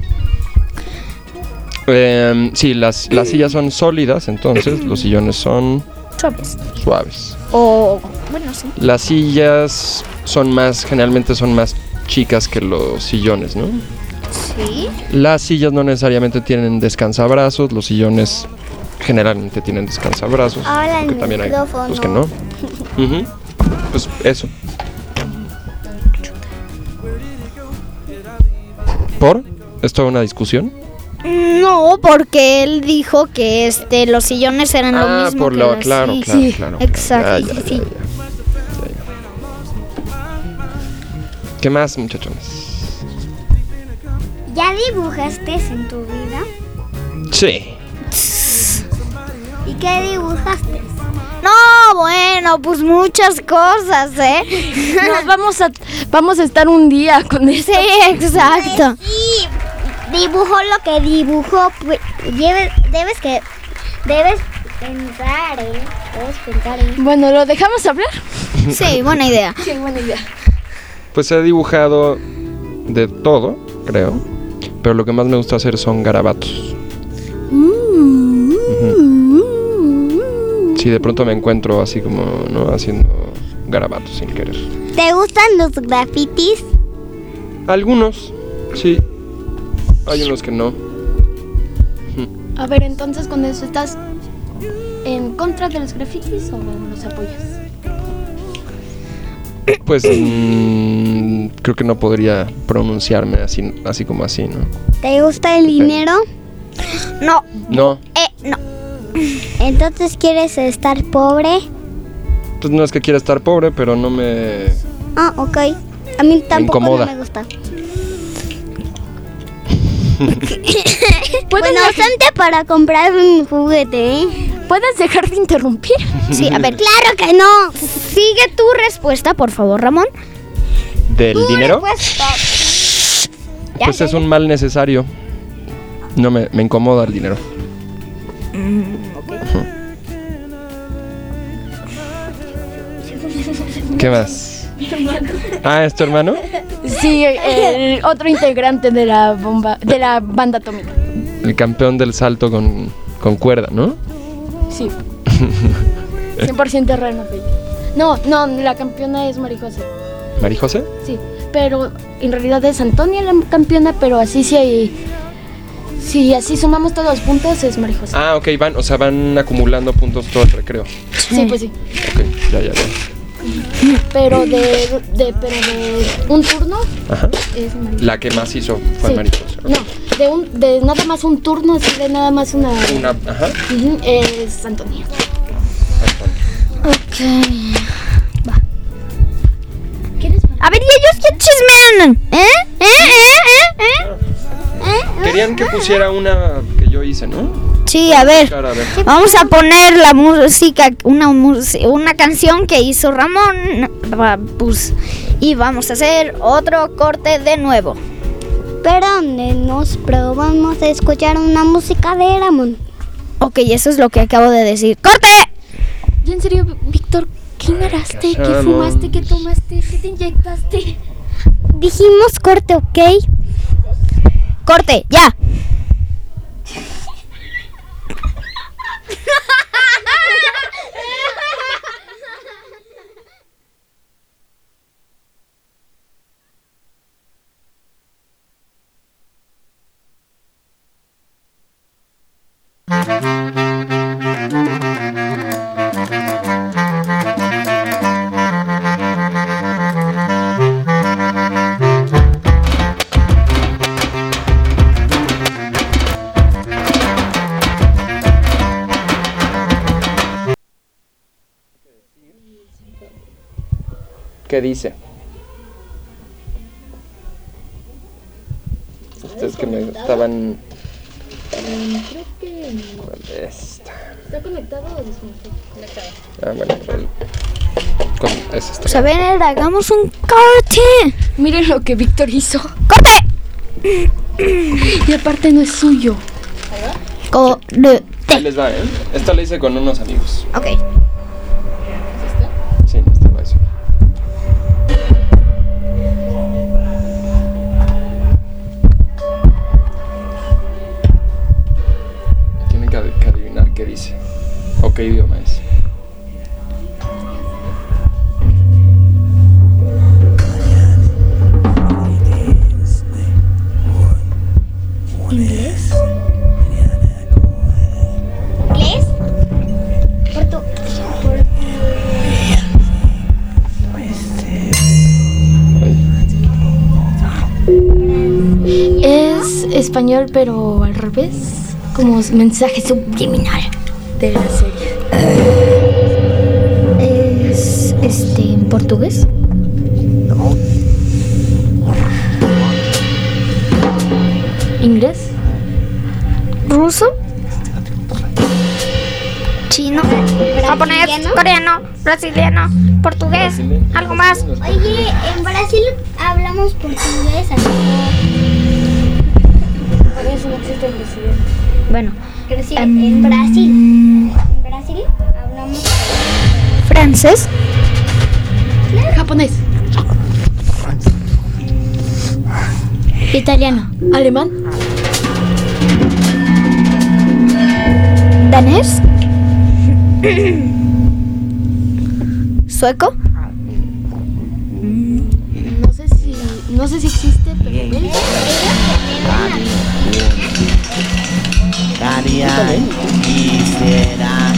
Em, sí, las, las sillas son sólidas, entonces los sillones son Suaves. suaves. O, bueno, sí. Las sillas son más, generalmente son más chicas que los sillones, ¿no? Sí. Las sillas no necesariamente tienen descansabrazos, los sillones generalmente tienen descansabrazos, Ahora el aunque también hay micrófono. los que no. Ujú. Pues eso. ¿Por? ¿Es toda una discusión? No, porque él dijo que este los sillones eran lo Ah, mismo por que lo, las claro, sillas. claro, Sí, claro. exacto. Ya, ya, sí. ya, ya. ¿Qué más, muchachones? ¿Ya dibujaste en tu vida? Sí. ¿Y qué dibujaste? No, bueno, pues muchas cosas, ¿eh? Nos vamos a, vamos a estar un día con esto. Sí, exacto. Sí, dibujó lo que dibujó. pues, Debes, debes que debes pensar, ¿eh? Debes pensar, ¿eh? Bueno, ¿lo dejamos hablar? Sí, buena idea. Sí, buena idea. Pues he dibujado de todo, creo. Pero lo que más me gusta hacer son garabatos. Sí, de pronto me encuentro así como, ¿no? Haciendo garabatos sin querer. ¿Te gustan los grafitis? Algunos, sí. Hay unos que no. A ver, entonces con eso, ¿estás en contra de los grafitis o los apoyas? Pues mm, creo que no podría pronunciarme así, así como así, ¿no? ¿Te gusta el dinero? No. No, Eh, no. Entonces quieres estar pobre. pues no es que quiera estar pobre, pero no me... Ah, ok. A mí tampoco no incomoda. me gusta. ¿Puedes, Bueno, bastante para comprar un juguete, ¿eh? ¿Puedes dejar de interrumpir? Sí, a ver. Claro que no. Sigue tu respuesta, por favor, Ramón. ¿Del dinero? Respuesta. Ya, Pues ya, es un mal necesario. No me, me incomoda el dinero. ¿Qué más? Ah, ¿es tu hermano? Sí, el otro integrante de la bomba, de la banda atómica. El campeón del salto con, con cuerda, ¿no? Sí. cien por ciento Rana Bella. No, no, la campeona es Marijose. ¿María José? Sí, pero en realidad es Antonia la campeona, pero así sí, si así sumamos todos los puntos es Marijose. Ah, ok, van, o sea, van acumulando puntos todo el recreo. Sí, pues sí. Ok, ya, ya, ya. Pero de, de, pero de un turno Ajá. es Marijose. La que más hizo fue Sí. María José. Ok. No, de un, de nada más un turno, así de nada más una. Una, ajá. Ujú, es Antonia. Ok. Va. A ver, ¿y ellos qué chismean? ¿Eh? ¿Eh? ¿Eh? ¿Eh? ¿Eh? Querían que pusiera una que yo hice, ¿no? Sí, a ver. Cara, a ver. Vamos a poner la música, una, mus- una canción que hizo Ramón. Va, pues, y vamos a hacer otro corte de nuevo. pero eh, nos probamos a escuchar una música de Ramón. Ok, eso es lo que acabo de decir. ¡Corte! Y en serio, Víctor, ¿qué inhalaste? ¿Qué fumaste? ¿Qué tomaste? ¿Qué te inyectaste? Dijimos corte, ¿ok? ¡Corte! ¡Ya! ¿Qué dice? Ustedes que me estaban... Creo que... ¿Cuál es esta? ¿Está conectado o desconectado? Ah, bueno, el... Con... es esta. Pues a ver, hagamos un corte. Miren lo que Víctor hizo. ¡Corte! Y aparte no es suyo. Corte. Ahí les va, ¿eh? Esta la hice con unos amigos. Ok. Sí, esta la hice. Tienen que ad- que adivinar qué dice o qué idioma es. ¿Inglés? ¿Inglés? Portu- Es español, pero al revés. Como mensaje subliminal de la serie. Es este en portugués. ¿Inglés? ¿Ruso? ¿Chino? ¿Japonés? ¿Coreano? ¿Brasiliano? ¿Portugués? ¿Algo más? Oye, en Brasil hablamos portugués, amigo. Por eso no existe el presidente. Bueno. Pero sí, en Brasil. En Brasil hablamos ¿Francés? Japonés. Italiano. Alemán. ¿Danés? ¿Sueco? No sé si, no sé si existe, pero ¿ves? Daría quisiera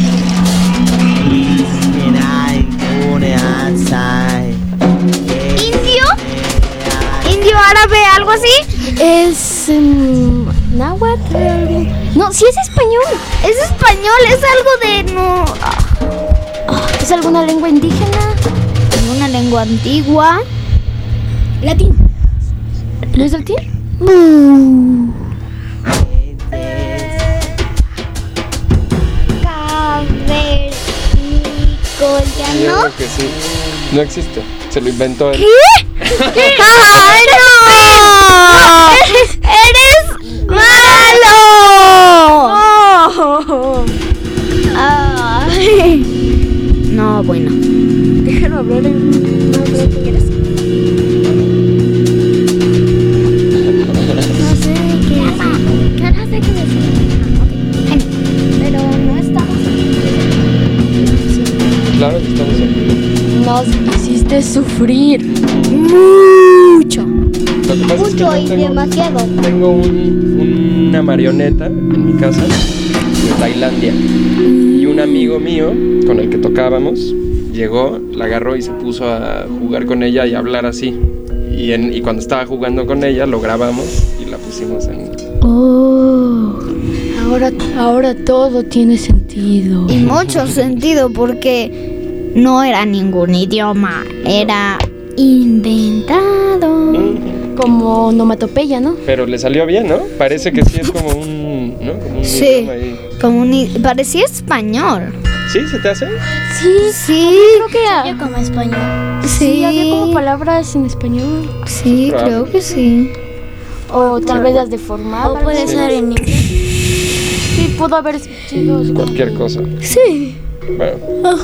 quisiera ir outside. ¿Indio? ¿Indio árabe? ¿Algo así? Es um, náhuatl. No, sí es español. Es español, es algo de no. Ah, ¿es alguna lengua indígena? ¿Alguna lengua antigua? Latín. ¿No es latín? Uh. cavernícola, ¿no? Yo creo que sí. No existe. Se lo inventó él. ¿Qué? ¡Ay, no! ¡Eres malo! Ay. No, bueno. Déjalo hablar en no, no, ¿quieres? No sé qué decir. ¿Qué no sé qué decir? Pero no estamos Claro que estamos aquí. Nos hiciste sufrir. Mucho. Lo que pasa es que mucho yo y tengo, demasiado. tengo un- una marioneta en mi casa de Tailandia. Y un amigo mío con el que tocábamos llegó, la agarró y se puso a jugar con ella y a hablar así. Y, en, y cuando estaba jugando con ella lo grabamos y la pusimos en... Oh, ahora, ahora todo tiene sentido. Y mucho sentido porque no era ningún idioma, era inventado. Como onomatopeya, ¿no? Pero le salió bien, ¿no? Parece que sí es como un... ¿no? Como un Sí, idioma ahí. como un, i- parecía español. ¿Sí? ¿Se te hace? Sí, sí. Creo que ha- Yo como español. sí, había como palabras en español. Sí, Probable. creo que sí. O tal vez las deformadas. O puede Sí. ser en inglés. Sí, pudo haber sido. Cualquier cosa. Sí. Bueno.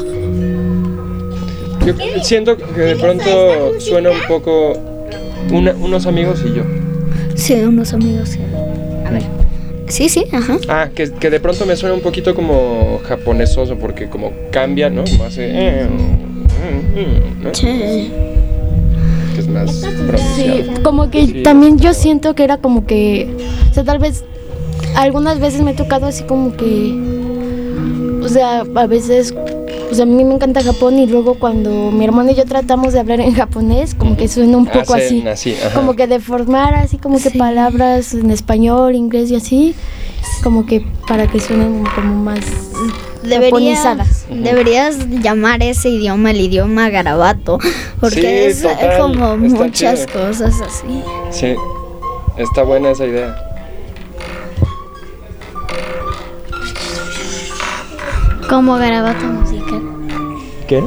Yo siento que de pronto suena un poco una- unos amigos y yo. Sí, unos amigos. Sí. A ver. Sí, sí, ajá. Ah, que, que de pronto me suena un poquito como japonesoso porque como cambia, ¿no? Como hace... eh, ¿no? Sí. Que es más pronunciado. Sí, como que Sí. también yo siento que era como que, o sea, tal vez algunas veces me ha tocado así como que, o sea, a veces, o sea, a mí me encanta Japón y luego cuando mi hermano y yo tratamos de hablar en japonés, como que suena un poco así, Hacen así, ajá. como que deformar así como que palabras en español, inglés y así, como que para que suenen como más Deberías, japonizadas. deberías llamar ese idioma el idioma garabato, porque Sí, es eh, total, como está muchas chido. cosas así. Sí, está buena esa idea. Como garabato musical. ¿Qué?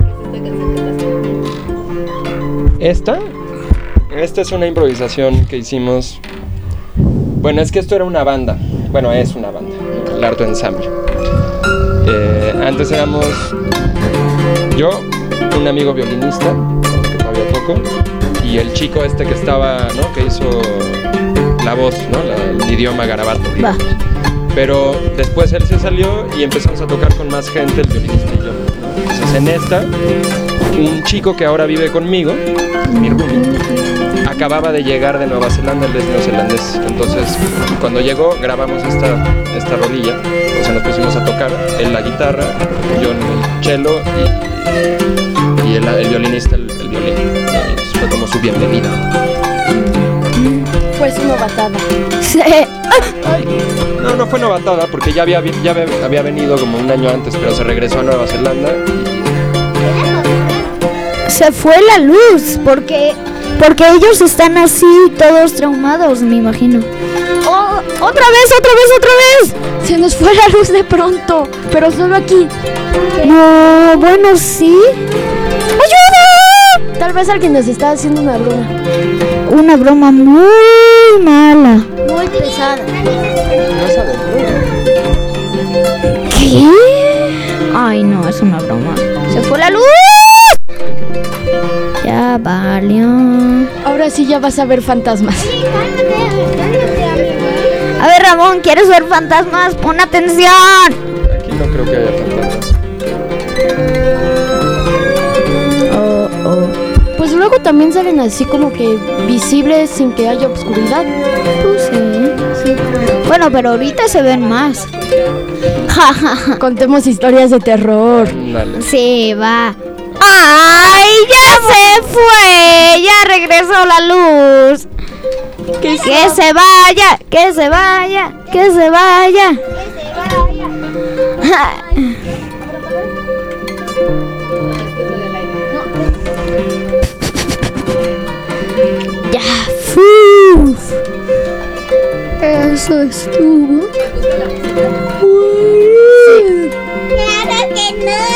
¿Esta? Esta es una improvisación que hicimos. Bueno, es que esto era una banda. Bueno, es una banda. El Harto Ensamble. Eh, antes éramos yo, un amigo violinista, que todavía toco, y el chico este que estaba, ¿no? Que hizo la voz, ¿no? La- el idioma garabato, digamos. Pero después él se salió y empezamos a tocar con más gente, el violinista y yo. Entonces en esta, un chico que ahora vive conmigo, mi roomie, acababa de llegar de Nueva Zelanda, él es neozelandés. Entonces cuando llegó grabamos esta, esta rolilla, o sea nos pusimos a tocar, él la guitarra, yo en el cello y, y el, el violinista el, el violín. Entonces, fue como su bienvenida. Fue su novatada. Sí. No, no fue novatada porque ya había, vi- ya había, había venido como un año antes, pero se regresó a Nueva Zelanda. Se fue la luz, porque porque ellos están así todos traumados, me imagino. Oh, otra vez, otra vez, otra vez. Se nos fue la luz de pronto, pero solo aquí. No, bueno, sí. ¡Ayuda! Tal vez alguien nos está haciendo una broma. Una broma muy mala. Muy pesada. ¿Qué? Ay, no, es una broma. Se fue la luz. Ya valió. Ahora sí ya vas a ver fantasmas. A ver, Ramón, ¿quieres ver fantasmas? Pon atención. Aquí no creo que haya fantasmas. Oh, oh. Pues luego también salen así como que visibles sin que haya oscuridad. Pues sí, sí. Bueno, pero ahorita se ven más. Contemos historias de terror. Dale. Sí, va. ¡Ay, ya se fue! Ya regresó la luz. Que se vaya, que se vaya, que se vaya. Ya, ¡fuf! Eso estuvo. ¡Claro que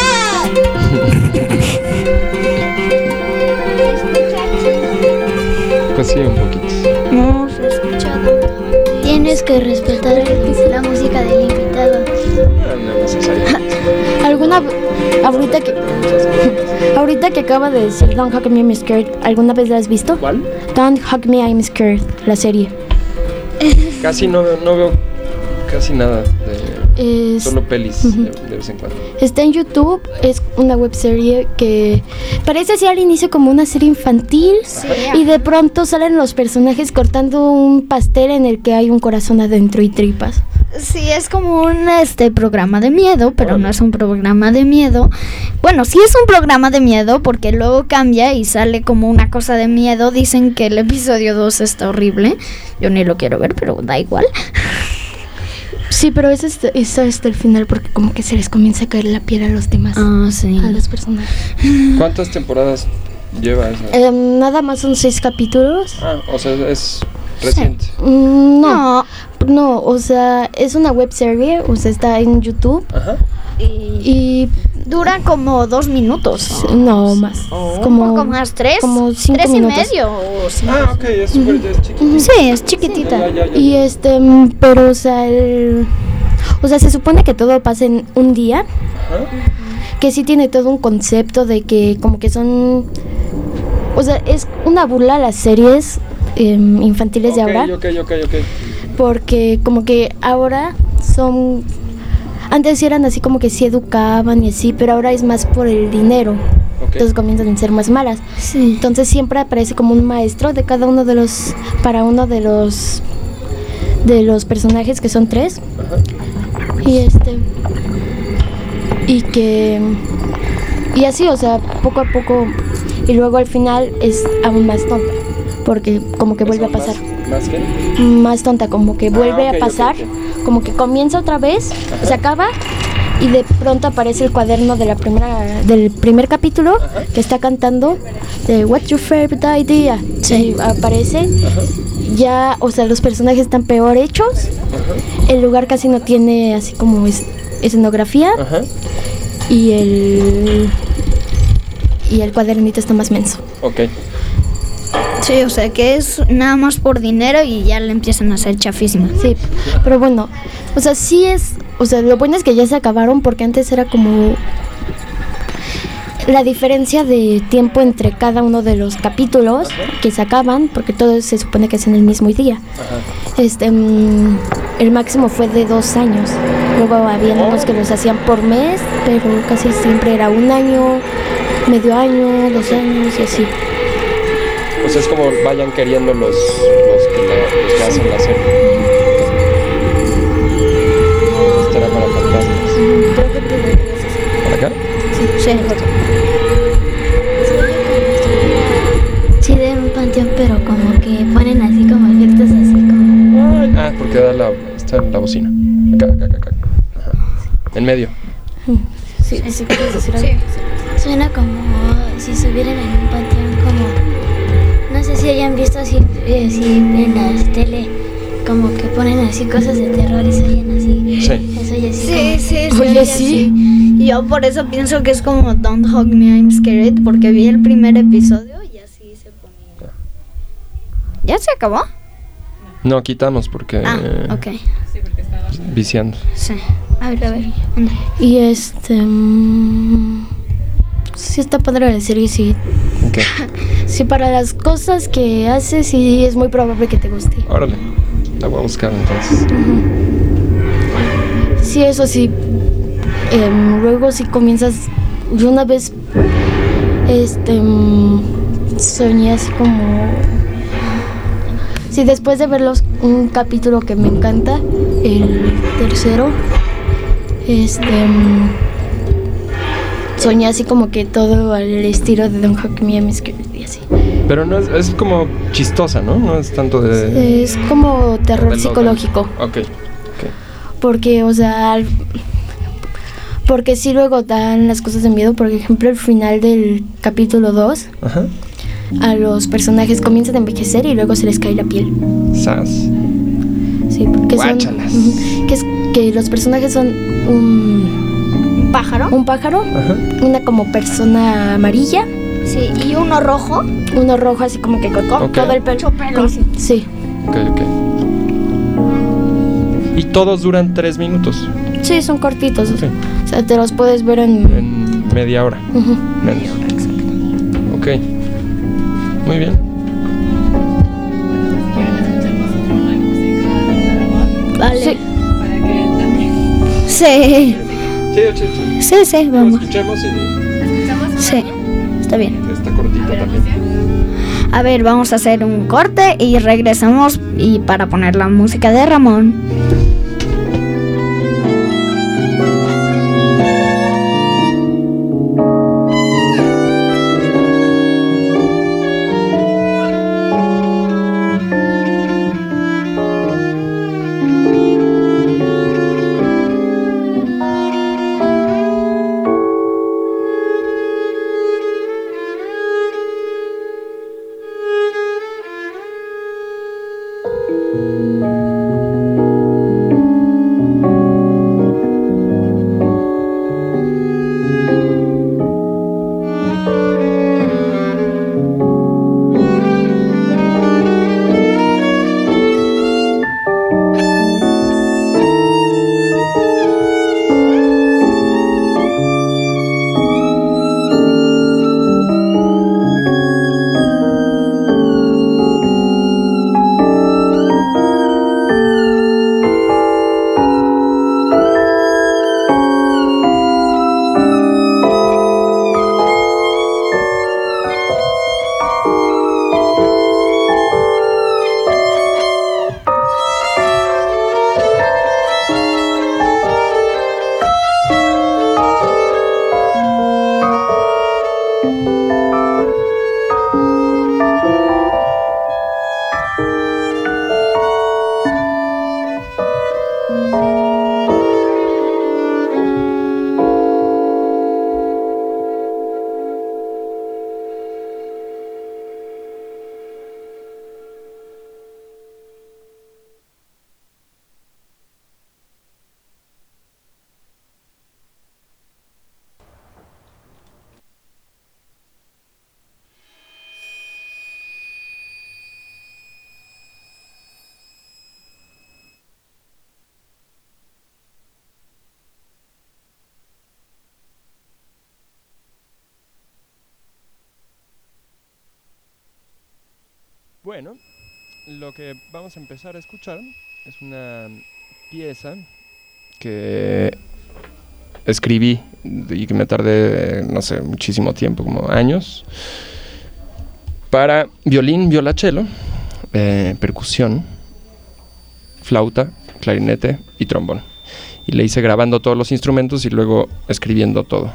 Pues sí, un poquito. No se escucha. Tienes que respetar la música del invitado. No, no necesariamente. ¿Alguna ahorita que ahorita que acaba de decir Don't Hug Me I'm Scared, ¿alguna vez la has visto? ¿Cuál? Don't Hug Me I'm Scared, la serie. Casi no, veo- no veo casi nada de Es- solo pelis Ujú. de, de vez en cuando. Está en YouTube, es una webserie que parece así al inicio como una serie infantil y de pronto salen los personajes cortando un pastel en el que hay un corazón adentro y tripas. Sí, es como un este programa de miedo, pero no es un programa de miedo. Bueno, sí es un programa de miedo porque luego cambia y sale como una cosa de miedo. Dicen que el episodio dos está horrible. Yo ni lo quiero ver, pero da igual. Sí, pero es hasta, es hasta el final porque como que se les comienza a caer la piel a los demás. Ah, sí. A los personajes. ¿Cuántas temporadas lleva esa? Eh, nada más son seis capítulos. Ah, o sea, es reciente. Mm, no, no, o sea, es una web serie, o sea, está en YouTube. Ajá. Y Dura como dos minutos. No, más. Oh, como, un poco más, tres. Como cinco tres minutos. y medio. O cinco. Ah, ok, es súper es chiquitita. Sí, es chiquitita. Ya, ya, ya, ya. Y este, mm, pero o sea, el, o sea, se supone que todo pasa en un día. Ajá. Que sí tiene todo un concepto de que como que son, o sea, es una burla a las series eh, infantiles de Ok, ahora. ok, ok, ok. Porque como que ahora son, antes sí eran así como que sí educaban y así, pero ahora es más por el dinero. Ok. Entonces comienzan a ser más malas. Sí. Entonces siempre aparece como un maestro de cada uno de los, para uno de los, de los personajes, que son tres. Ajá. Y este, y que, y así, o sea, poco a poco, y luego al final es aún más tonta, porque como que vuelve a pasar. ¿Más qué? Más tonta, como que vuelve Ah, ok, a pasar, ok, ok. como que comienza otra vez, Ajá. se acaba y de pronto aparece el cuaderno de la primera, del primer capítulo. Ajá. Que está cantando de What's Your Favorite Idea. Sí. Y aparece, Ajá. ya, o sea, los personajes están peor hechos, Ajá. el lugar casi no tiene así como es, escenografía Ajá. y el y el cuadernito está más menso. Ok. Sí, o sea que es nada más por dinero y ya le empiezan a hacer chafísima. Sí, pero bueno, o sea, sí es, o sea, lo bueno es que ya se acabaron porque antes era como la diferencia de tiempo entre cada uno de los capítulos que se acaban, porque todos se supone que es en el mismo día. Ajá. Este, mm, el máximo fue de dos años. Luego había unos que los hacían por mes, pero casi siempre era un año, medio año, dos años y así. O sea, es como vayan queriendo los, los que, la, los que hacen la serie. Esto era para fantasmas. Creo que tú deberías hacer. ¿Para acá? Sí. Sí, de un panteón, pero como que ponen así como efectos así como... Ah, porque da la, está en la bocina. Acá, acá, acá, acá. Ajá. En medio. Sí, sí, quieres decir algo. Suena como si estuvieran en un panteón, como... No sé si hayan visto así, eh, si en la tele, como que ponen así cosas de terror y se oyen así. Sí. Eso oye así. Sí, sí, sí. Oye, oye, sí. Y yo por eso pienso que es como Don't Hug Me, I'm Scared, porque vi el primer episodio y así se ponía. ¿Ya se acabó? No, quitamos porque Ah, eh, ok. viciando. Sí. A ver, a ver. anda. Y este, mm, sí está padre la serie, sí. Ok. Sí, para las cosas que haces, sí es muy probable que te guste. Órale. La voy a buscar entonces. Sí, eso sí. Em, luego si comienzas, yo una vez, este, mm, soñé así como, sí, después de verlos un capítulo que me encanta, el tercero, este, mm, soñé así como que todo al estilo de Don't Hug Me, I'm Scared y así. Pero no es, es como chistosa, ¿no? No es tanto de... Es como terror de psicológico. Ok. Porque, o sea, al- porque sí luego dan las cosas de miedo. Por ejemplo, el final del capítulo dos, Ajá. a los personajes comienzan a envejecer y luego se les cae la piel. Sas. Sí, porque son, Guáchalas. ujú, que es que los personajes son un pájaro, un pájaro, Ajá. una como persona amarilla, sí, y uno rojo, uno rojo así como que con Ok. todo el pelo. pelo. Sí, Ok, ok. Y todos duran tres minutos. sí, son cortitos. Ok. O sea, te los puedes ver en, En media hora. ujú. Menos. Ok. Muy bien. Vale. Sí. Sí. Sí, sí, sí. Sí, sí, Lo vamos. escuchemos y Sí. Está bien. está cortito también. A ver, vamos a hacer un corte y regresamos y para poner la música de Ramón. Bueno, lo que vamos a empezar a escuchar es una pieza que escribí y que me tardé, no sé, muchísimo tiempo, como años, para violín, violonchelo, eh, percusión, flauta, clarinete y trombón. Y le hice grabando todos los instrumentos y luego escribiendo todo.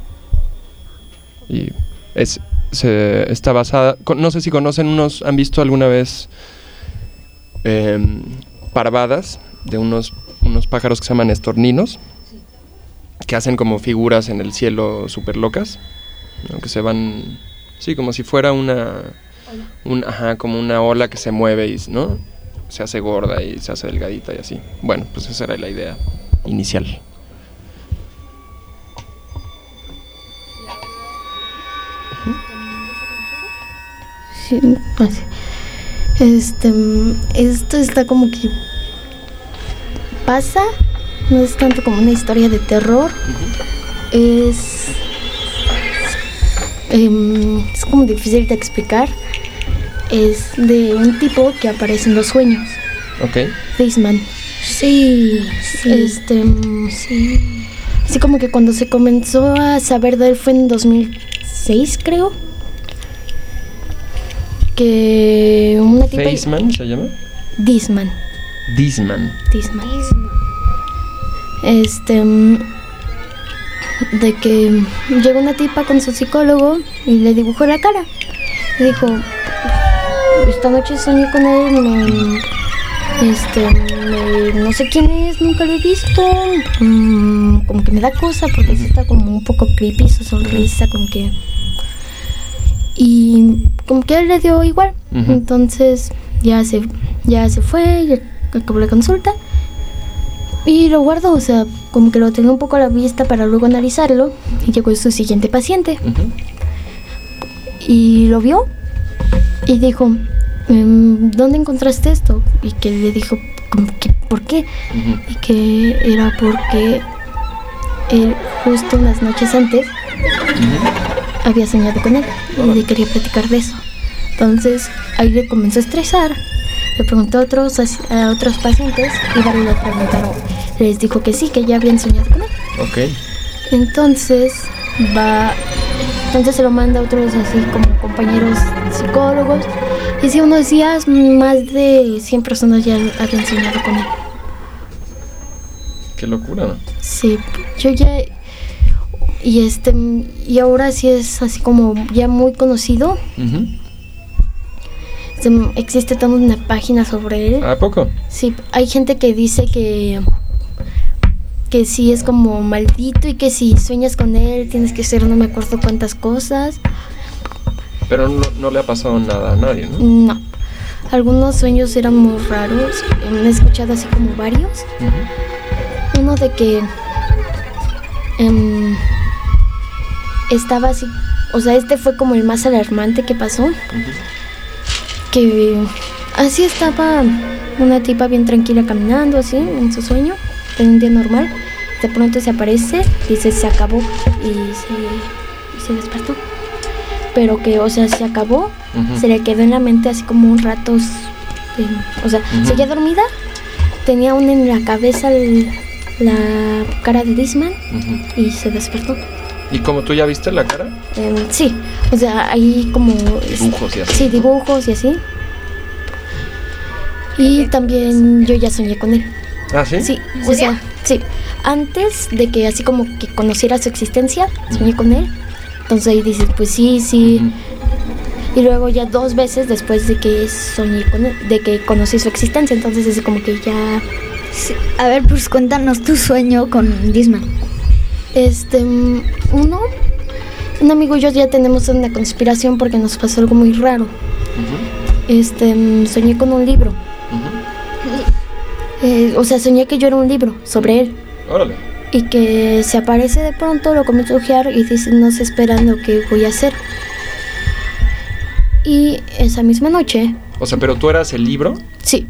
Y es, se, está basada, con, no sé si conocen unos, han visto alguna vez eh, parvadas de unos, unos pájaros que se llaman estorninos, que hacen como figuras en el cielo súper locas, ¿no? Que se van, sí, como si fuera una, un, ajá, como una ola que se mueve y, ¿no? Se hace gorda y se hace delgadita y así. Bueno, pues esa era la idea inicial. Sí, así. Este, esto está como que pasa, no es tanto como una historia de terror, uh-huh. es, eh, es como difícil de explicar. Es de un tipo que aparece en los sueños. Ok. Disman. Sí, sí. Este, sí. Así como que cuando se comenzó a saber de él fue en dos mil seis, creo. Que una tipa... ¿Faceman se llama? Disman. Disman. Disman. Este... De que llegó una tipa con su psicólogo y le dibujó la cara. Le dijo... Esta noche soñé con él, me, este, me, no sé quién es, nunca lo he visto, mmm, como que me da cosa porque uh-huh. está como un poco creepy su sonrisa, como que... Y como que a él le dio igual, uh-huh. entonces ya se, ya se fue, ya acabó la consulta y lo guardó, o sea, como que lo tenía un poco a la vista para luego analizarlo y llegó su siguiente paciente uh-huh. y lo vio. Y dijo, ¿dónde encontraste esto? Y que le dijo, que, ¿por qué? Uh-huh. Y que era porque él justo unas noches antes uh-huh. había soñado con él uh-huh. y le quería platicar de eso. Entonces ahí le comenzó a estresar, le preguntó a otros, a otros pacientes y varios le preguntaron, les dijo que sí, que ya habían soñado con él. Ok. Entonces va... Entonces se lo manda a otros así como compañeros psicólogos. Y si unos días más de cien personas ya habían soñado con él. Qué locura, ¿no? Sí, yo ya... Y este y ahora sí es así como ya muy conocido. Uh-huh. Este, existe toda una página sobre él. ¿A poco? Sí, hay gente que dice que... que sí es como maldito y que si sueñas con él tienes que hacer no me acuerdo cuántas cosas. Pero no, no le ha pasado nada a nadie, ¿no? No. Algunos sueños eran muy raros. He escuchado así como varios. Uh-huh. Uno de que um, estaba así, o sea, este fue como el más alarmante que pasó. Uh-huh. Que así estaba una tipa bien tranquila caminando así en su sueño. En un día normal, de pronto se aparece y se, se acabó y se, y se despertó. Pero que, o sea, se acabó, uh-huh. se le quedó en la mente así como un rato, eh, o sea, uh-huh. seguía dormida, tenía aún en la cabeza el, la cara de Disman uh-huh. y se despertó. ¿Y como tú ya viste la cara? Eh, sí, o sea, ahí como... Dibujos y así. Sí, dibujos y así. Y también yo ya soñé con él. ¿Ah, sí? Sí, o sea, sí. Antes de que así como que conociera su existencia, soñé con él. Entonces ahí dices, pues sí, sí. Uh-huh. Y luego ya dos veces después de que soñé con él, de que conocí su existencia, entonces es como que ya... Sí. A ver, pues cuéntanos tu sueño con Disman. Este, uno, un amigo y yo ya tenemos una conspiración porque nos pasó algo muy raro. Uh-huh. Este, soñé con un libro. Uh-huh. Eh, o sea, soñé que yo era un libro sobre él. Órale. Y que se aparece de pronto, lo comienzo a ojear y dice, no sé esperando qué voy a hacer. Y esa misma noche... O sea, ¿pero tú eras el libro? Sí.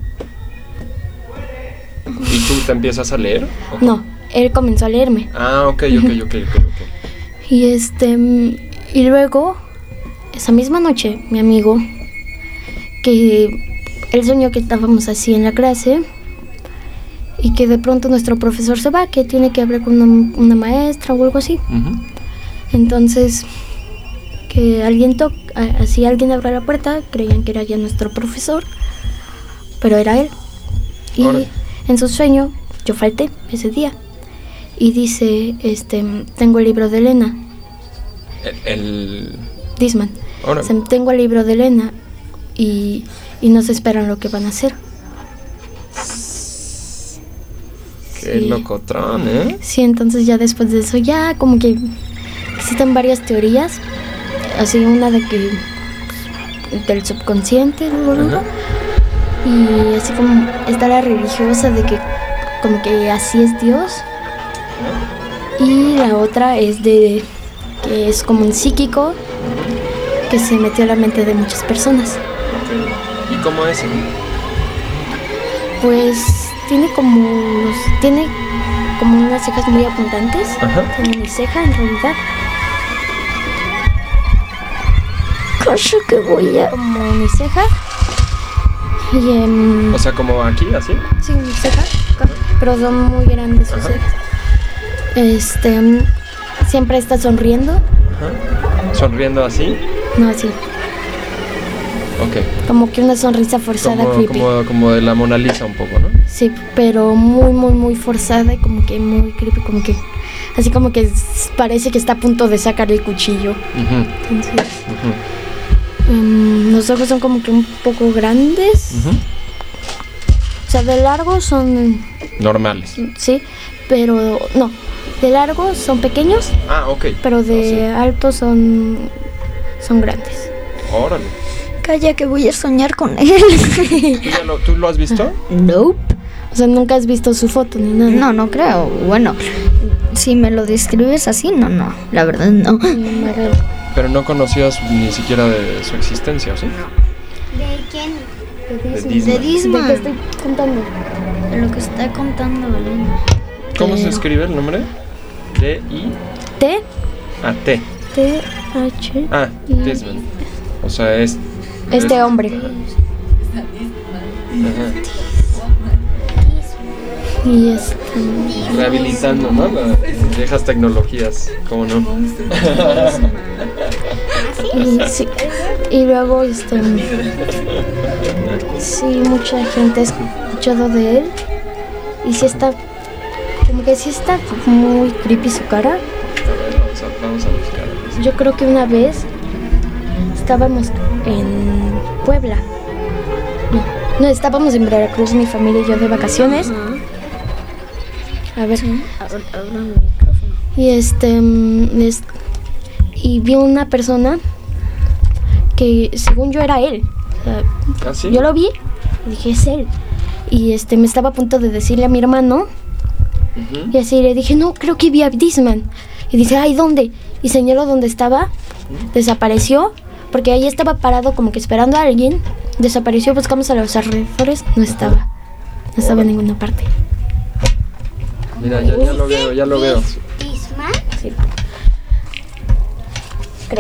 ¿Y tú te empiezas a leer? ¿O no, él comenzó a leerme. Ah, ok, ok, ok, ok, ok. Y este... Y luego, esa misma noche, mi amigo, que él soñó que estábamos así en la clase y que de pronto nuestro profesor se va, que tiene que hablar con una, una maestra o algo así. Ujú. Entonces, que alguien toca, así alguien abre la puerta, creían que era ya nuestro profesor, pero era él. Y Órale. en su sueño, yo falté ese día. Y dice, este, tengo el libro de Elena, El, el- Disman. Órale. O sea, tengo el libro de Elena y, y no se esperan lo que van a hacer. Qué Sí. locotrón, ¿eh? Sí, entonces ya después de eso, ya como que existen varias teorías. Así una de que pues, del subconsciente, luego, luego. Y así como está la religiosa de que como que así es Dios. Y la otra es de que es como un psíquico que se metió a la mente de muchas personas. ¿Y cómo es? Pues tiene como los- tiene como unas cejas muy apuntantes. Ajá. Tiene mi ceja en realidad. Cosa que voy a... Como mi ceja. Y em, O sea, como aquí, así. sí, mi ceja. Pero son muy grandes sus Ajá. cejas. Este em, siempre está sonriendo. Ajá. Sonriendo así. No, así. Ok. Como que una sonrisa forzada, Como, creepy. como, como de la Mona Lisa un poco, ¿no? Sí, pero muy, muy, muy forzada y como que muy creepy, como que así como que s- parece que está a punto de sacar el cuchillo. Ujú, Entonces, ujú, em, los ojos son como que un poco grandes. ujú. O sea, de largo son, Normales. sí, pero no, de largo son pequeños, Ah, ok. pero de alto son, son grandes. Órale. Calla que voy a soñar con él. ¿Tú, ya lo, ¿Tú lo has visto? Nope. O sea, nunca has visto su foto ni nada. No, no creo. Bueno, si me lo describes así, no, no. La verdad, no. Mm, a ver. Pero no conocías ni siquiera de su existencia, ¿o sí? ¿De quién? De De Disney. Disman. ¿De qué estoy contando? De lo que está contando Belén. ¿Cómo se Pero- escribe el nombre? D I T, Ah, T. T, H, Ah, y Disman. O sea, es este hombre. ajá, Y este, rehabilitando, ¿no? Las viejas tecnologías, ¿cómo no? y, sí, y luego este, sí, mucha gente ha escuchado de él. Y sí está, como que sí está muy creepy su cara. A ver, vamos a, vamos a buscar. Yo creo que una vez estábamos en Puebla. No, no, estábamos en Veracruz, mi familia y yo de vacaciones. A ver. Y este, mm, es- y vi una persona que según yo era él. O sea, ¿Ah, sí? yo lo vi y dije, es él. Y este, me estaba a punto de decirle a mi hermano. Ujú. Y así le dije, no, creo que vi a Disman. Y dice, ay, ¿dónde? Y señaló dónde estaba. Desapareció. Porque ahí estaba parado como que esperando a alguien. Desapareció, buscamos a los alrededores. No estaba. No estaba en ninguna parte. Mira, ya, ya lo veo, ya lo veo. ¿Disman? Sí. Creo.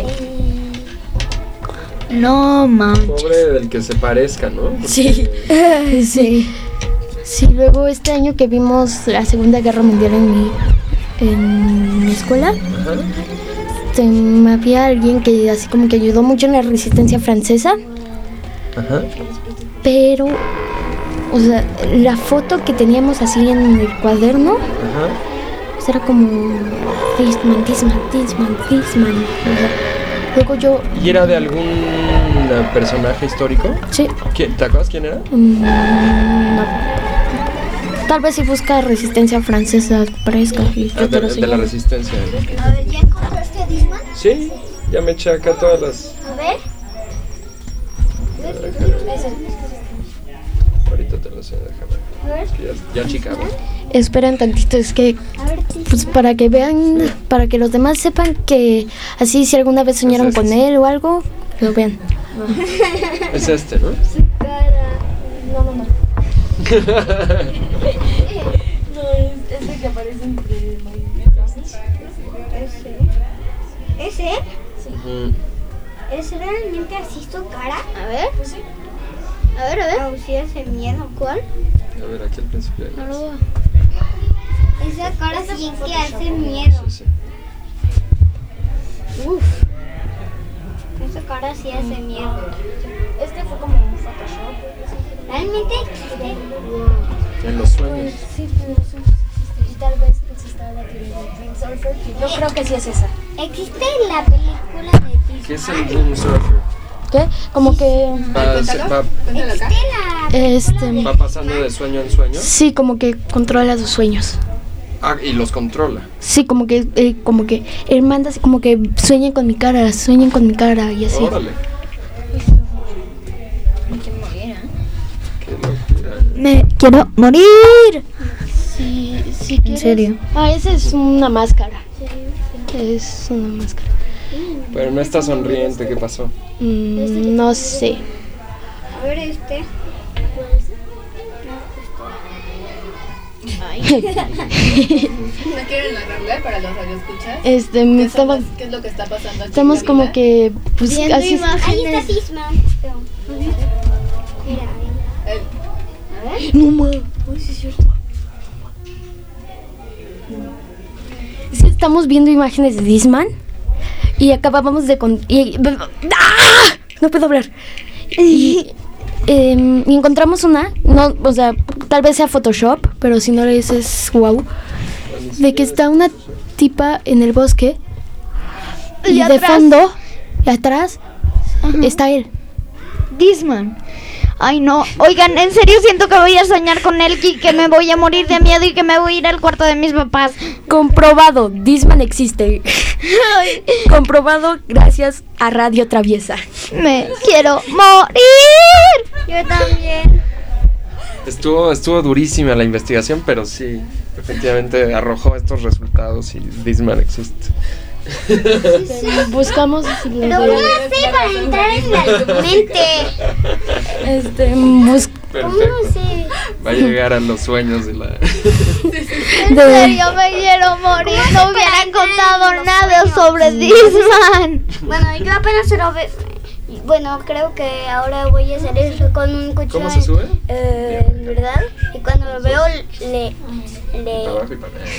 No, man. Pobre del que se parezca, ¿no? Porque- Sí. Sí. Sí, luego este año que vimos la Segunda Guerra Mundial en mi, en mi escuela, Ajá. este, había alguien que así como que ayudó mucho en la resistencia francesa, Ajá. pero, o sea, la foto que teníamos así en el cuaderno, Ajá. pues era como Disman, Disman, Disman, Disman. O sea, luego yo, ¿Y era de algún eh, personaje histórico? sí, ¿Quién- ¿Te acuerdas quién era? mm, no. Tal vez si busca resistencia francesa, aparezca y Ah, yo te de, lo de la señalo. resistencia. A ver, ¿ya encontraste a Disman? Sí, ya me eché acá todas las. A ver. Ahorita te lo sé, déjame. Es que ya, ya chica, ¿no? Esperen tantito, es que pues para que vean, para que los demás sepan que así si alguna vez soñaron Es este, con sí. él o algo, lo vean. Es este, ¿no? No, no, no. No, es ese que aparece entre movimientos. ¿Ese? ¿Ese? Ujú. ¿Es realmente así su cara? A ver. A ver, a ver. Oh, sí, hace miedo. ¿Cuál? A ver, aquí al principio. No lo veo. Esa cara sí que hace miedo. Sí, sí. Uf. Esa cara sí hace miedo. Este fue como un Photoshop. ¿Realmente existe? En los sueños. Sí, en los sueños existe. Y tal vez pues está la teoría de Dream Surfer. Yo creo que sí es esa. ¿Existe la película de Disney? ¿Qué es el Dream Surfer? ¿Qué? Como que Va, se- va, ¿Existe la este va pasando de sueño en sueño. sí, como que controla sus sueños. Ah, y los controla. Sí, como que eh, como que él manda así como que sueñen con mi cara, sueñen con mi cara y así. Órale. Qué locura. Me quiero morir. Sí, sí. ¿En ¿quieres? serio? Ah, esa es una máscara. Es una máscara. Pero no está sonriente, ¿qué pasó? Mm, no sé. A ver este. ¿No quieren narrarle para los radioescuchas? Este, ¿Qué, estamos, ¿Qué es lo que está pasando aquí? estamos en la como vida? que pues Viendo así es- imágenes. Ahí está Disman. Mira, ahí. A ver. No ma. Uy, sí es cierto. Es que estamos viendo imágenes de Disman y acabamos de con y, ¡ah! No puedo hablar. Y, em, y encontramos una, no, o sea, tal vez sea Photoshop, pero si no es es wow, de que está una tipa en el bosque y, Y de atrás. fondo, y atrás está él. Disman. Ay, no. Oigan, en serio siento que voy a soñar con él y que me voy a morir de miedo y que me voy a ir al cuarto de mis papás. Comprobado, Disman existe. Comprobado gracias a Radio Traviesa. Me quiero morir. Yo también. Estuvo, estuvo durísima la investigación, pero sí, efectivamente arrojó estos resultados y Disman existe. Buscamos si lo Pero de- ¿cómo sé para entrar en la mente? este bus- ¿Cómo Perfecto. sé? Va a llegar a los sueños de la... En serio me quiero morir. No hubieran contado nada sobre Disman. Bueno, yo apenas se lo veo. Bueno, creo que ahora voy a hacer eso con un cuchillo. ¿Cómo se sube? Eh, ¿verdad? Y cuando lo veo, le. le Abajo y para arriba.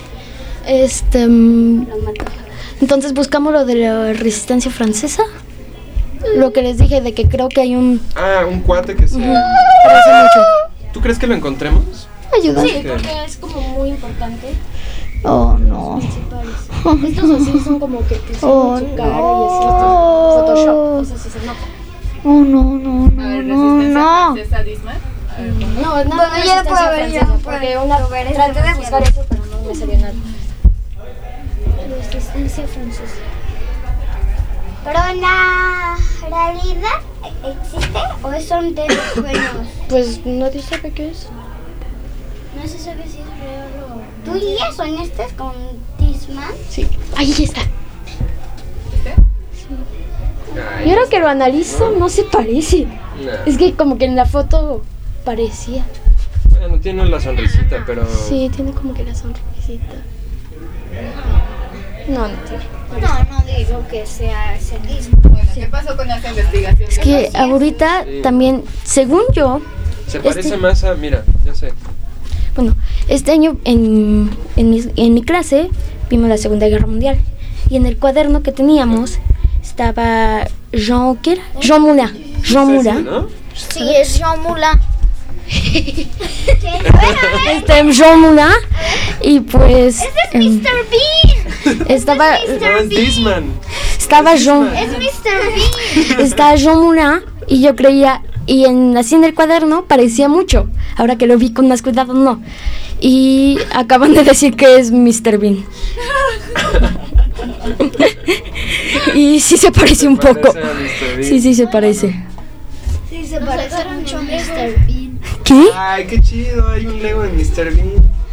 este mm, lo mato. entonces buscamos lo de la resistencia francesa. Lo que les dije de que creo que hay un Ah, un cuate que se... parece mucho. ¿Tú crees que lo encontremos? Ayuda. Sí, porque es como muy importante. Oh, no. Estos así son como que pusieron Oh, su cara y así. estos Photoshop. O sea, sí se nota. Oh, no, no, no, A ver, no, resistencia no. francesa, Disman. A ver, ¿cómo? No, no, Bueno, ya lo puedo ver, ya lo puedo porque ver. una Lo veré, traté de lo buscar veré. eso, pero no me salió nada. Resistencia francesa. Pero en la realidad, ¿existe o son de los sueños? Pues nadie sabe qué es. No se sabe si es real o. ¿Tú ya soñaste con Disman? Sí. Ahí está. Ay, Y ahora que lo analizo, no se parece. no. Es que como que en la foto parecía. Bueno, tiene la sonrisita, pero... Sí, tiene como que la sonrisita. No, no tiene. No, no digo que sea ese Disman. Bueno, ¿qué pasó con esa investigación? Es que ahorita Sí. también, según yo, Se parece este- más a... Mira, ya sé. bueno, este año en, en, mi, en mi clase vimos la Segunda Guerra Mundial. Y en el cuaderno que teníamos estaba Jean, ¿qué era? Jean Moulin. Jean Sí, Moulin. ¿no? Sí, es Jean Moulin. Este, Jean Moulin. Y pues em, mister Bean! estaba, No, es Disman. estaba Jean, ¡Es mister Bean! estaba Jean Moulin y yo creía, y en, así en el cuaderno parecía mucho. Ahora que lo vi con más cuidado, no. Y acaban de decir que es mister Bean. Y sí se parece un poco. Parece a mister Bean. Sí, sí se parece. Sí, se parece mucho a mister Bean. ¿Qué? Ay, qué chido, hay un Lego de mister Bean.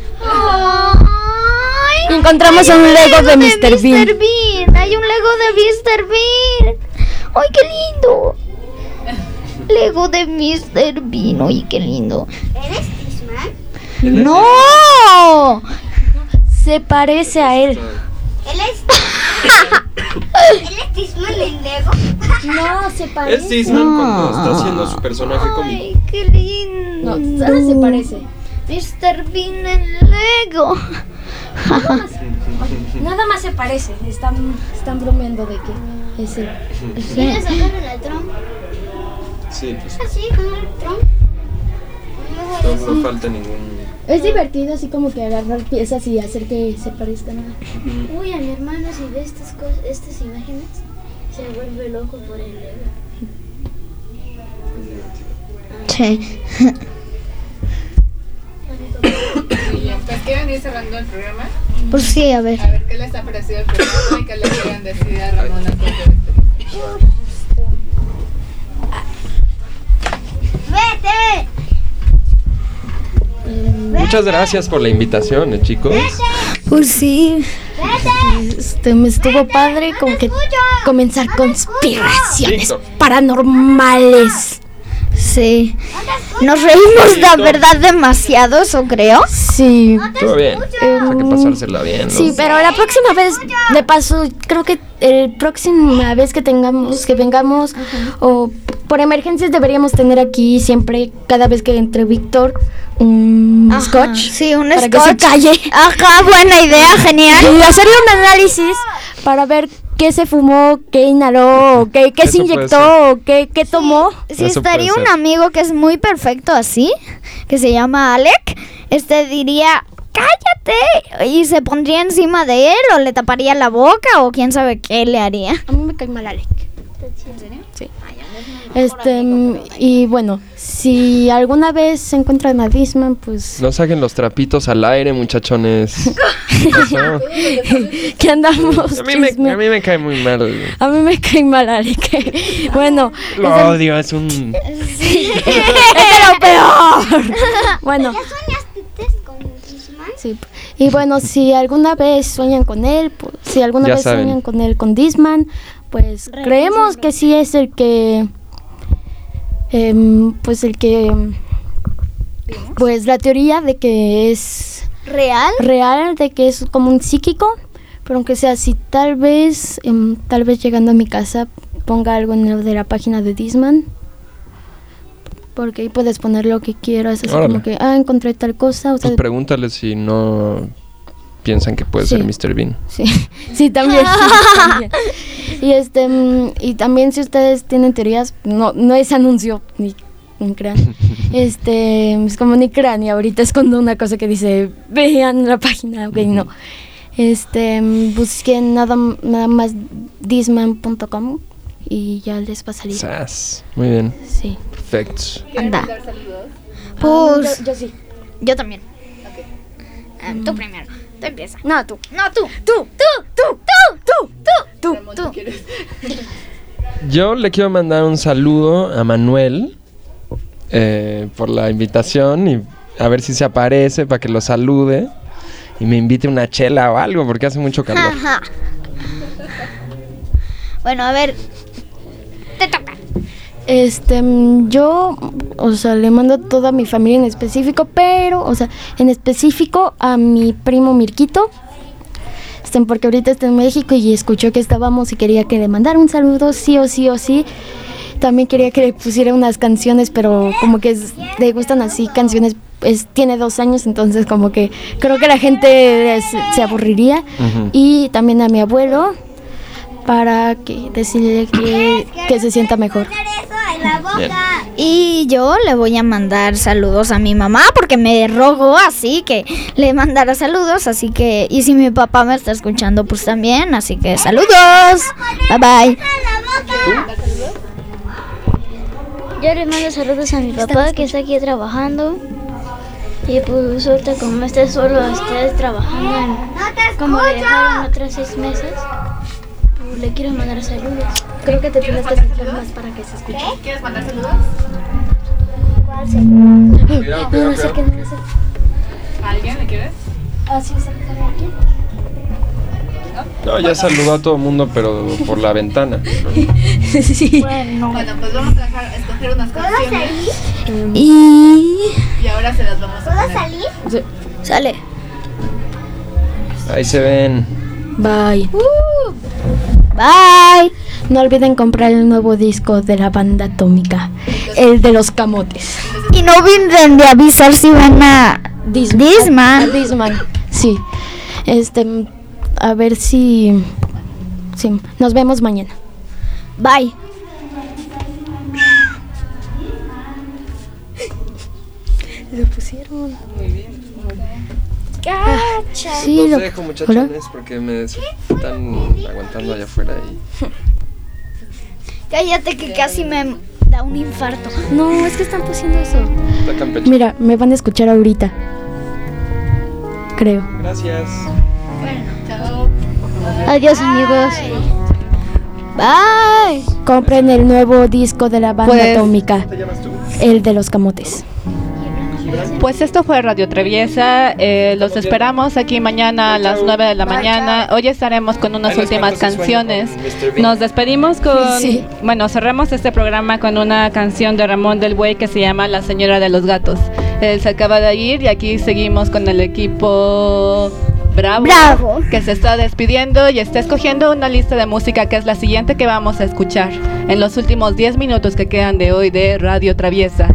¡Ay! Encontramos Hay un Lego de mister Bean. mister Bean. Hay un Lego de mister Bean. ¡Ay, qué lindo! Lego de mister Bean. ¡Ay, qué lindo! ¿Eres Disman? ¡No! Se parece a él. Él es. ¿Él es Disman en Lego? No, se parece. Es Disman cuando está haciendo su personaje cómico. Ay, qué lindo. No, solo se parece. mister Bean en Lego. Nada más, nada más se parece. Están, están bromeando de que es él. ¿Quieres sacarle al Trump? Sí, pues Así, con el Trump. no, no falta ningún... Es divertido así como que agarrar piezas y hacer que se parezcan a... Uy, a mi hermano si ve estas cosas, estas imágenes, se vuelve loco por el Lego. Sí. Pues quieren ir cerrando el programa. Pues sí, a ver. A ver qué les ha parecido el programa y qué le quieran decir a Ramón antes de ¡Vete! Muchas gracias por la invitación, eh, chicos. Pues sí. Este, me estuvo padre como que comenzar conspiraciones paranormales. Sí. Nos reímos, la verdad, demasiado, eso creo. Sí. Todo bien. Hay que pasársela bien, ¿no? Sí, pero la próxima vez, de paso, creo que el próxima vez que tengamos, que vengamos, o por emergencias deberíamos tener aquí siempre, cada vez que entre Víctor, un Ajá, scotch. Sí, un para scotch. que se calle. Ajá, buena idea, genial. Y hacerle un análisis para ver qué se fumó, qué inhaló, qué, qué se Eso puede inyectó, qué, qué tomó. Si estaría un amigo que es muy perfecto así, que se llama Alec, este diría, cállate, y se pondría encima de él, o le taparía la boca, o quién sabe qué le haría. A mí me cae mal Alec. ¿En serio? Sí. Este, y bueno, si alguna vez se encuentran a Disman, pues... No saquen los trapitos al aire, muchachones. ¿Qué pasó? que andamos A mí, me, chisme- a mí me cae muy mal. A mí me cae mal Alec. Bueno. Lo es el- odio, es un... Sí. Es lo peor. Bueno. ¿Ya soñaste con Disman? Sí. Y bueno, si alguna vez sueñan con él, pues, si alguna Ya vez saben. sueñan con él, con Disman, pues creemos que sí es el que, em, pues el que, em, pues la teoría de que es real, real, de que es como un psíquico, pero aunque sea así, tal vez, em, tal vez llegando a mi casa ponga algo en lo de la página de Disman. Porque ahí puedes poner lo que quieras, así Órale. como que, ah, encontré tal cosa. O sea, Pues pregúntale si no piensan que puede Sí. ser mister Bean. Sí, sí, también. sí, también. Y este mm, y también si ustedes tienen teorías, no no es anuncio ni, ni crean. Este, es como ni crean y ahorita escondo una cosa que dice, vean la página, ok, no. Este, mm, busquen nada nada más disman punto com y ya les va a salir. Sas. Muy bien. Sí. Perfecto. ¿Quieren Anda. mandar saludos? Pues, yo, yo sí. yo también. Ah, tú primero. Tú empieza. No, tú. No, tú. Tú. Tú, tú, tú, tú, tú, tú. Yo le quiero mandar un saludo a Manuel eh, por la invitación y a ver si se aparece para que lo salude y me invite una chela o algo porque hace mucho calor. Ajá. Bueno, a ver. Te toca. Este, mm, yo, o sea, le mando a toda mi familia en específico, pero, o sea, en específico a mi primo Mirquito, este, porque ahorita está en México y escuchó que estábamos y quería que le mandara un saludo, sí o sí o sí. También quería que le pusiera unas canciones, pero como que es- le gustan así canciones, pues tiene dos años, entonces como que creo que la gente se, se aburriría. Ujú. Y también a mi abuelo, para que decirle que, que se sienta mejor. Bien. Y yo le voy a mandar saludos a mi mamá porque me rogó así que le mandara saludos, así que, y si mi papá me está escuchando pues también, así que saludos. Bye bye. Yo le mando saludos a mi papá que está aquí trabajando. Y pues ahorita como esté solo, esté trabajando en, como le dejaron otros seis meses, pues le quiero mandar saludos. Creo que te tienes que acercar más para que se escuche. ¿Quieres mandar saludos? ¿Cuál saludo? Cuidado, cuidado, No, no sé cuidado. qué, no sé. ¿A alguien le quieres? Ah, sí, ¿sabe aquí? No, ya saludó a todo el mundo, pero por la ventana. Sí. Bueno, pues vamos a dejar a escoger unas canciones. Y Y ahora se las vamos a poner. salir? sale. Ahí se ven. Bye. Uh. Bye. No olviden comprar el nuevo disco de la banda Atómica, el de los camotes. Y no olviden de avisar si van a Disman. A Disman, sí. Este, a ver si, sí. Nos vemos mañana. Bye. Lo pusieron. Muy bien. Cacha. Sí, Los lo- dejo, muchachones, porque me están aguantando allá afuera y... Cállate que casi me da un infarto. No, es que están pusiendo eso. Está Campeche. Mira, me van a escuchar ahorita. Creo. Gracias. Adiós, amigos. Bye. Compren el nuevo disco de la banda Pues- Atómica, ¿Cómo te llamas tú? el de los camotes. Pues esto fue Radio Traviesa. Eh, los esperamos aquí mañana a las nueve de la mañana. Hoy estaremos con unas Ahí les últimas cuento su sueño canciones. con mister Bean. Nos despedimos con, Sí. bueno, cerramos este programa con una canción de Ramón del Buey que se llama La Señora de los Gatos. Él se acaba de ir y aquí seguimos con el equipo Bravo, Bravo. que se está despidiendo y está escogiendo una lista de música que es la siguiente que vamos a escuchar en los últimos diez minutos que quedan de hoy de Radio Traviesa.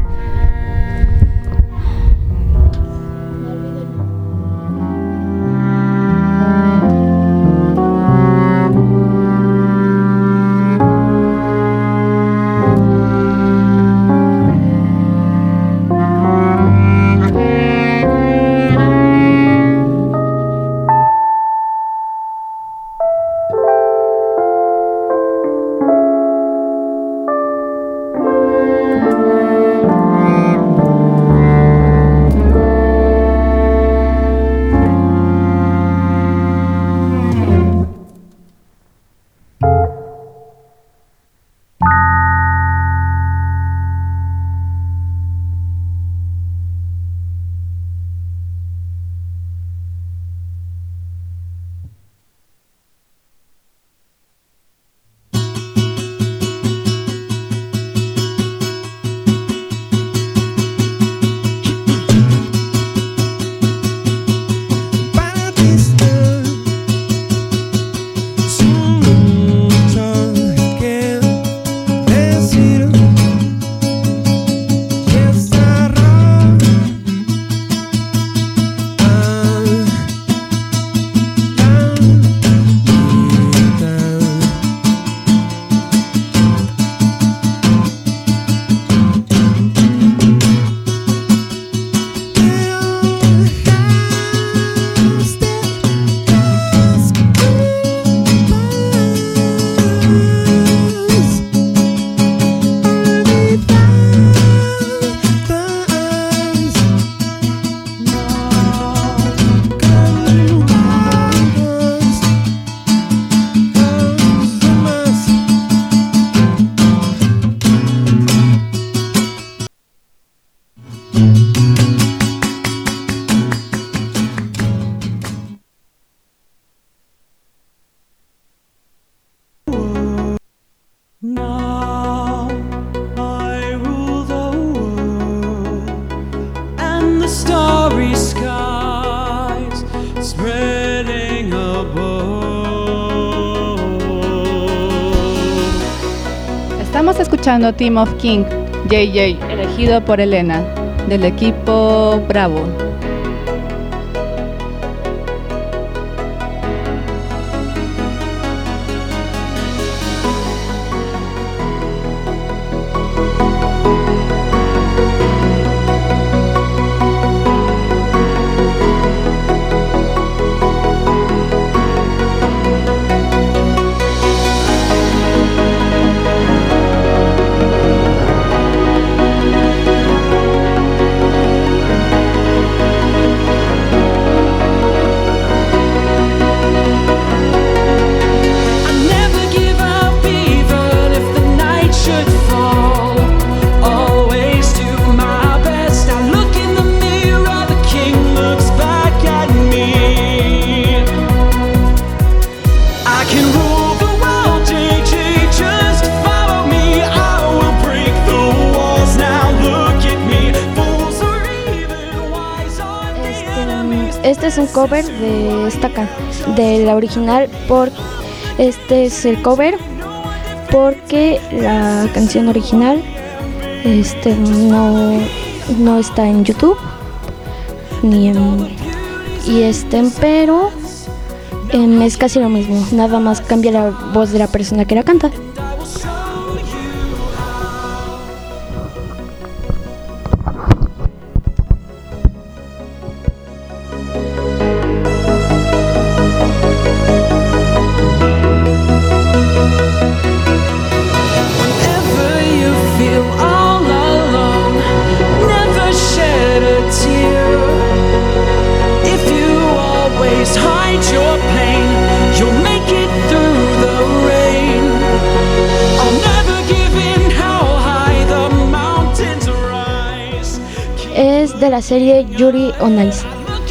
Now I rule the world, and the starry skies spreading above. Estamos escuchando Team of King, J J, elegido por Elena, del equipo Bravo. Este es un cover de esta can- de la original por Este es el cover porque la canción original este, no, no está en YouTube ni en, y este, pero em, es casi lo mismo, nada más cambia la voz de la persona que la canta. Es de la serie Yuri on Ice.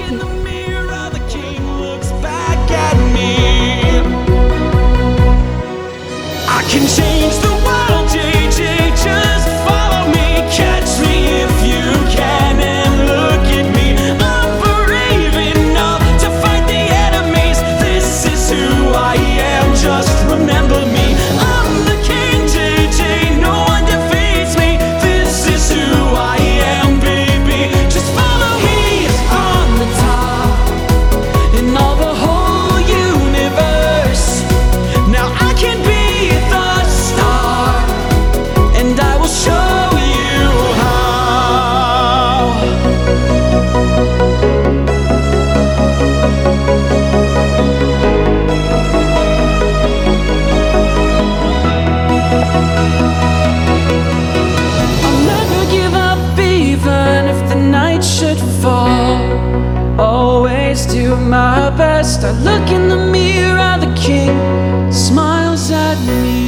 My best, I look in the mirror, the king smiles at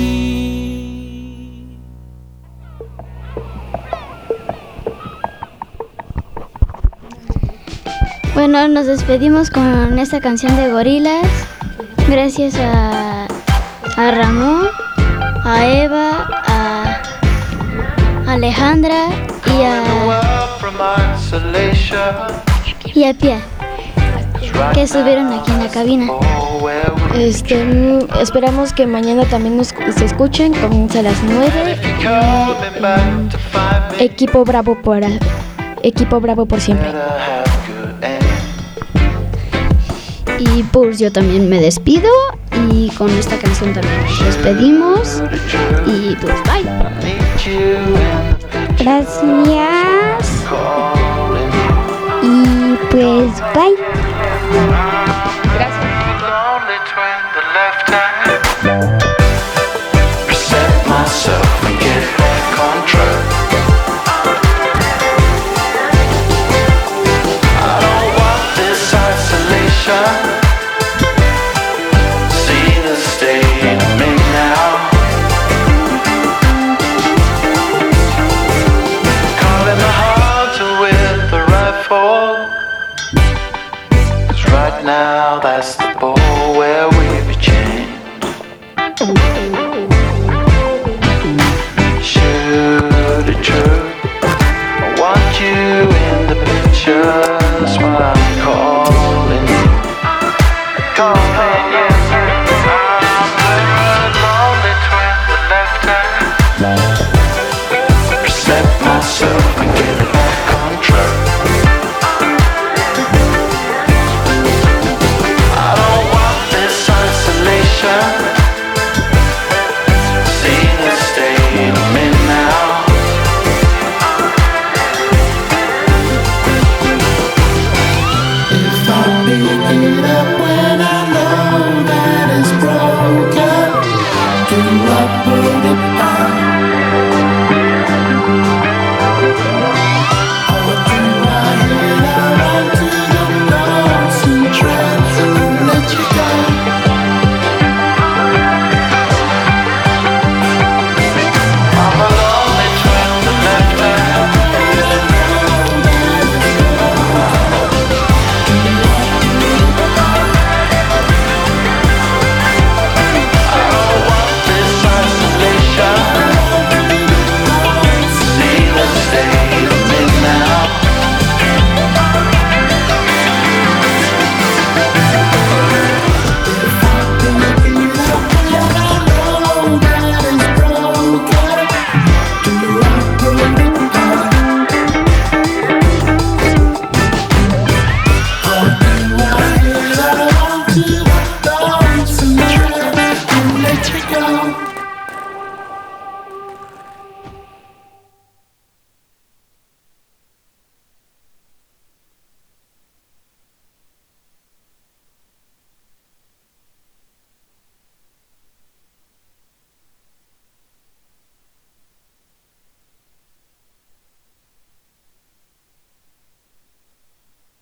me. Bueno, nos despedimos con esta canción de Gorillaz. Gracias a, a Ramón, a Eva, a Alejandra y a, y a Pia, que estuvieron aquí en la cabina. Este, mm, esperamos que mañana también nos se escuchen. Comienza a las nueve. Y, eh, equipo Bravo por Equipo Bravo por siempre. Y pues yo también me despido y con esta canción también nos despedimos y pues bye. Gracias. Y pues bye. Reset myself and get back on track. I don't want this isolation. See the state of me now. Calling the hunter with the rifle. Right now, that's the ball where we be changed. Shoot it true. I want you in the picture. That's why I'm calling you. Calling you. I'm the lonely twin, the left hand. Reset myself and get